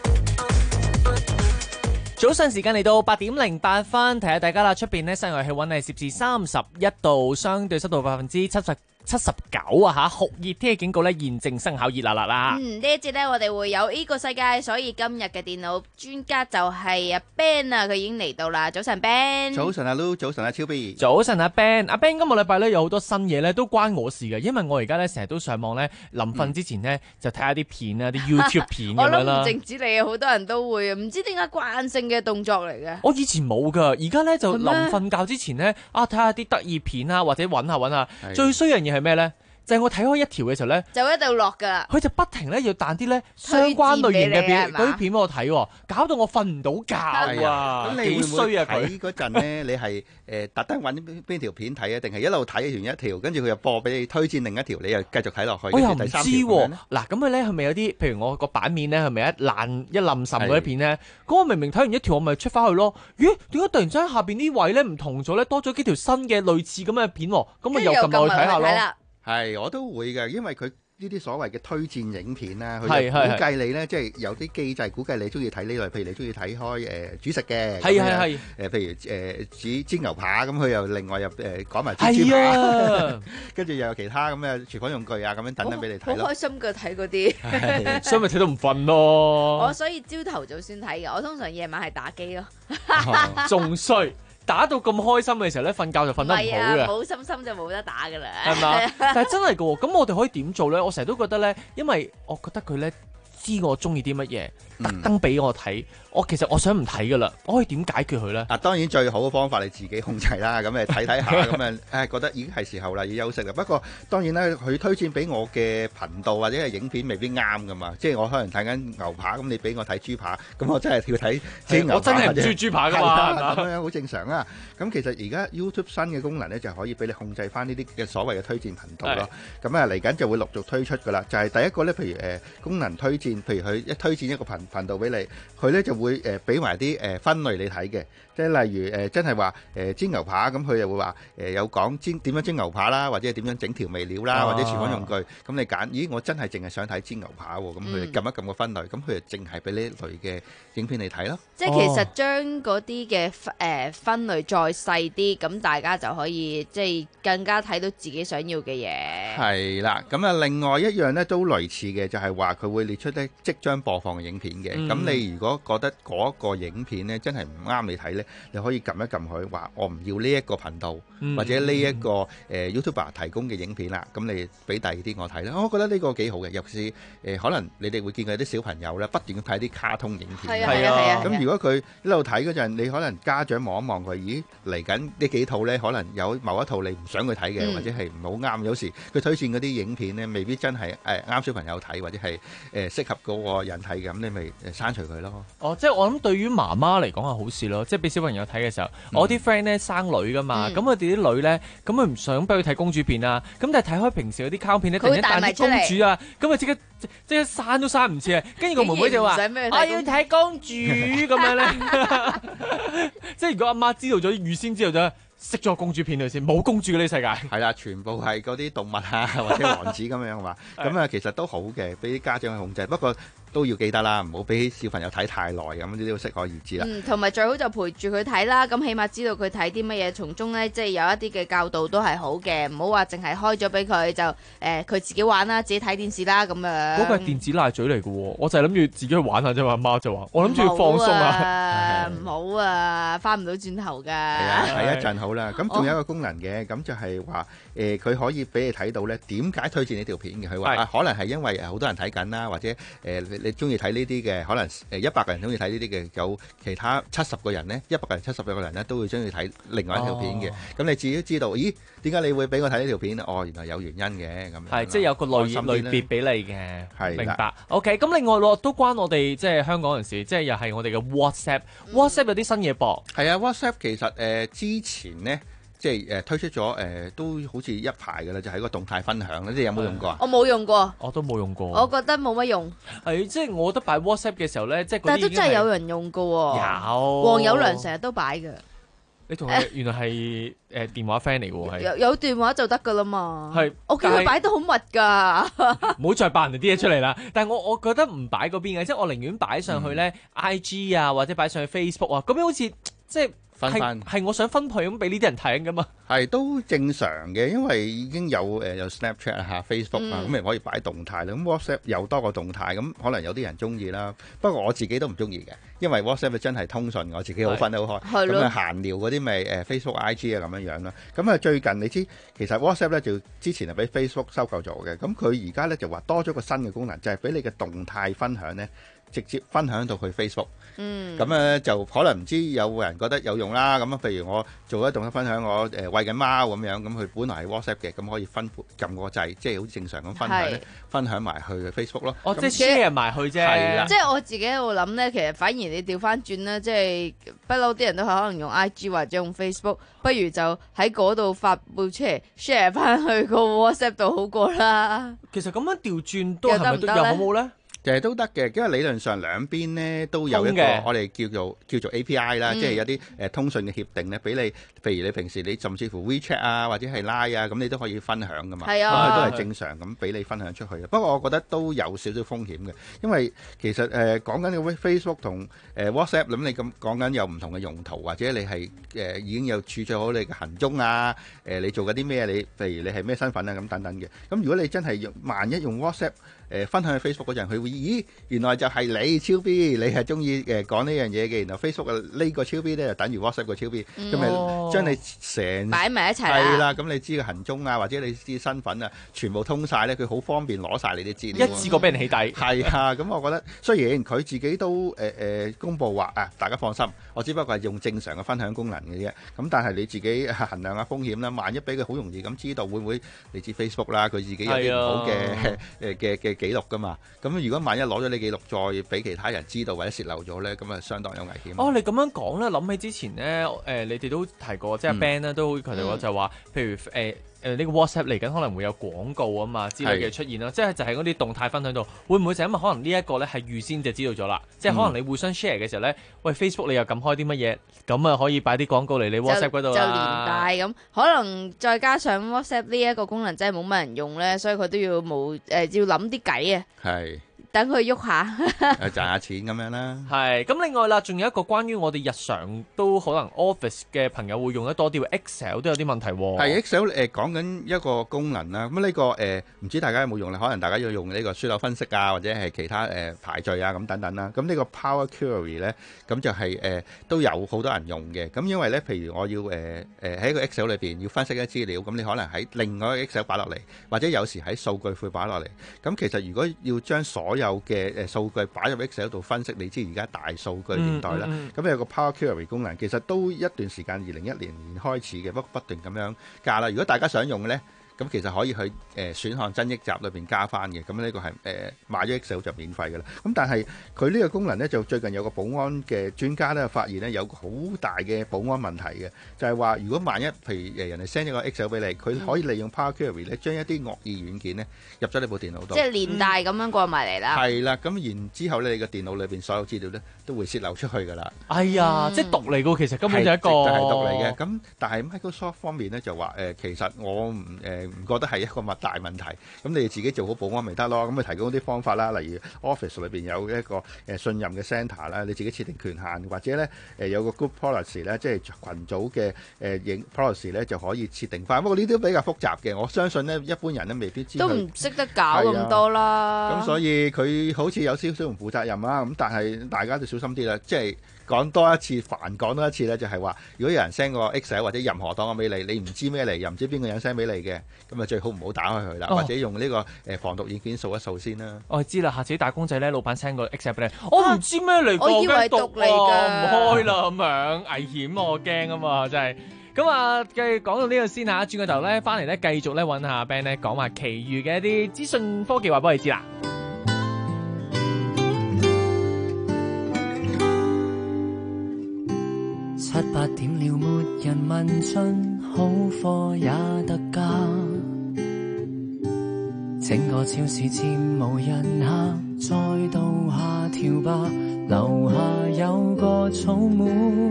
早上時間嚟到八點零八分，提下大家啦，出邊呢室外氣溫係攝氏三十一度，相對濕度百分之七十。七十九啊吓，酷熱天氣警告咧現正生效，熱辣辣啦。 嗯，呢一節咧我哋會有呢個世界，所以今日嘅電腦專家就係阿 Ben 啊，佢已經嚟到啦。早晨 Ben。 早晨阿 Lu，早晨阿超 B。 早晨阿 Ben，阿 Ben 今個禮拜咧有好多新嘢咧都關我事嘅，因為我而家咧成日都上網咧，臨瞓之前咧、嗯、就睇下啲片啊，啲 YouTube 片咁樣啦。 我諗唔淨止你，好多人都會，唔知點解慣性嘅動作嚟嘅。 我以前冇噶，而家咧就臨瞓覺之前咧啊睇下啲得意片啊，或者揾下揾下。最衰樣嘢係咩咧？就係我睇開一條嘅時候咧， 就一度落噶啦。 佢就不停咧要彈啲咧相關類型嘅片，嗰啲片俾我睇，搞到我瞓唔到覺啊！ 咁你幾衰啊佢！ 睇嗰陣咧，你係誒特登揾邊邊條片睇啊，定係一路睇完一條，跟住佢又播俾你推薦另一條，你又繼續睇落去。 我又唔知喎。嗱，咁佢咧係咪有啲？譬如我個版面咧係咪一爛一冧滲嗰啲片咧？咁我明明睇完一條，我咪出翻去咯。咦？點解突然之間下邊啲位咧唔同咗咧？多咗幾條新嘅類似咁嘅片，咁咪又撳落去睇下咯。 係，我都會嘅，因為佢呢啲所謂嘅推薦影片咧，佢就估計你咧，即係有啲機制估計你中意睇呢類，譬如你中意睇開誒煮食嘅， 係係係， 誒譬如誒煮煎牛扒，咁佢又另外又誒講埋煎豬扒，跟住又有其他咁嘅廚房用具啊，咁樣等等俾你睇咯。 好開心㗎睇嗰啲， 所以咪睇到唔瞓咯。 我所以朝頭早先睇嘅，我通常夜晚係打機咯， 仲衰。打到咁開心嘅時候咧，瞓覺就瞓得唔好嘅。 冇心心就冇得打噶啦。 係嘛？但係真係㗎喎，咁我哋可以點做咧？我成日都覺得咧，因為我覺得佢咧知我中意啲乜嘢，特登俾我睇。我其實我想唔睇噶啦，我可以點解決佢咧？ 啊，當然最好嘅方法你自己控制啦。咁誒睇睇下，咁誒誒覺得已經係時候啦，要休息啦。不過當然咧，佢推薦俾我嘅頻道或者係影片未必啱噶嘛。即係我可能睇緊牛扒，咁你俾我睇豬扒，咁我真係要睇煎牛扒。 我真係唔中意豬扒噶嘛， 咁樣好正常啊。咁其實而家 YouTube 新嘅功能咧，就可以俾你控制翻呢啲嘅所謂嘅推薦頻道咯。咁啊嚟緊就會陸續推出噶啦。就係第一個咧，譬如誒功能推薦，譬如佢一推薦一個頻頻道俾你，佢咧就會誒俾埋啲誒分類你睇嘅，即係例如誒真係話誒煎牛扒，咁佢又會話誒有講煎點樣煎牛扒啦，或者係點樣整調味料啦，或者廚房用具，咁你揀，咦我真係淨係想睇煎牛扒喎，咁佢撳一撳個分類，咁佢就淨係俾呢類嘅影片你睇咯。 即係其實將嗰啲嘅誒分類再細啲，咁大家就可以即係更加睇到自己想要嘅嘢。 係啦，咁啊另外一樣咧都類似嘅，就係話佢會列出一咧即將播放嘅影片嘅。咁、嗯、你如果覺得嗰個影片咧真係唔啱你睇咧，你可以撳一撳佢，話我唔要呢一個頻道、嗯、或者呢、這、一個誒、呃、YouTuber 提供嘅影片啦。咁你俾第二啲我睇啦。我覺得呢個幾好嘅，尤其是誒、呃、可能你哋會見過啲小朋友咧不斷睇啲卡通影片。 係啊係啊。 咁如果佢一路睇嗰陣，你可能家長望一望佢，咦嚟緊呢幾套咧，可能有某一套你唔想佢睇嘅，嗯、或者係唔好啱。有時佢推薦嗰啲影片咧，未必真係誒啱小朋友睇，或者係誒適合嗰個人睇嘅，咁你咪誒刪除佢咯。 哦，即係我諗對於媽媽嚟講係好事咯，即係俾小朋友睇嘅時候，嗯、我啲 friend 咧生女噶嘛，咁佢哋啲女咧，咁佢唔想俾佢睇公主片啊，咁但係睇開平時嗰啲卡通片咧，突然間彈啲公主啊，咁啊即刻即刻刪都刪唔切啊，跟住個妹妹就話：我要睇公主咁樣咧。即係如果阿媽知道咗，預先知道咗。熄咗公主片佢先，冇公主嘅呢世界。 係啦，全部係嗰啲動物啊，或者王子咁樣嘛。咁啊，其實都好嘅，俾啲家長去控制。不過都要記得啦，唔好俾小朋友睇太耐咁，呢啲都適可而止啦。 嗯，同埋最好就陪住佢睇啦，咁起碼知道佢睇啲乜嘢，從中咧即係有一啲嘅教導都係好嘅，唔好話淨係開咗俾佢就誒佢、呃、自己玩啦，自己睇電視啦咁樣。 嗰個係電子奶嘴嚟嘅喎，我就係諗住自己去玩下啫嘛，媽就話我諗住要放鬆啊， 唔好啊，翻唔到轉頭㗎。係啊，睇一陣好啦。咁仲有一個功能嘅，咁就係話誒佢可以俾你睇到咧點解推薦呢條片嘅。佢話啊，可能係因為好多人睇緊啦，或者誒、呃、你你中意睇呢啲嘅，可能誒一百個人中意睇呢啲嘅，有其他七十個人咧，一百個人七十個人咧都會中意睇另外一條片嘅。咁、哦、你自己知道，咦？點解你會俾我睇呢條片？哦，原來有原因嘅咁樣。係即係有個類類別俾你嘅， 係明白。OK，咁另外都關我哋即係香港人士，即係又係我哋嘅 WhatsApp。 嗯、 WhatsApp 有啲新嘢噃。 係啊 ，WhatsApp 其實誒、呃、之前咧。即係誒、呃、推出咗誒、呃、都好似一排嘅啦，就係、是、個動態分享咧，你有冇用過啊？ 我冇用過， 我都冇用過。 我覺得冇乜用。 係即係我覺得擺 WhatsApp 嘅時候咧，即係但係都真係有人用嘅喎。 有黃友良成日都擺嘅。 你同佢原來係誒、呃、電話 friend 嚟嘅喎， 有有電話就得㗎啦嘛。 係， 我見佢擺得好密㗎。 唔好再扮人哋啲嘢出嚟啦。但係我我覺得唔擺嗰邊嘅，即係我寧願擺上去咧、嗯、I G 啊，或者擺上去 Facebook 啊，咁樣好似即係。係係我想分配咁俾呢啲人睇㗎嘛，係都正常嘅，因為已經有誒、呃、有 Snapchat 啊、Facebook 啊，咁咪可以擺動態啦。咁 WhatsApp 又多個動態，咁可能有啲人中意啦。不過我自己都唔中意嘅，因為 WhatsApp 真係通訊，我自己好分得好開。咁啊閒聊嗰啲咪誒 Facebook、I G 啊咁樣樣啦。咁啊最近你知其實 WhatsApp 咧就之前係俾 Facebook 收購咗嘅，咁佢而家咧就話多咗個新嘅功能，就係、是、俾你嘅動態分享咧。直接分享到去 Facebook，咁咧就可能唔知有人覺得有用啦。咁啊，譬如我做一動態分享，我誒餵緊貓咁樣，咁佢本來係 WhatsApp 嘅，咁可以分撳個掣，即係好正常咁分享咧，分享埋去 Facebook 咯。 哦， 即係 share 埋去啫。係啦， 即係我自己喺度諗咧，其實反而你調翻轉啦，即係不嬲啲人都係可能用 I G 或者用 Facebook，不如就喺嗰度發布出嚟 share 翻去個 WhatsApp 度好過啦。 其實咁樣調轉都係咪都有好冇咧？ 其實都得嘅，因為理論上兩邊咧都有一個我哋叫做叫做 A P I 啦，嗯、即係有啲誒通訊嘅協定咧，俾你，譬如你平時你甚至乎 WeChat 啊或者係 Line 啊，咁你都可以分享噶嘛，咁佢、啊、都係正常咁俾你分享出去嘅。不過我覺得都有少少風險嘅，因為其實誒、呃、講緊嘅 Facebook 同誒、呃、WhatsApp，咁你咁講緊有唔同嘅用途，或者你係誒、呃、已經有儲咗好你嘅行蹤啊，誒、呃、你做緊啲咩？你譬如你係咩身份啊咁等等嘅。咁如果你真係用萬一用 WhatsApp，誒、呃、分享去 Facebook 嗰陣，佢會咦原來就係你超 B， 你係中意誒講呢樣嘢嘅，然後 Facebook 嘅呢個超 B 咧就等於 WhatsApp 個超 B，咁咪將你成擺埋一齊係啦，咁你知個行蹤啊，或者你知身份啊，全部通晒咧，佢好方便攞晒你啲資料， 一次過俾人起底。 係啊，咁我覺得雖然佢自己都誒誒、呃、公佈話啊，大家放心，我只不過係用正常嘅分享功能嘅啫。咁但係你自己衡量下風險啦，萬一俾佢好容易咁知道，會唔會你知 Facebook 啦，佢自己有啲唔好嘅誒嘅嘅。記錄噶嘛，咁如果萬一攞咗你記錄，再俾其他人知道或者洩漏咗咧，咁啊相當有危險。 哦，你咁樣講咧，諗起之前咧，誒、呃，你哋都提過，即係 band 咧都佢哋話就話，譬如誒誒呢個 WhatsApp 嚟緊可能會有廣告啊嘛之類嘅出現啦，即係就係嗰啲動態分享度，會唔會就因為可能呢一個咧係預先就知道咗啦？嗯、即係可能你互相 share 嘅時候咧，喂 Facebook 你又撳開啲乜嘢，咁啊可以擺啲廣告嚟你 WhatsApp 嗰度就連帶咁，可能再加上 WhatsApp 呢一個功能真係冇乜人用咧，所以佢都要冇誒、呃、要諗啲計啊。 係。 等佢喐下， 賺下錢咁樣啦。 係咁，另外啦，仲有一個關於我哋日常都可能 Office 嘅朋友會用得多啲，Excel 都有啲問題喎。 係 Excel 誒講緊一個功能啦。咁呢個誒唔知大家有冇用咧？可能大家要用呢個樞紐分析啊，或者係其他誒排序啊咁等等啦。咁呢個 Power Query 咧，咁就係誒都有好多人用嘅。咁因為咧，譬如我要誒誒喺個 Excel 裏邊要分析一啲資料，咁你可能喺另外一個 Excel 擺落嚟，或者有時喺數據庫擺落嚟。咁其實如果要將所有嘅誒數據擺入 Excel 度分析，你知而家大數據年代啦，咁、嗯嗯嗯、有個 Power Query 功能，其實都一段時間，二零一零年開始嘅，不過不斷咁樣加啦。如果大家想用嘅咧，咁其實可以去誒、呃、選項增益集裏邊加翻嘅，咁呢個係誒、呃、買咗 Excel 就免費嘅啦。咁但係佢呢個功能咧，就最近有個保安嘅專家咧發現咧，有個好大嘅保安問題嘅，就係、是、話如果萬一譬如誒人哋 send 咗個 Excel 俾你，佢可以利用 Power Query 咧將一啲惡意軟件咧入咗你部電腦度， 即係連帶咁樣過埋嚟啦。 係、嗯、啦，咁然之後咧，你個電腦裏邊所有資料咧都會泄漏出去㗎啦。 哎呀，嗯、即係毒嚟㗎，其實根本就係一個就係毒嚟嘅。咁但係 Microsoft 方面咧就話誒、呃，其實我唔誒。呃唔覺得係一個乜大問題，咁你哋自己做好保安咪得咯。咁咪提供啲方法啦，例如 Office 裏邊有一個誒信任嘅 centre 啦，你自己設定權限，或者咧誒有個 group policy 咧，即係群組嘅誒影 policy 咧就可以設定翻。不過呢啲都比較複雜嘅，我相信咧一般人咧未必知道。 都唔識得搞咁多啦。 咁所以佢好似有少少唔負責任啦。咁但係大家就小心啲啦，即係。講多一次，煩講多一次咧，就係話，如果有人 send 個 Excel 或者任何檔案俾你，你唔知咩嚟，又唔知邊個人 send 俾你嘅，咁啊最好唔好打開佢啦，哦、或者用呢個誒防毒軟件掃一掃先啦。 我知啦，下次打工仔咧，老闆 send 個 Excel 俾你，我唔知咩嚟㗎， 我以為毒嚟㗎， 唔開啦咁樣，危險我驚啊嘛，真係。咁啊，繼續講到呢度先嚇，轉個頭咧，翻嚟咧繼續咧揾下 Ben 咧講下其餘嘅一啲資訊科技話俾我哋知啦。 七八點了，沒人問津，好貨也特價。整個超市漸無人客，再到下調吧。樓下有個草莓，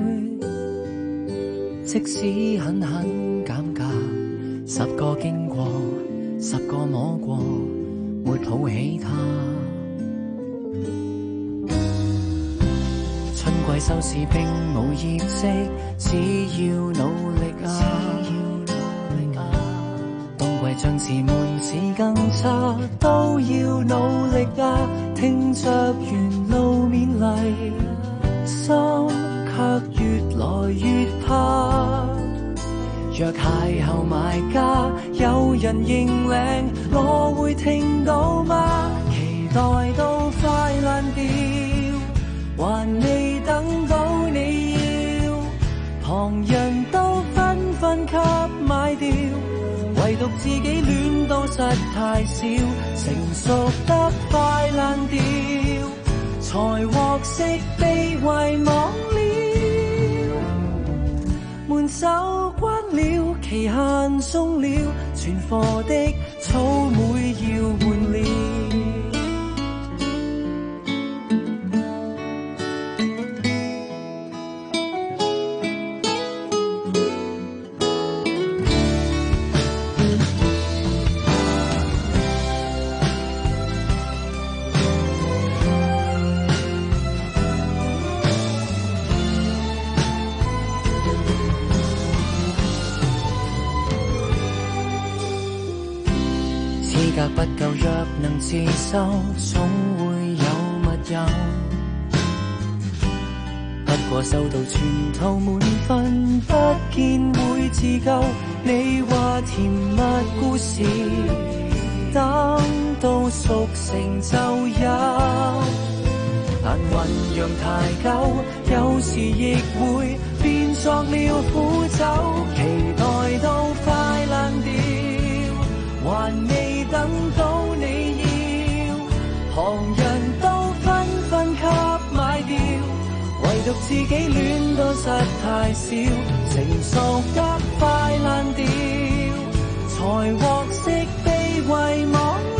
即使狠狠減價，十個經過，十個摸過，沒抱起它。春季收市並無業績，只要努力啊！冬季將至悶市更差，都要努力啊！聽着沿路勉勵，心卻越來越怕。若邂逅買家，有人認領，我會聽到嗎？期待到快爛掉，還未等到你要，旁人都紛紛給買掉，唯獨自己戀到實太少，成熟得快爛掉，才獲悉被遺忘了，門手關了，期限鬆了，存貨的草莓要換了。不夠，若能自修，總會有密友。不過收到全套滿分，不見會自救。你話甜蜜故事，等到熟成就有。但醖釀太久，有時亦會變作了苦酒。期待到快爛掉，還未等到你要，旁人都紛紛給買掉，唯獨自己戀到實太少，成熟得快爛掉，才獲悉被遺忘了，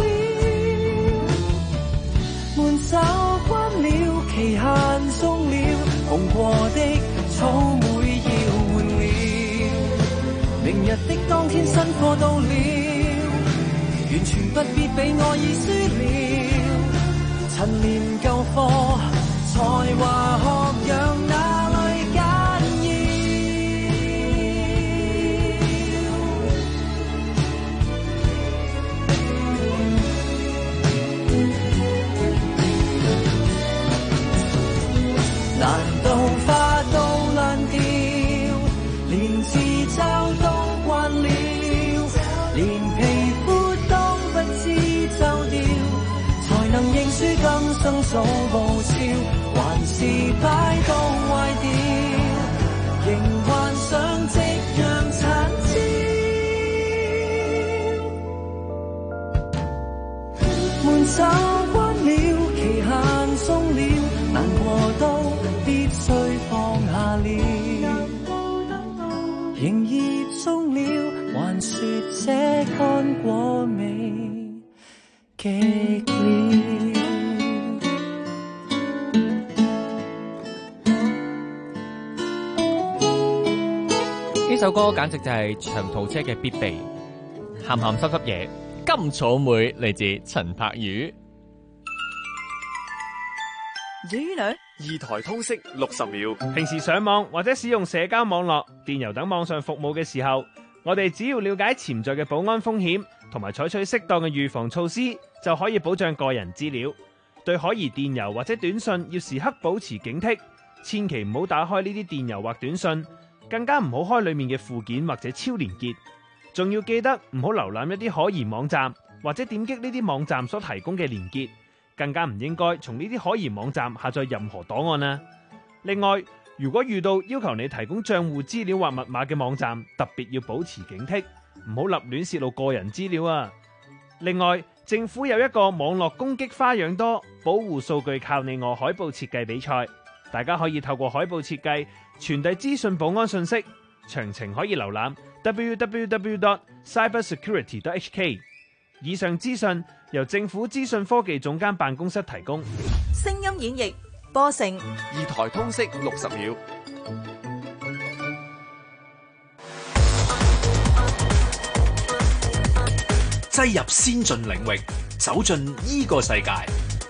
門手關了，期限鬆了，紅過的草莓要換了，明日的當天新貨到了，完全不必被愛意輸了， 陳年舊貨，才華學養哪裏緊要？難道花都爛掉，連自嘲都慣了，連皮膚都不知皺掉，才能認輸今生早報銷，還是擺到壞掉，仍幻想夕陽殘照，門就關了，期限鬆了，難過都必須放下了，仍熱中了，還說這乾果味極了。 呢首歌簡直就係長途車嘅必備，鹹鹹濕濕嘢，甘草莓嚟自陳柏宇。 咦女？ 二台通識六十秒。 平時上網或者使用社交網絡、電郵等網上服務嘅時候，我哋只要了解潛在嘅保安風險，同埋採取適當嘅預防措施，就可以保障個人資料。對可疑電郵或者短信要時刻保持警惕，千祈唔好打開呢啲電郵或短信，更加唔好開裏面嘅附件或者超連結。仲要記得唔好瀏覽一啲可疑網站，或者點擊呢啲網站所提供嘅連結。更加唔應該從呢啲可疑網站下載任何檔案啊！另外，如果遇到要求你提供賬戶資料或密碼嘅網站，特別要保持警惕，唔好立亂泄露個人資料啊！另外，政府有一個網絡攻擊花樣多，保護數據靠你我海報設計比賽，大家可以透過海報設計傳遞資訊保安信息，詳情可以瀏覽 w w w dot cyber security dot h k。以上資訊由政府資訊科技總監辦公室提供。 聲音演繹播成二台通識六十秒， 擠入先進領域，走進呢個世界。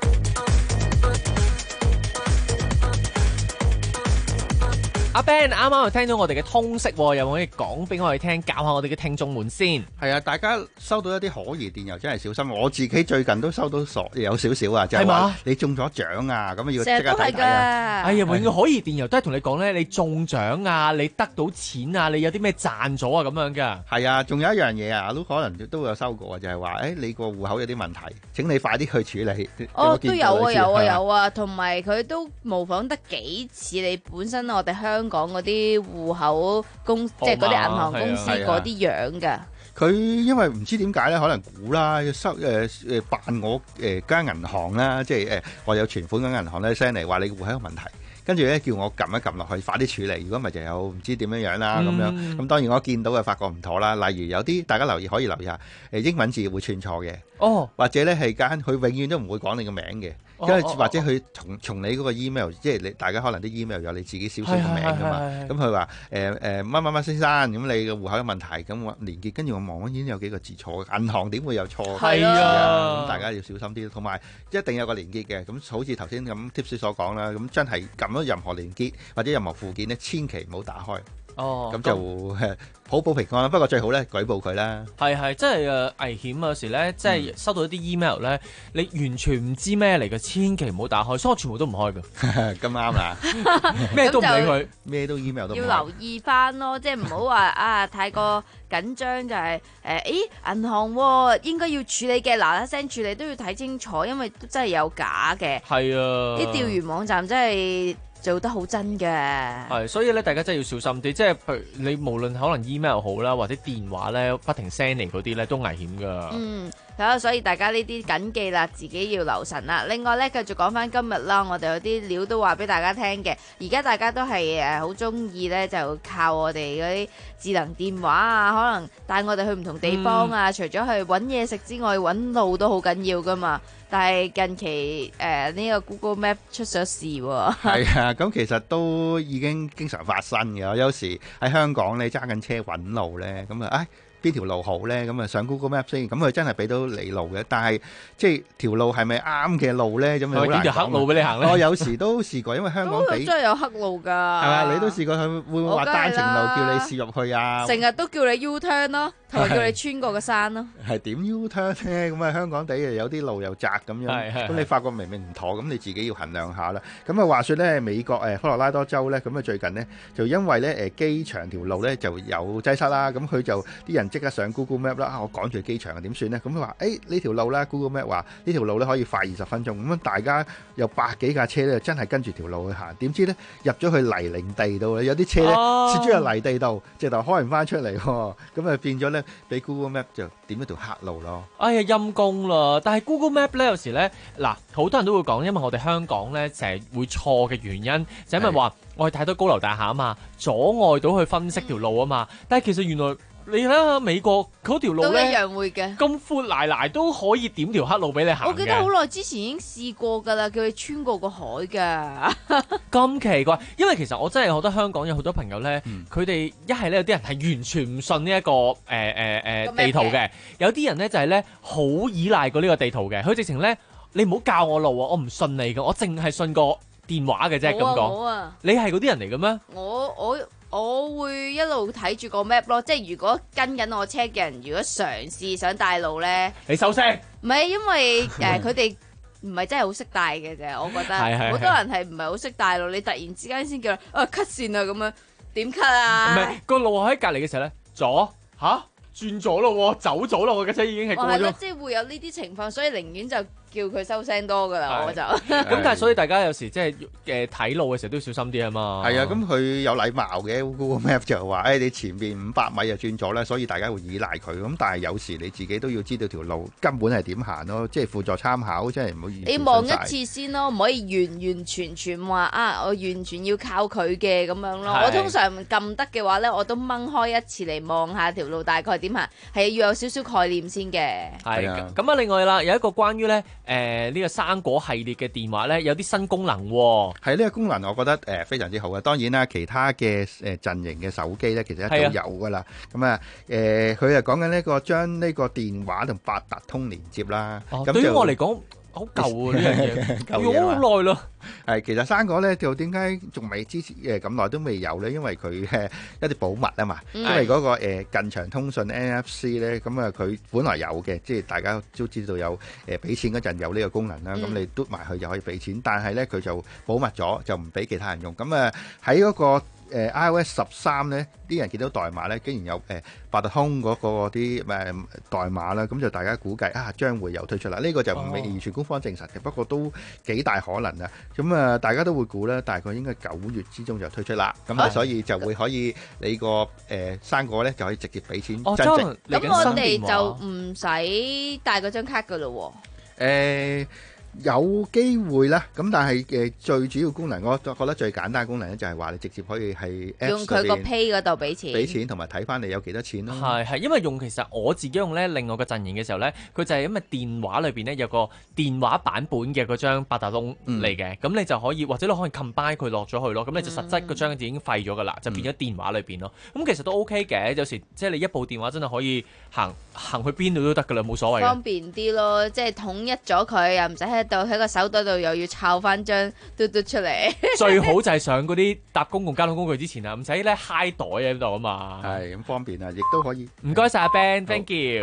阿 Ben 啱啱又聽到我哋嘅通識，有冇可以講俾我哋聽，教下我哋嘅聽眾們先？ 係啊，大家收到一啲可疑電郵真係小心。我自己最近都收到傻有少少啊，就係話你中咗獎啊，咁要即刻睇睇啊。 哎呀，永遠可疑電郵都係同你講咧，你中獎啊，你得到錢啊，你有啲咩賺咗啊咁樣㗎。 係啊，仲有一樣嘢啊，都可能都有收過啊，就係話誒你個戶口有啲問題，請你快啲去處理。 哦，都有啊，有啊，有啊，同埋佢都模仿得幾似你本身我哋香港嗰啲戶口公，即係嗰啲銀行公司嗰啲樣㗎。 佢因為唔知點解咧，可能估啦，收誒誒扮我誒間銀行啦，即係誒我有存款嘅銀行咧 send 嚟話你戶口有問題，跟住咧叫我撳一撳落去，快啲處理。如果唔係就有唔知點樣樣啦咁樣。咁、嗯、當然我見到嘅發覺唔妥啦。例如有啲大家留意可以留意下，誒英文字會串錯嘅，哦，或者咧係間佢永遠都唔會講你個名嘅。跟住或者佢從從你嗰個 email， 即係你大家可能啲 email 有你自己少少嘅名㗎嘛。咁佢話誒誒乜乜乜先生，咁你嘅戶口有問題，咁我連結，跟住我望已經有幾個字錯，銀行點會有錯？係啊，咁大家要小心啲，同埋一定有個連結嘅。咁好似頭先咁 tips 所講啦，咁真係撳咗任何連結或者任何附件咧，千祈唔好打開。哦，咁就好保平安啦。不過最好咧舉報佢啦。係係，真係誒危險啊！有時咧，即係收到一啲 email 咧，你完全唔知咩嚟嘅，千祈唔好打開。所以我全部都唔開㗎。咁啱啦，咩都唔理佢，咩都 email 都唔開。 要留意翻咯，即係唔好話啊太過緊張就係、是、誒，咦、呃、銀行、喎、應該要處理嘅，嗱嗱聲處理都要睇清楚，因為真係有假嘅。係啊，啲釣魚網站真係做得好真嘅。係，所以咧大家真係要小心啲，即係譬如你無論可能 email 好啦，或者電話咧不停 send 嚟嗰啲咧都危險噶。嗯，係啊，所以大家呢啲謹記啦，自己要留神啦。另外咧，繼續講翻今日啦，我哋有啲料都話俾大家聽嘅。而家大家都係誒好中意咧，就靠我哋嗰啲智能電話啊，可能帶我哋去唔同地方啊，嗯、除咗去揾嘢食之外，揾路都好緊要噶嘛。但係近期誒呢、呃呢個 Google Map 出咗事喎。係啊，咁其實都已經經常發生嘅。有時喺香港你揸緊車揾路咧，咁啊，唉邊條路好咧？咁啊上 Google Map 先，咁佢真係俾到你路嘅。但係即係條路係咪啱嘅路咧？咁啊好難講。 點條黑路俾你行咧？ 我有時都試過，因為香港地真係有黑路㗎。係咪？你都試過佢會唔會話單程路叫你試入去啊？ 成日都叫你 U turn 咯，同埋叫你穿過個山咯。 係點 U turn 咧？咁啊香港地啊有啲路又窄咁樣，咁你發覺明明唔妥，咁你自己要衡量下啦。咁啊話説咧，美國誒科羅拉多州咧，咁啊最近呢，就因為咧誒機場條路咧就有擠塞啦，咁佢就啲人即刻上 Google Map 啦，啊我趕住去機場啊點算咧？咁佢話誒呢條路啦 Google Map 話呢條路咧可以快二十分鐘，咁大家有百幾架車咧真係跟住條路去行，點知咧入咗去泥濘地度咧，有啲車咧蝕咗入泥地度，直頭開唔翻出嚟喎，咁啊變咗咧俾 Google Map 就點一條黑路咯。 哎呀陰公啦！但係 Google Map 咧有時咧嗱，好多人都會講，因為我哋香港咧成日會錯嘅原因，就因為話我哋太多高樓大廈啊嘛，阻礙到去分析條路啊嘛。但係其實原來你睇下美國嗰條路咧， 都一樣會嘅， 咁闊賴賴都可以點條黑路俾你行嘅。 我記得好耐之前已經試過㗎啦，叫你穿過個海㗎。 咁奇怪，因為其實我真係覺得香港有好多朋友咧，佢哋一係咧有啲人係完全唔信呢、這、一個誒誒誒地圖嘅，有啲人咧就係咧好依賴過呢個地圖嘅，佢直情咧你唔好教我路啊，我唔信你嘅，我淨係信個電話嘅啫咁講。 啊、 你係嗰啲人嚟嘅咩？ 我我。我會一路睇住個 map 咯，即係如果跟緊我車嘅人，如果嘗試想帶路咧， 你收聲。 唔係因為誒佢哋唔係真係好識帶嘅啫，我覺得好多人係唔係好識帶路，你突然之間先叫佢啊 cut 線啊咁樣，點 cut 啊？ 唔係個路喺隔離嘅時候咧，左嚇轉咗咯，走咗咯，我嘅車已經係過咗。 係咯，即係會有呢啲情況，所以寧願就叫佢收聲多噶啦，我就。 咁但係所以大家有時即係誒睇路嘅時候都要小心啲啊嘛。 係啊，咁佢有禮貌嘅 Google Map 就話誒你前邊五百米就轉咗啦，所以大家會依賴佢。咁但係有時你自己都要知道條路根本係點行咯，即係輔助參考，即係唔好完全信晒。 你望一次先咯，唔可以完完全全話啊，我完全要靠佢嘅咁樣咯。我通常撳得嘅話咧，我都掹開一次嚟望下條路大概點行，係要有少少概念先嘅。 係啊，咁啊另外啦，有一個關於咧。誒、呃、呢、這個生果系列嘅電話咧，有啲新功能喎、哦。 係呢、這個功能，我覺得誒、呃、非常之好嘅。當然啦，其他嘅誒、呃、陣營嘅手機咧，其實一早有噶啦。咁啊誒，佢係講緊呢個將呢個電話同八達通連接啦。咁、哦、 對於我嚟講，好舊啊呢樣嘢，用咗好耐咯。 係其實生果咧，就點解仲未之前誒咁耐都未有咧？因為佢誒一啲保密啊嘛。嗯、因為嗰、那個、呃、近場通訊 N F C 咧，咁啊佢本來有嘅，即係大家都知道有誒俾、呃、錢嗰陣有呢個功能啦。咁、嗯、你嘟埋去就可以俾錢，但係咧佢就保密咗，就唔俾其他人用。咁啊喺嗰個。誒 iOS 十三咧，啲人見到代碼咧，竟然有誒八達通嗰個啲誒代碼啦，咁就大家估計啊，將會有推出啦。呢、這個就唔係完全官方證實嘅，不過都幾大可能啊。咁啊，大家都會估咧，大概應該九月之中就推出啦。咁啊，所以就會可以你個誒生果咧就可以直接俾錢增值。 咁、哦、我哋就唔使帶嗰張卡噶咯喎。 誒。有機會啦，咁但係誒最主要功能，我覺得最簡單功能咧就係話你直接可以係用佢個 Pay 嗰度俾錢， 俾錢同埋睇翻你有幾多錢咯。 係係，因為用其實我自己用咧，另外個陣營嘅時候咧，佢就係因為電話裏邊咧有個電話版本嘅嗰張八達通嚟嘅，咁、嗯、你就可以或者你可以 combine 佢落咗去咯，咁你就實質嗰張已經廢咗噶啦，就變咗電話裏邊咯。咁、嗯、其實都 OK 嘅，有時即係你一部電話真係可以行行去邊度都得噶啦，冇所謂。 方便啲咯，即係統一咗佢，又唔使喺度喺個手袋度又要抄翻張嘟嘟出嚟。 最好就係上嗰啲搭公共交通工具之前啊，唔使咧揩袋喺度啊嘛。 係咁方便啊，亦都可以。 唔該晒阿 Ben，thank you。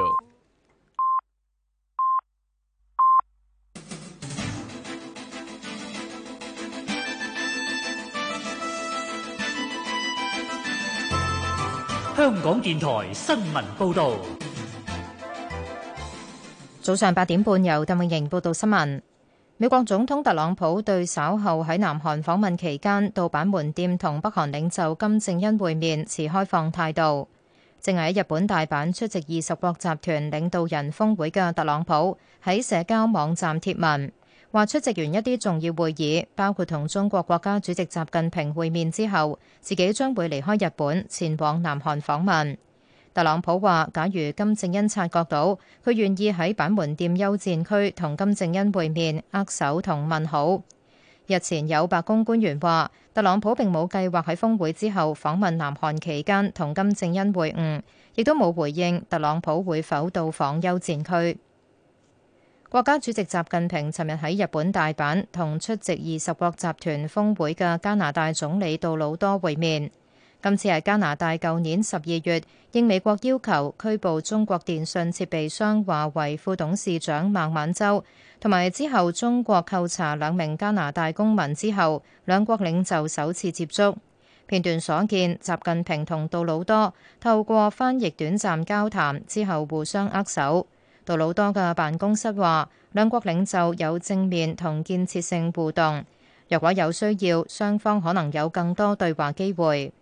香港電台新聞報導。 早上八點半，由鄧永瑩報道新聞。美國總統特朗普對稍後喺南韓訪問期間到板門店同北韓領袖金正恩會面持開放態度。正喺日本大阪出席二十國集團領導人峰會嘅特朗普喺社交網站貼文，話出席完一啲重要會議，包括同中國國家主席習近平會面之後，自己將會離開日本前往南韓訪問。特朗普話，假如金正恩察覺到佢願意喺板門店休戰區同金正恩會面、握手同問好。 日前有白宮官員話，特朗普並冇計劃喺峰會之後訪問南韓期間同金正恩會晤，亦都冇回應特朗普會否到訪休戰區。國家主席習近平尋日喺日本大阪同出席二十國集團峰會嘅加拿大總理杜魯多會面。今次係加拿大舊年十二月應美國要求拘捕中國電信設備商華為副董事長孟晚舟，同埋之後中國扣查兩名加拿大公民之後，兩國領袖首次接觸。片段所見，習近平同杜魯多透過翻譯短暫交談之後互相握手。杜魯多嘅辦公室話，兩國領袖有正面同建設性互動，若果有需要，雙方可能有更多對話機會。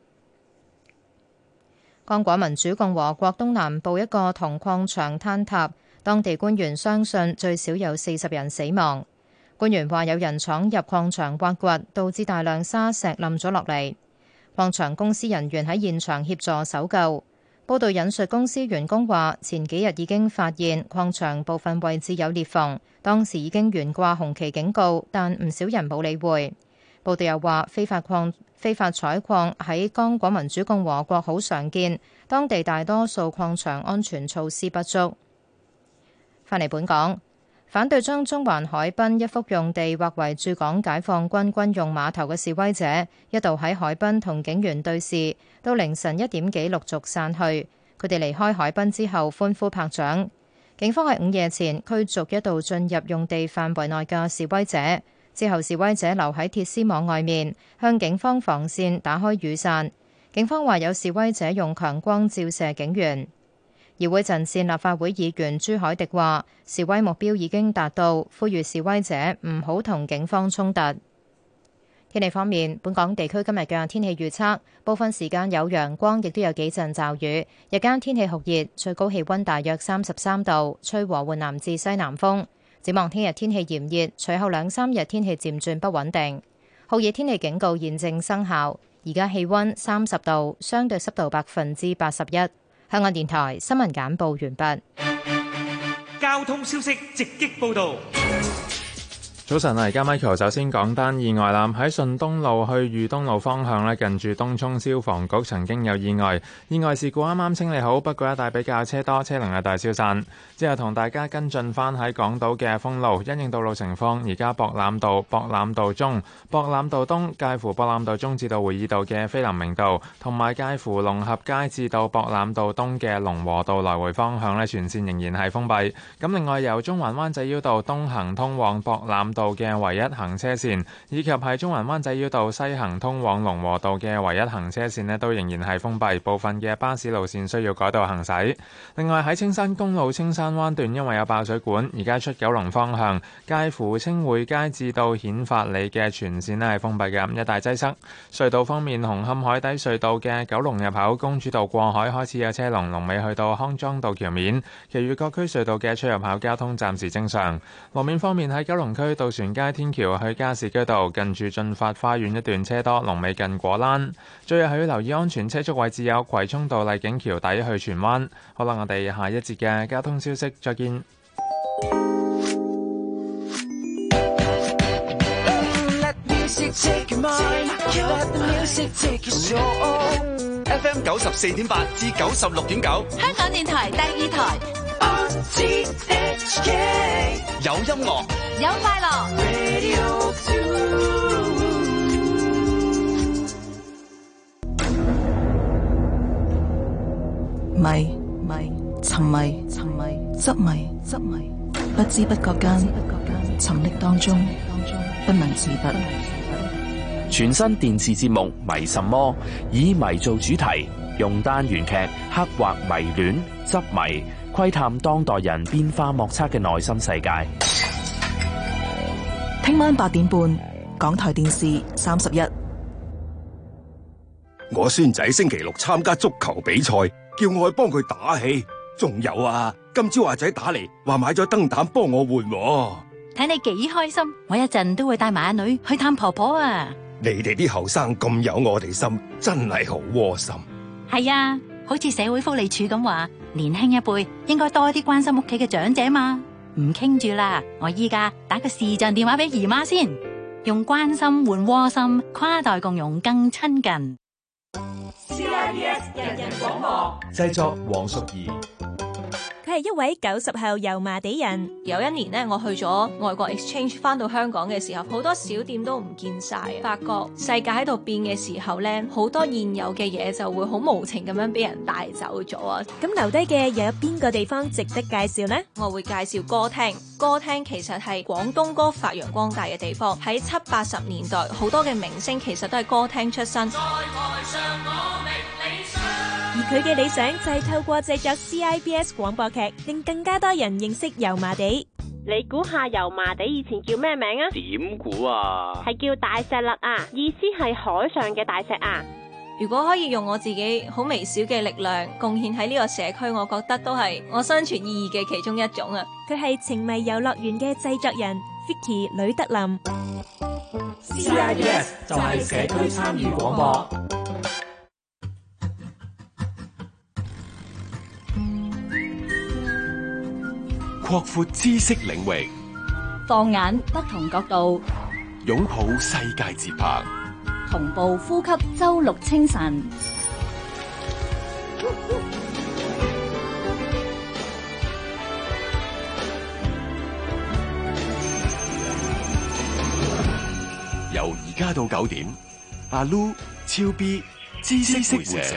剛果民主共和國東南部一個銅礦場坍塌，當地官員相信最少有四十人死亡。官員話有人闖入礦場挖掘，導致大量沙石冧咗落嚟。礦場公司人員喺現場協助搜救。報道引述公司員工話，前幾日已經發現礦場部分位置有裂縫，當時已經懸掛紅旗警告，但唔少人冇理會。報道又話，非法礦非法採礦喺剛果民主共和國好常見，當地大多數礦場安全措施不足。返嚟本港，反對將中環海濱一幅用地劃為駐港解放軍軍用碼頭嘅示威者，一度喺海濱同警員對峙，到凌晨一點幾陸續散去。佢哋離開海濱之後歡呼拍掌。警方喺午夜前驅逐一度進入用地範圍內嘅示威者。之後示威者留喺鐵絲網外面，向警方防線打開雨傘。警方話有示威者用強光照射警員。議會陣線立法會議員朱凱迪話，示威目標已經達到，呼籲示威者唔好同警方衝突。天氣方面，本港地區今日嘅天氣預測，部分時間有陽光，亦都有幾陣驟雨。日間天氣酷熱，最高氣溫大約三十三度，吹和緩南至西南風。展望聽日天氣炎熱，隨後兩三日天氣漸轉不穩定。酷熱天氣警告現正生效。而家氣溫三十度，相對濕度百分之八十一。香港電台新聞簡報完畢。 交通消息直擊報道。 早晨啊，而家 Michael 首先講單意外啦，喺順東路去裕東路方向咧，近住東涌消防局曾經有意外，意外事故啱啱清理好，不過一帶比較車多，車龍有待消散。之後同大家跟進翻喺港島嘅封路，因應道路情況，而家博覽道、博覽道中、博覽道東介乎博覽道中至到會議道嘅菲林明道，同埋介乎龍合街至到博覽道東嘅龍和道來回方向咧，全線仍然係封閉。咁另外由中環灣仔繞道東行通往博覽道嘅唯一行車線，以及喺中環灣仔繞道西行通往龍和道嘅唯一行車線咧，都仍然係封閉，部分嘅巴士路線需要改道行駛。另外喺青山公路青山灣段，因為有爆水管，而家出九龍方向介乎青匯街至到顯發里嘅全線咧係封閉嘅，一帶擠塞。隧道方面，紅磡海底隧道嘅九龍入口公主道過海開始有車龍，龍尾去到康莊道橋面，其餘各區隧道嘅出入口交通暫時正常。路面方面，喺九龍區渡船街天橋去加士居道近住駿發花園一段車多，龍尾近果欄。最後係要留意安全車速位置有葵涌道麗景橋底去荃灣。好啦，我哋下一節嘅交通消息再見。 F M 九十四點八至九十六點九， 香港電台第二台。 有音樂， 有快樂。 迷迷沉迷沉迷執迷執迷，不知不覺間沉溺當中，不能自拔。 全新電視節目《迷什麼》，以迷做主題，用單元劇刻畫迷戀、執迷，窺探當代人變化莫測嘅內心世界。 聽晚八點半，港台電視三十一。 我孫仔星期六參加足球比賽，叫我去幫佢打氣。仲有啊，今朝阿仔打嚟話買咗燈膽幫我換。 睇你幾開心，我一陣都會帶埋阿女去探婆婆啊！ 你哋啲後生咁有我哋心，真係好窩心。 係啊，好似社會福利署咁話，年輕一輩應該多啲關心屋企嘅長者嘛。唔傾住啦，我依家打個視像電話俾姨媽先。 用關心換窩心，跨代共融更親近。 C I B S 人人廣播製作黃淑儀。 佢係一位九十後油麻地人。 有一年呢，我去咗外國 exchange， 翻到香港嘅時候，好多小店都唔見晒，發覺世界喺度變嘅時候呢，好多現有嘅嘢就會好無情咁樣俾人帶走咗啊！ 咁留低嘅又有邊個地方值得介紹呢？ 我會介紹歌廳。歌廳其實係廣東歌發揚光大嘅地方，喺七八十年代，好多嘅明星其實都係歌廳出身。 而佢嘅理想就係透過製作 C I B S 廣播劇，令更加多人認識油麻地。 你估下油麻地以前叫咩名啊？ 點估啊？ 係叫大石簕啊，意思係海上嘅大石啊。 如果可以用我自己好微小嘅力量貢獻喺呢個社區，我覺得都係我生存意義嘅其中一種啊。 佢係情迷遊樂園嘅製作人 Vicky 呂德林。 C I B S 就係社區參與廣播。 擴闊知識領域， 放眼不同角度， 擁抱世界節拍， 同步呼吸周六清晨。 由而家到九點，阿 Lu、超 B、知識會社。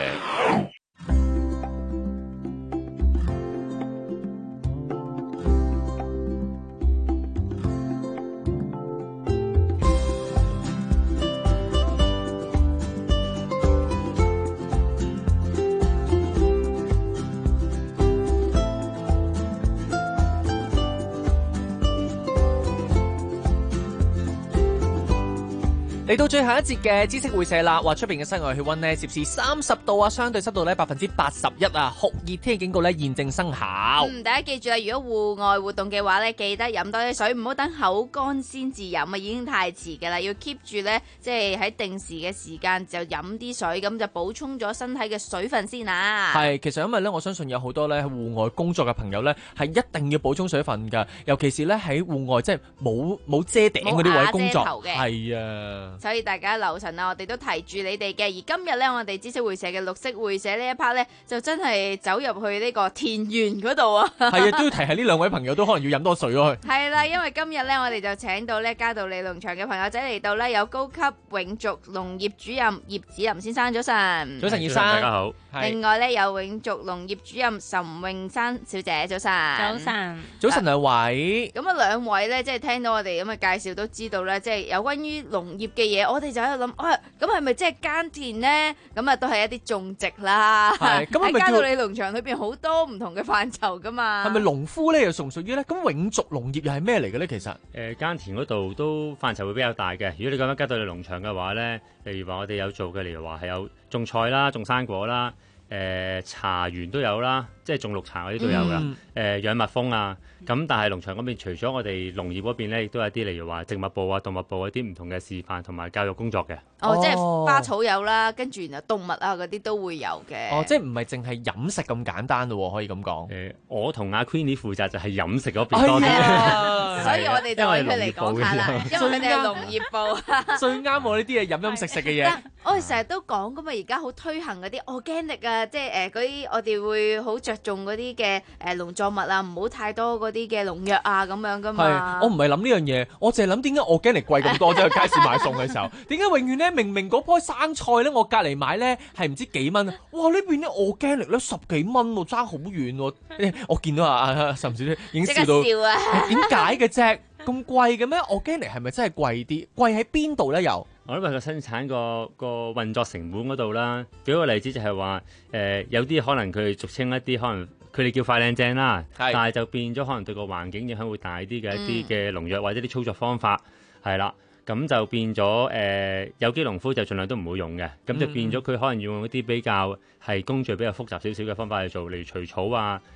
嚟到最後一節嘅知識會社啦，話出邊嘅室外氣溫呢，攝氏三十度啊，相對濕度呢百分之八十一啊，酷熱天氣警告呢現正生效。 嗯，大家記住啦，如果戶外活動嘅話呢，記得飲多啲水，唔好等口乾先至飲啊，已經太遲㗎啦，要 keep 住呢，即係喺定時嘅時間就飲啲水，咁就補充咗身體嘅水分先啊。 係，其實因為呢，我相信有好多呢戶外工作嘅朋友呢，係一定要補充水分㗎，尤其是呢喺戶外即係冇冇遮頂嗰啲位工作，係啊。 所以大家留神啊！我哋都提住你哋嘅。而今日呢，我哋知識會社嘅綠色會社呢一 part 呢，就真係走入去呢個田園嗰度啊！ 係啊，都要提下呢兩位朋友都可能要飲多水咯。 係啦，因為今日呢，我哋就請到呢嘉道理農場嘅朋友仔嚟到呢，有高級永續農業主任葉子林先生，早晨。 早晨，葉生，大家好。 另外呢，有永續農業主任岑詠珊小姐，早晨。 早晨。 早晨兩位。 咁啊，兩位呢，即係聽到我哋咁嘅介紹，都知道呢，即係有關於農業嘅嘢，我哋就喺度諗，啊，咁係咪即係耕田呢？咁啊，都係一啲種植啦。係。咁喺嘉道理農場裏邊好多唔同嘅範疇噶嘛。 係咪農夫咧又屬唔屬於咧？咁永續農業又係咩嚟嘅咧？其實誒、 呃、耕田嗰度都範疇會比較大嘅。如果你講緊嘉道理農場嘅話咧，例如話我哋有做嘅，例如話係有種菜啦、種生果啦、誒、呃、茶園都有啦，即係種綠茶嗰啲都有噶。誒、嗯呃、養蜜蜂啊。咁但係農場嗰邊除咗我哋農業嗰邊咧，亦都有啲例如話植物部啊、動物部嗰啲唔同嘅示範同埋教育工作嘅。 哦，即係花草有啦，跟住然後動物啊嗰啲都會有嘅。 哦，即係唔係淨係飲食咁簡單咯？可以咁講。 誒、呃，我同阿 Queenie 負責就係飲食嗰邊多啲。 哎、所以我哋就揾佢嚟講下啦，因為佢哋係農業部。 最啱我呢啲嘢飲飲食食嘅嘢。 我哋成日都講噶嘛，而家好推行嗰啲 organic 啊，即係誒嗰啲我哋會好着重嗰啲嘅誒農作物啊，唔好太多嗰啲嘅農藥啊咁樣噶嘛。 我唔係諗呢樣嘢，我淨係諗點解 organic 貴咁多，即係去街市買餸嘅時候，點解永遠咧明明嗰棵生菜咧，我隔離買咧係唔知幾蚊，哇呢邊啲 organic 咧十幾蚊喎，爭好遠喎。我見到啊啊岑小姐已經笑到，點解嘅啫？咁貴嘅咩 ？organic 係咪真係貴啲？貴喺邊度咧？又我諗係個生產個個運作成本嗰度啦。舉個例子就係話，誒、呃、有啲可能佢哋俗稱一啲可能佢哋叫快靚正啦，但係就變咗可能對個環境影響會大啲嘅一啲嘅農藥或者啲操作方法係啦。咁就變咗誒、呃、有機農夫就盡量都唔會用嘅，咁就變咗佢可能要用一啲比較係工序比較複雜少少嘅方法去做，例如除草啊、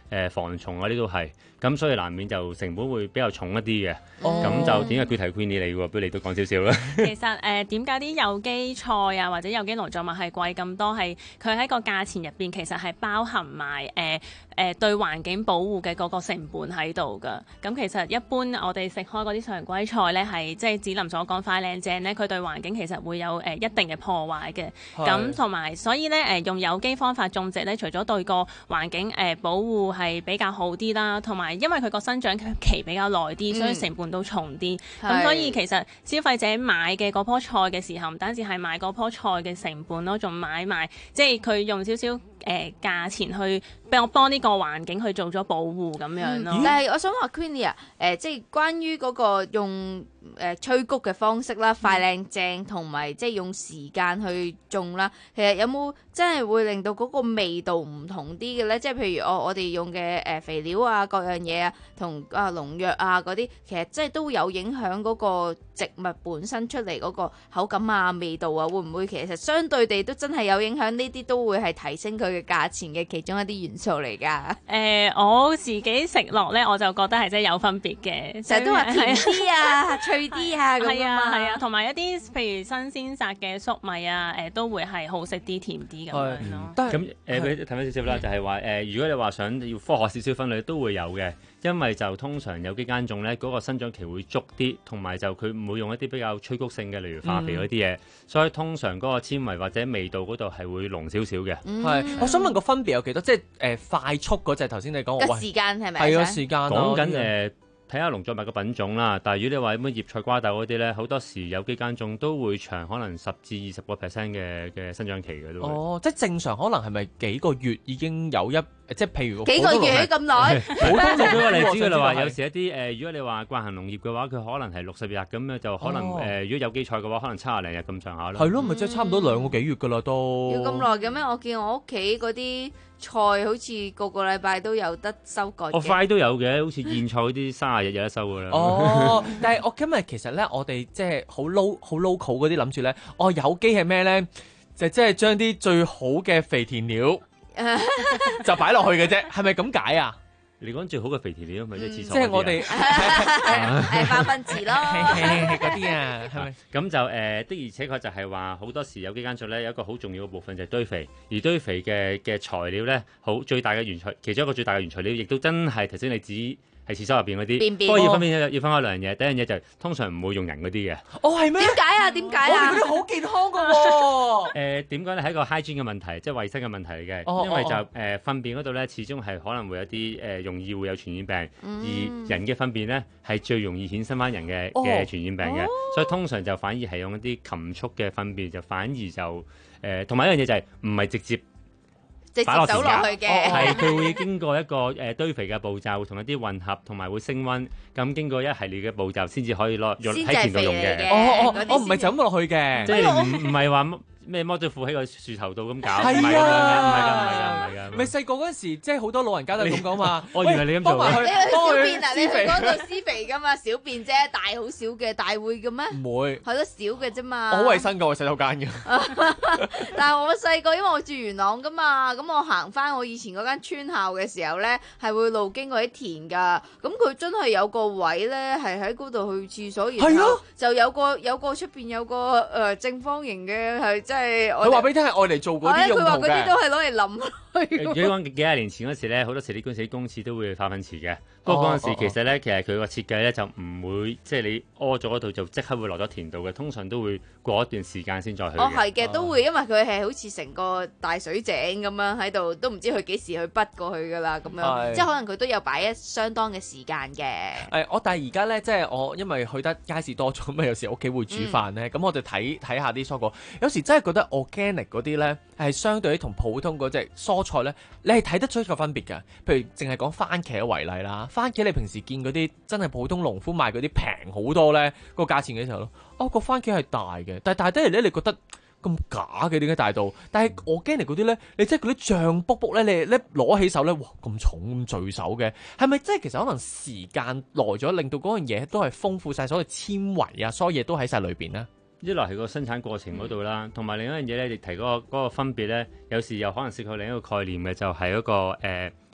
誒防蟲嗰啲都係，咁所以難免就成本會比較重一啲嘅。咁、 哦、 就點解佢提 Queenie 你喎？不如你都講少少啦。 其實誒點解啲有機菜啊或者有機農作物係貴咁多？係佢喺個價錢入邊其實係包含埋誒誒對環境保護嘅嗰個成本喺度㗎。咁其實一般我哋食開嗰啲常規菜咧，係即係子林所講快靚正咧，佢對環境其實會有誒、呃、一定嘅破壞嘅。咁同埋所以咧誒、呃、用有機方法種植咧，除咗對個環境誒、呃、保護係比較好啲啦，同埋因為佢個生長期比較耐啲，所以成本都重啲。咁、嗯、所以其實消費者買嘅嗰棵菜嘅時候，唔單止係買嗰棵菜嘅成本咯，仲買埋即係佢用少少誒價錢去幫幫呢個環境去做咗保護咁樣咯。 嗯、但係我想話 Queenie 啊，誒即係關於嗰個用誒、呃、催谷嘅方式啦，快靚正同埋即係用時間去種啦，其實有冇真係會令到嗰個味道唔同啲嘅咧？即係譬如我我哋用嘅誒肥料啊，各樣嘢啊，同啊農藥啊嗰啲，其實即係都有影響嗰個植物本身出嚟嗰個口感啊、味道啊，會唔會其實相對地都真係有影響？呢啲都會係提升佢嘅價錢嘅其中一啲元素嚟㗎。誒、 呃，我自己食落咧，我就覺得係真係有分別嘅， 成日都話甜啲啊、脆啲啊咁係啊，係啊， 啊，同埋一啲譬如新鮮摘嘅粟米啊，誒、呃、都會係好食啲、甜啲咁樣咯。 咁誒，俾睇翻少少啦，就係話誒，如果你話想要科學少少分類，都會有嘅。因為就通常有機耕種咧，嗰、那個生長期會足啲，同埋就佢唔會用一啲比較催谷性嘅，例如化肥嗰啲嘢，嗯、所以通常嗰個纖維或者味道嗰度係會濃少少嘅。 係、嗯，我想問個分別有幾多？即係誒、呃、快速嗰隻頭先你講， 個時間係咪？ 係啊，時間講緊誒。睇下農作物嘅品種啦，但係如果你話乜葉菜瓜豆嗰啲咧，好多時有機耕種都會長可能十至二十個 percent 嘅嘅生長期嘅都會。 哦，即係正常可能係咪幾個月已經有一即係譬如幾個月咁耐？ 普通舉個例子嘅啦話，有時一啲誒、呃，如果你話慣行農業嘅話，佢可能係六十日咁樣，就可能誒、 哦呃，如果有機菜嘅話，可能七廿零日咁上下咯。 係咯，咪即係差唔多兩個幾月㗎啦都。 要咁耐嘅咩？我見我屋企嗰啲菜好似個個禮拜都有得收割嘅。 我快都有嘅，好似燕菜嗰啲三十日有得收㗎啦。 哦，但係我今日其實咧，我哋即係好 low 好 local 嗰啲諗住咧，哦有機係咩咧？就即係將啲最好嘅肥田料就擺落去嘅啫，係咪咁解啊？ 你講最好嘅肥田料咪即係廁所、 嗯？即係我哋誒百分之咯， 嗰啲啊，係咪？ 咁就誒、呃、的而且確就係話好多時有機耕種咧，有一個好重要嘅部分就係堆肥，而堆肥嘅嘅材料咧，好最大嘅原材，其中一個最大嘅原材料，亦都真係頭先你指。係廁所入邊嗰啲，不過要分辨要分開兩樣嘢。第一樣嘢就係通常唔會用人嗰啲嘅。 哦，係咩？ 點解啊？點解啊？ 我哋嗰啲好健康噶喎。 誒點講咧？係一個 hygiene 嘅問題，即係衞生嘅問題嚟嘅。 哦、 因為就誒、 哦呃、糞便嗰度咧，始終係可能會有啲誒、呃、容易會有傳染病， 嗯、 而人嘅糞便咧係最容易衍生翻人嘅嘅、哦、傳染病嘅。哦、所以通常就反而係用一啲禽畜嘅糞便，就反而就誒同埋一樣嘢就係唔係直接。 直接走落去嘅， 係佢會經過一個誒、呃、堆肥嘅步驟，同一啲混合，同埋會升溫，咁經過一系列嘅步驟，先至可以攞用喺田度用嘅。 哦哦，我唔係就咁落去嘅， 即係唔唔係話咩摸咗褲喺個樹頭度咁搞， 係啊， 唔係㗎，唔係㗎，唔係㗎，唔係㗎。 咪細個嗰陣時，即係好多老人家都係咁講嘛。 我原來你咁做嘅。 你去小便啊？你去嗰度施肥㗎嘛？小便啫，大好少嘅，大會嘅咩？ 唔會。 係咯，少嘅啫嘛。 我好衞生㗎，我洗手間嘅。 但係我細個，因為我住元朗㗎嘛，咁我行翻我以前嗰間村校嘅時候咧，係會路經過啲田㗎。咁佢真係有個位咧，係喺嗰度去廁所，然後就有個有個出邊有個誒正方形嘅係即係。 佢話俾你聽係愛嚟做嗰啲用途嘅。 佢話嗰啲都係攞嚟淋。 如果講幾廿年前嗰時咧，好多時啲公司啲公廁都會化糞池嘅。不過嗰陣時其實咧，哦哦、其實佢個設計咧就唔會即係你屙咗嗰度就即刻會落咗田度嘅，通常都會過一段時間先再去。 哦，係嘅，都會，因為佢係好似成個大水井咁樣喺度，都唔知佢幾時去畢過去㗎啦，咁樣，即係可能佢都有擺一相當嘅時間嘅。 誒，我但係而家咧，即係我因為去得街市多咗，咁啊有時屋企會煮飯咧，咁、嗯、我就睇睇下啲蔬果，有時真係覺得 organic 嗰啲咧係相對於同普通嗰隻蔬菜咧，你係睇得出個分別㗎。譬如淨係講番茄為例啦，番茄你平時見嗰啲真係普通農夫賣嗰啲平好多咧，個價錢嘅時候咯，哦個番茄係大嘅，但係大得嚟咧，你覺得咁假嘅點解大到？但係 organic 嗰啲咧，你即係嗰啲脹卜卜咧，你咧攞起手咧，哇咁重咁墜手嘅，係咪即係其實可能時間耐咗，令到嗰樣嘢都係豐富晒，所有纖維啊，所有嘢都喺晒裏邊咧？ 一來係個生產過程嗰度啦，同埋另一樣嘢咧，你提嗰個嗰個分別咧，有時又可能涉及另一個概念嘅，就係嗰個誒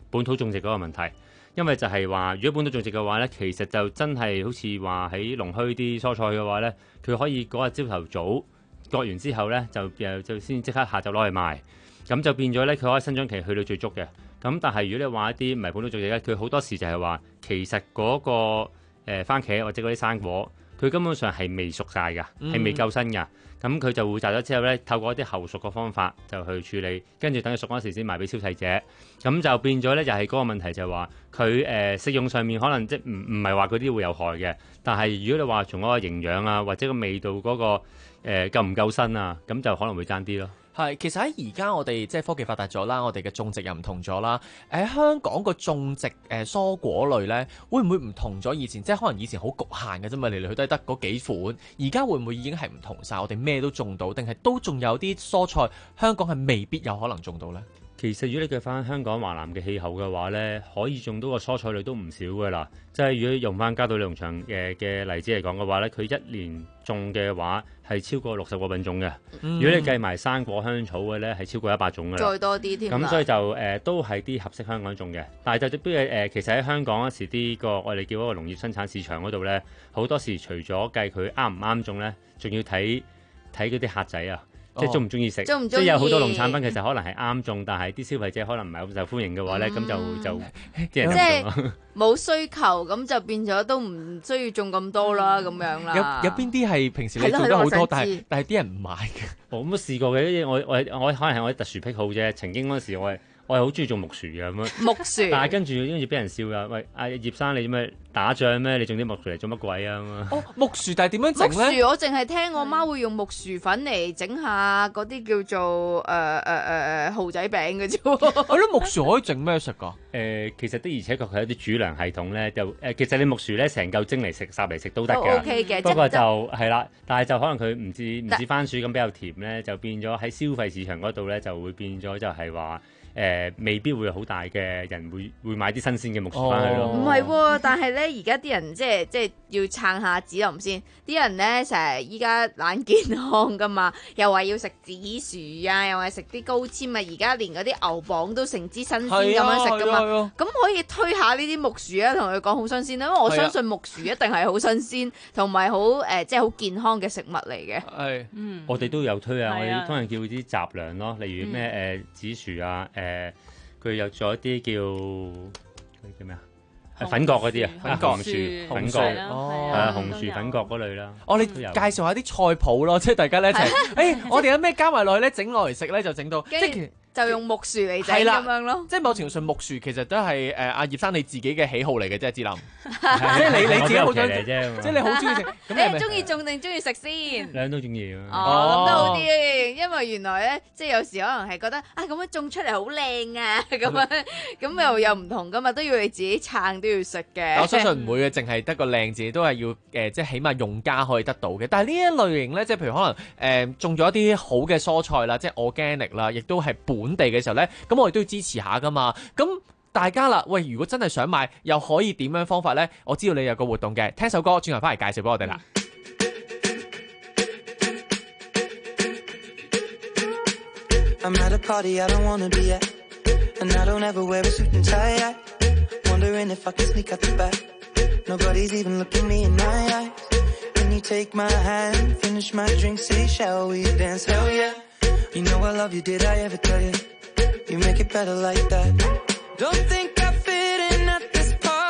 本土種植嗰個問題。因為就係話，如果本土種植嘅話咧，其實就真係好似話喺農墟啲蔬菜嘅話咧，佢可以嗰日朝頭早割完之後咧，就誒就先即刻下晝攞去賣，咁就變咗咧，佢可以生長期去到最足嘅。咁但係如果你話一啲唔係本土種植咧，佢好多時就係話，其實嗰、嗰個誒、呃、番茄或者嗰啲生果，佢根本上係未熟晒㗎，係、嗯、未夠身㗎。咁佢就會摘咗之後咧，透過一啲後熟嘅方法就去處理，跟住等佢熟嗰時先賣俾消費者。咁就變咗咧，就係嗰個問題就係話佢誒食用上面可能即唔唔係話嗰啲會有害嘅，但係如果你話從嗰個營養啊或者個味道嗰、嗰個誒、呃、夠唔夠新啊，咁就可能會爭啲咯。 係，其實喺而家我哋即係科技發達咗啦，我哋嘅種植又唔同咗啦。喺香港個種植誒、呃、蔬果類咧，會唔會唔同咗以前？即係可能以前好局限嘅啫嘛，嚟嚟去都係得嗰幾款。而家會唔會已經係唔同晒？我哋咩都種到，定係都仲有啲蔬菜香港係未必有可能種到呢？ 其實如果你計翻香港華南嘅氣候嘅話咧，可以種到個蔬菜類都唔少噶啦。即係如果用翻嘉道理農場嘅嘅例子嚟講嘅話咧，佢一年種嘅話係超過六十個品種嘅。嗯、如果你計埋生果香草嘅咧，係超過一百種噶啦。 再多啲添。咁所以就誒、呃、都係啲合適香港種嘅。但係就不如誒，其實喺香港嗰時啲個我哋叫嗰個農業生產市場嗰度咧，好多時除咗計佢啱唔啱種咧，仲要睇睇嗰啲客仔啊。即係中唔中意食， 鍾唔鍾意即係有好多農產品其實可能係啱種，但係啲消費者可能唔係咁受歡迎嘅話咧，咁、嗯、就就啲人就唔種咯。 冇需求，咁就變咗都唔需要種咁多啦，咁樣啦。 有有邊啲係平時你種得好多，但係但係啲人唔買嘅？ 我咁試過嘅，我我我可能係我啲特殊癖好啫。曾經嗰陣時我係我係好中意種木薯嘅咁樣。 木薯， 但係跟住跟住俾人笑㗎。喂，阿葉生你咩打仗咩？你種啲木薯嚟做乜鬼啊？ 哦，木薯但係點樣整咧？ 木薯我淨係聽我媽會用木薯粉嚟整下嗰啲叫做誒誒誒誒蠔仔餅嘅啫。 係咯，木薯可以整咩食㗎？ 誒，其實的而且確係一啲主糧系統咧，就誒其實你木薯咧成嚿蒸嚟食、烚嚟食都得嘅。 O K 嘅， 不過就係啦，但係就可能佢唔似唔似番薯咁比較甜咧，就變咗喺消費市場嗰度咧就會變咗就係話。誒、呃、未必會有好大嘅人會會買啲新鮮嘅木薯翻去咯。 唔係喎，但係咧而家啲人即係即係要撐下紫林先。啲人咧成日依家懶健康噶嘛，又話要食紫薯啊，又話食啲高纖啊。而家連嗰啲牛蒡都成支新鮮咁樣食噶嘛。咁、啊啊、可以推下呢啲木薯啊，同佢講好新鮮啦。因為我相信木薯一定係好新鮮，同埋好誒即係好健康嘅食物嚟嘅。 係， 嗯， 我哋都有推啊，我哋通常叫啲雜糧咯，例如咩誒、呃、紫薯啊，誒、呃。佢有咗一啲叫嗰叫咩啊？粉角嗰啲啊，粉角樹、粉角，係啊，紅薯粉角嗰類啦。 哦，你介紹下啲菜譜咯，即係大家咧一齊，誒，我哋有咩加埋落去咧，整落嚟食咧就整到，即係就用木薯嚟整咁樣咯。 即係某程度上木薯其實都係誒阿葉生你自己嘅喜好嚟嘅啫，志林。即係你你自己好想食啫，即係你好中意食。 你係中意種定中意食先？ 兩都中意啊。 哦，咁都好啲，因為原來咧，即係有時可能係覺得啊，咁樣種出嚟好靚啊，咁樣咁又又唔同噶嘛，都要你自己撐都要食嘅。 我相信唔會嘅，淨係得個靚字，都係要誒，即係起碼用家可以得到嘅。但係呢一類型咧，即係譬如可能誒種咗一啲好嘅蔬菜啦，即係 organic 啦，亦都係本地嘅時候咧，咁我哋都要支持下噶嘛。咁大家啦，喂，如果真係想買，又可以點樣方法呢？我知道你有個活動嘅，聽首歌轉頭翻嚟介紹俾我哋啦。I'm at a party I don't wanna be at, and I don't ever wear a suit and tie at. Wondering if I can sneak out the back. Nobody's even looking me in my eyes. Can you take my hand, finish my drink, say shall we dance? Hell yeah. You know I love you, did I ever tell you? You make it better like that. Don't think I fit in at this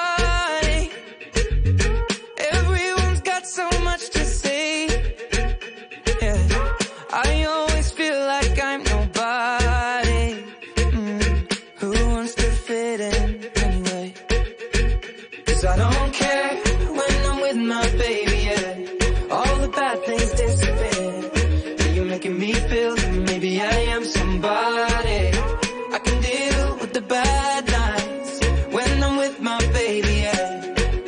party. Everyone's got so much to say. Yeah, I always feel like I'm nobody. Mm, who wants to fit in anyway? 'Cause I don't care when I'm with my baby, yeah. All the bad things disappear. You're making me feel that maybe I am somebody. I can deal with the bad nights when I'm with my baby, yeah.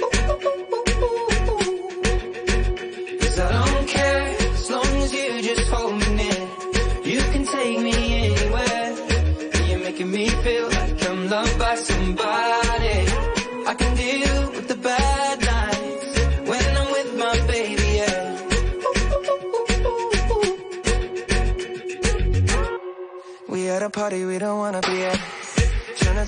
Cause I don't care as long as you just hold me near. You can take me anywhere. You're making me feel like I'm loved by somebody. I can deal with the bad nights when I'm with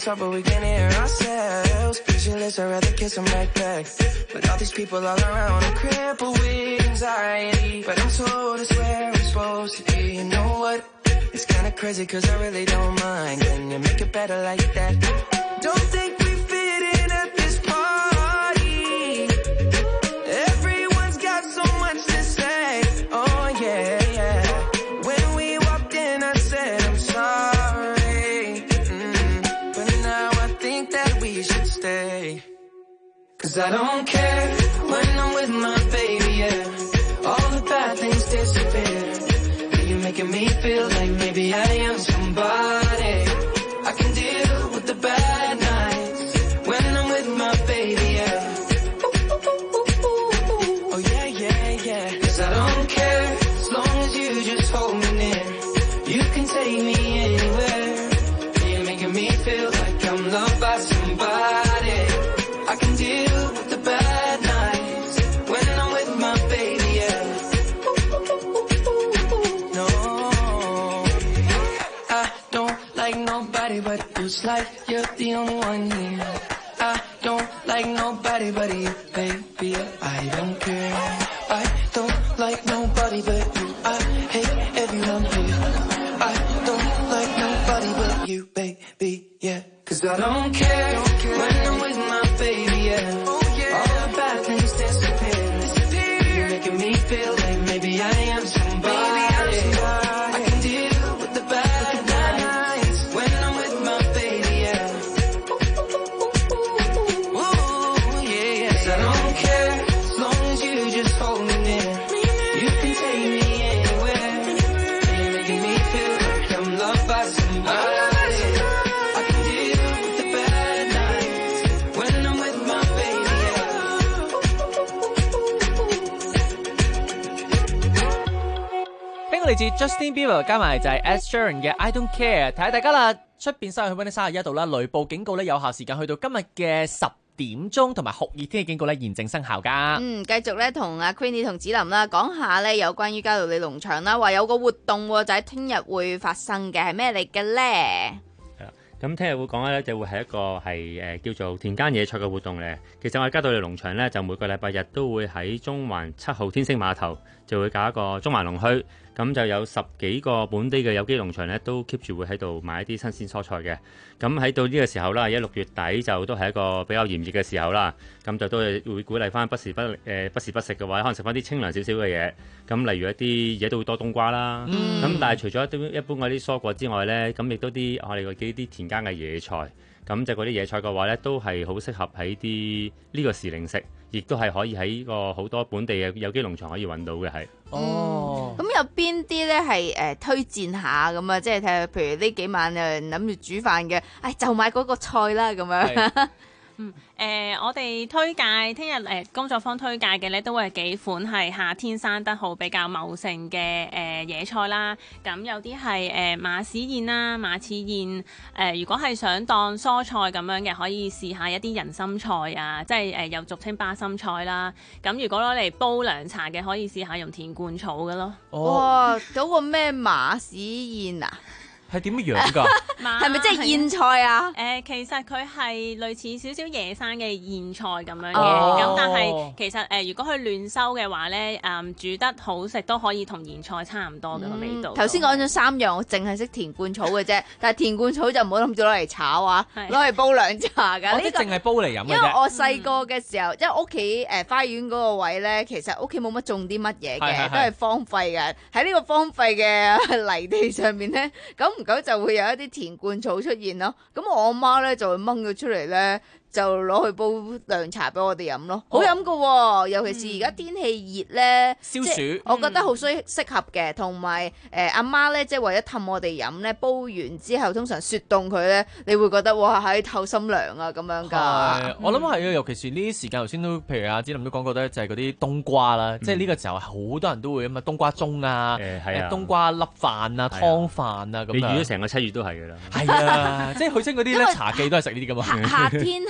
trouble, we can hear ourselves. Pictureless, I'd rather kiss them right back. But all these people all around, I'm crippled with anxiety. But I'm told it's where I'm supposed to be. You know what? It's kinda crazy cause I really don't mind. Can you make it better like that? Don't think we fit in at this party. Everyone's got so much to say. Oh yeah, yeah. When we walked in I said I'm sorry. Mm, but now I think that we should stay. Cause I don't care when I'm with my baby, yeah. All the bad things disappear. You're making me feel like maybe I am somebody. I can deal with the bad nights when I'm with my baby, yeah. Oh yeah, yeah, yeah. Cause I don't care as long as you just hold me near. You can take me anywhere. You're making me feel like I'm loved by somebody. I can deal with the bad nights when I'm with my baby, yeah. No, I don't like nobody but you. It's like you're the only one here. I don't like nobody but you, baby. I don't care. I don't like nobody but you. I hate everyone here. I don't like nobody but you, baby, yeah. Cause I don't care when I'm with my baby, yeah. All the bad things disappear. You're making me feel like maybe I am somebody. I can deal with the bad nights when I'm with my baby, yeah. Ooh, yeah, yeah. 'Cause I don't care as long as you just hold me near. You can take me anywhere. You're making me feel like I'm loved by somebody. I can deal with the bad nights when I'm with my baby, yeah. 聽過嚟自 Justin Bieber 加埋就係 Ed Sheeran 嘅 I Don't Care，睇下大家啦，出邊室氣溫咧三十一度啦，雷暴警告咧有效時間去到今日嘅十點鐘，同埋酷熱天氣警告咧現正生效㗎。 嗯，繼續咧同阿 Queenie 同子琳啦講下咧有關於嘉道理農場啦，話有個活動喎，就喺聽日會發生嘅，係咩嚟嘅咧？ 咁聽日會講咧，就會係一個係誒、呃、叫做田間野菜嘅活動嚟。其實我哋嘉道理農場咧，就每個禮拜日都會喺中環七號天星碼頭就會搞一個中環農墟，咁就有十幾個本地嘅有機農場咧，都 keep 住會喺度賣一啲新鮮蔬菜嘅。咁喺到呢個時候啦，而家六月底就都係一個比較炎熱嘅時候啦，咁就都係會鼓勵翻不時不誒、呃、不時不食嘅話，可能食翻啲清涼少少嘅嘢。咁例如一啲嘢都會多冬瓜啦，咁、嗯、但係除咗一啲一般嗰啲蔬果之外咧，咁亦都啲我哋嗰啲田間嘅野菜，咁就嗰啲野菜嘅話咧，都係好適合喺啲呢個時令食，亦都係可以喺個好多本地嘅有機農場可以揾到嘅係。 哦，咁有邊啲咧係誒推薦下咁啊？即係睇下，譬如呢幾晚誒諗住煮飯嘅，唉就買嗰個菜啦咁樣。 嗯，誒、呃，我哋推介聽日誒工作坊推介嘅咧，都會係幾款係夏天生得好比較茂盛嘅誒、呃、野菜啦。咁有啲係誒馬屎燕啦、馬齒燕。誒、呃，如果係想當蔬菜咁樣嘅，可以試下一啲人參菜啊，即係誒又俗稱巴心菜啦。咁如果攞嚟煲涼茶嘅，可以試下用田冠草嘅咯。 哦、哇，嗰、那個咩馬屎燕啊？ 係點樣㗎？ 係咪即係燕菜啊？ 誒、呃，其實佢係類似少少野生嘅燕菜咁樣嘅，咁、 哦、 但係其實誒、呃，如果佢亂收嘅話咧，誒、嗯、煮得好食都可以同燕菜差唔多嘅個味道。 頭先講咗三樣，我淨係識田冠草嘅啫，但係田冠草就唔好諗住攞嚟炒啊，攞嚟煲涼茶㗎。 我啲淨係煲嚟飲嘅啫。 因為我細個嘅時候，嗯、因為屋企誒花園嗰個位咧，其實屋企冇乜種啲乜嘢嘅，都係荒廢嘅。喺呢個荒廢嘅泥地上面咧，咁。唔久就會有一啲田冠草出現咯，咁我阿媽咧就會掹佢出嚟咧，就攞去煲涼茶俾我哋飲咯，好飲噶喎，尤其是而家天氣熱咧， 消暑， 我覺得好需適合嘅，同埋誒阿媽咧，即係為咗氹我哋飲咧，煲完之後通常雪凍佢咧，你會覺得哇喺透心涼啊咁樣㗎。 我諗係啊，尤其是呢啲時間，頭先都譬如阿子琳都講過咧，就係嗰啲冬瓜啦，即係呢個時候好多人都會咁啊，冬瓜盅啊，誒冬瓜粒飯啊，湯飯啊咁樣。 你預咗成個七月都係㗎啦。 係啊，即係去親嗰啲咧茶記都係食呢啲㗎嘛。 夏天係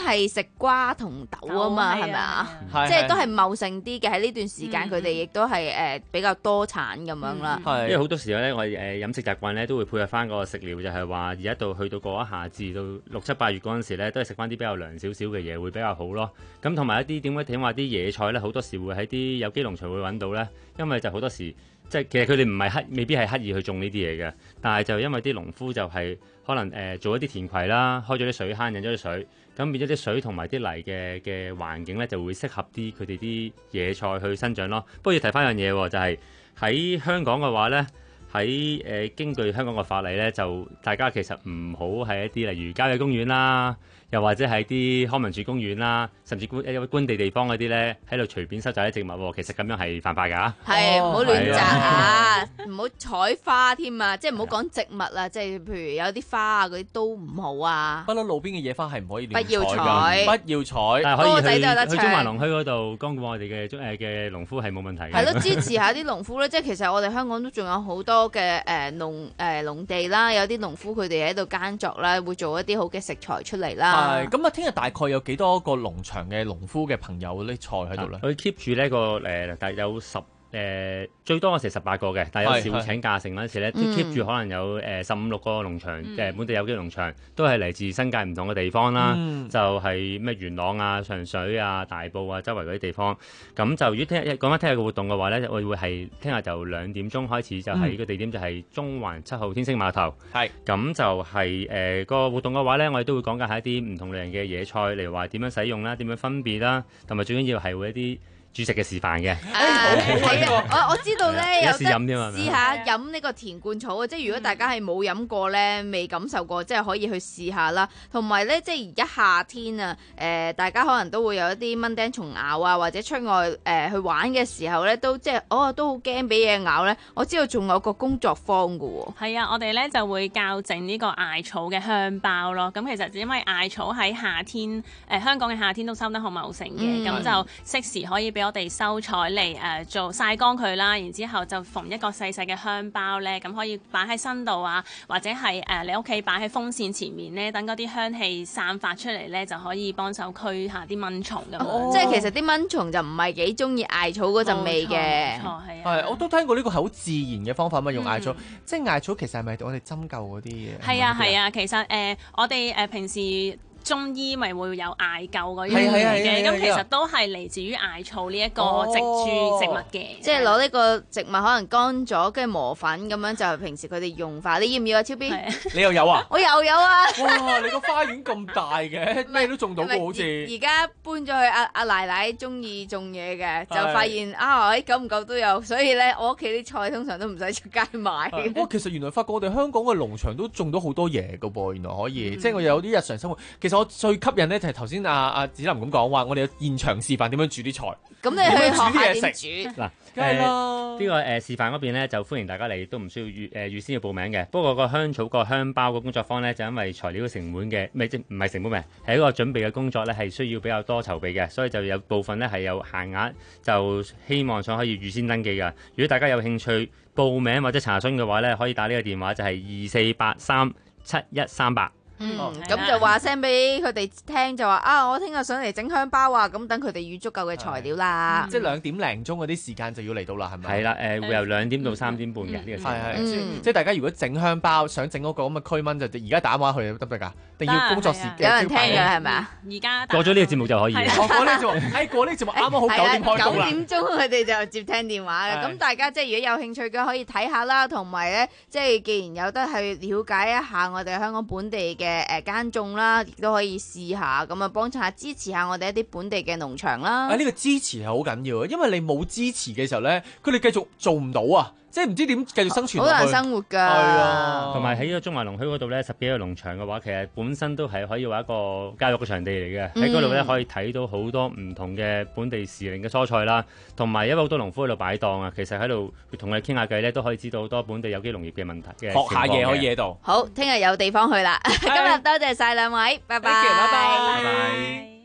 係食瓜同豆啊嘛，係咪啊？即係都係茂盛啲嘅，喺呢段時間佢哋亦都係誒比較多產咁樣啦。 因為好多時候咧，我哋誒飲食習慣咧都會配合翻嗰個食療，就係話而家到去到過一夏至到六七八月嗰陣時咧，都係食翻啲比較涼少少嘅嘢會比較好咯。咁同埋一啲點解點話啲野菜咧，好多時會喺啲有機農場會揾到咧，因為就好多時。即係其實佢哋唔係刻，未必係刻意去種呢啲嘢嘅，但係就因為啲農夫就係可能誒、呃、做一啲填葵啦，開咗啲水坑，引咗啲水，咁變咗啲水同埋啲泥嘅嘅環境咧，就會適合啲佢哋啲野菜去生長咯。不過要提翻樣嘢喎，就係、是、喺香港嘅話咧，喺誒、呃、根據香港嘅法例咧，就大家其實唔好喺一啲例如郊野公園啦。又或者係啲康文署公園啦，甚至官有官地地方嗰啲咧，喺度隨便收集啲植物喎，其實咁樣係犯法㗎。 係唔好亂摘嚇，唔好採花添啊！即係唔好講植物啊，即係譬如有啲花啊嗰啲都唔好啊。 不嬲路邊嘅野花係唔可以亂採㗎， 不要採， 不要採。 但係可以去去中環農墟嗰度光顧我哋嘅中誒嘅農夫係冇問題嘅。 係咯，支持下啲農夫咧，即係其實我哋香港都仲有好多嘅誒農誒農地啦，有啲農夫佢哋喺度耕作啦，會做一啲好嘅食材出嚟啦。 係，咁啊，聽日大概有幾多個農場嘅農夫嘅朋友咧菜喺度咧？ 佢 keep 住呢個誒，但、呃、有十誒、呃、最多嗰時十八個嘅，但係有時會請假成嗰陣時咧，都 keep 住可能有誒十五六個農場誒、嗯、本地有機農場，都係嚟自新界唔同嘅地方啦。嗯、就係咩元朗啊、上水啊、大埔啊周圍嗰啲地方。咁就如果聽日講翻聽日嘅活動嘅話咧，我會係聽日就兩點鐘開始，就喺個地點就係中環七號天星碼頭。係咁、嗯、就係、是、誒、呃那個活動嘅話咧，我哋都會講解下一啲唔同類型嘅野菜，例如話點樣使用啦、點樣分別啦，同埋最緊要係會一啲煮食嘅示範嘅， 我我知道咧，有得試下飲呢個田貫草啊！即係如果大家係冇飲過咧，未感受過，即係可以去試下啦。同埋咧，即係而家夏天啊，誒，大家可能都會有一啲蚊叮蟲咬啊，或者出外誒去玩嘅時候咧，都即係哦，都好驚俾嘢咬咧。我知道仲有個工作坊㗎喎。係啊，我哋咧就會教整呢個艾草嘅香包咯。咁其實因為艾草喺夏天誒香港嘅夏天都收得好茂盛嘅，咁就適時可以俾我哋收採嚟誒做曬乾佢啦，然之後就縫一個細細嘅香包咧，咁可以擺喺身度啊，或者係誒、呃、你屋企擺喺風扇前面咧，等嗰啲香氣散發出嚟咧，就可以幫手驅下啲蚊蟲咁。哦、即係其實啲蚊蟲就唔係幾中意艾草嗰陣味嘅。冇錯，係啊。係，我都聽過呢個係好自然嘅方法嘛，用艾草。嗯、即係艾草其實係咪我哋針灸嗰啲嘢？係啊係啊，其實誒、呃、我哋誒、呃、平時。中醫咪會有艾灸嗰樣嘢嘅，咁其實都係嚟自於艾草呢一個植株植物嘅，即係攞呢個植物可能乾咗，跟住磨粉咁樣就係平時佢哋用法。你要唔要啊，超 B？你又有啊？我又有啊！哇！你個花園咁大嘅，咩都種到喎，好似。而家搬咗去阿阿奶奶中意種嘢嘅，就發現啊，誒久唔久都有，所以咧我屋企啲菜通常都唔使出街買。哇！其實原來發覺我哋香港嘅農場都種到好多嘢㗎噃，原來可以，即係我有啲日常生活。其實我最吸引咧就係頭先阿阿子琳咁講話，我哋有現場示範點樣煮啲菜。咁你去學下點煮？嗱，誒呢個誒示範嗰邊咧就歡迎大家嚟，都唔需要預誒預先要報名嘅。不過個香草個香包個工作坊咧，就因為材料嘅成本嘅，唔係即唔係成本嘅，係一個準備嘅工作咧，係需要比較多籌備嘅，所以就有部分咧係有限額，就希望想可以預先登記㗎。如果大家有興趣報名或者查詢嘅話咧，可以打呢個電話就係二四八三七一三八。嗯，咁、嗯、就話聲俾佢哋聽，就話啊，我聽日上嚟整香包啊，咁等佢哋預足夠嘅材料啦。嗯、即係兩點零鐘嗰啲時間就要嚟到啦，係咪？係啦，誒、呃、會由兩點到三點半嘅呢、嗯、個時間。係係、嗯，即係大家如果整香包，想整嗰個咁嘅驅蚊，就而家打電話去得唔得㗎？定要工作時有人聽㗎係咪啊？而家過咗呢個節目就可以。我過呢個節目，誒過呢個節目啱啱好九點開工啦。九點鐘佢哋就接聽電話嘅，咁大家即係如果有興趣嘅可以睇下啦，同埋咧即係既然有得去了解一下我哋香港本地嘅誒耕種啦，亦都可以試下，咁啊幫襯下支持下我哋一啲本地嘅農場啦。啊，呢個支持係好緊要啊，因為你冇支持嘅時候咧，佢哋繼續做唔到啊。即係唔知點繼續生存落去，好難生活㗎。係啊，同埋喺呢個中環農墟嗰度咧，十幾個農場嘅話，其實本身都係可以話一個教育嘅場地嚟嘅。喺嗰度咧可以睇到好多唔同嘅本地時令嘅蔬菜啦，同埋因為好多農夫喺度擺檔啊，其實喺度同我哋傾下偈咧，都可以知道好多本地有機農業嘅問題嘅。學下嘢可以喺度。好，聽日有地方去啦。今日多謝晒兩位，拜拜。拜拜。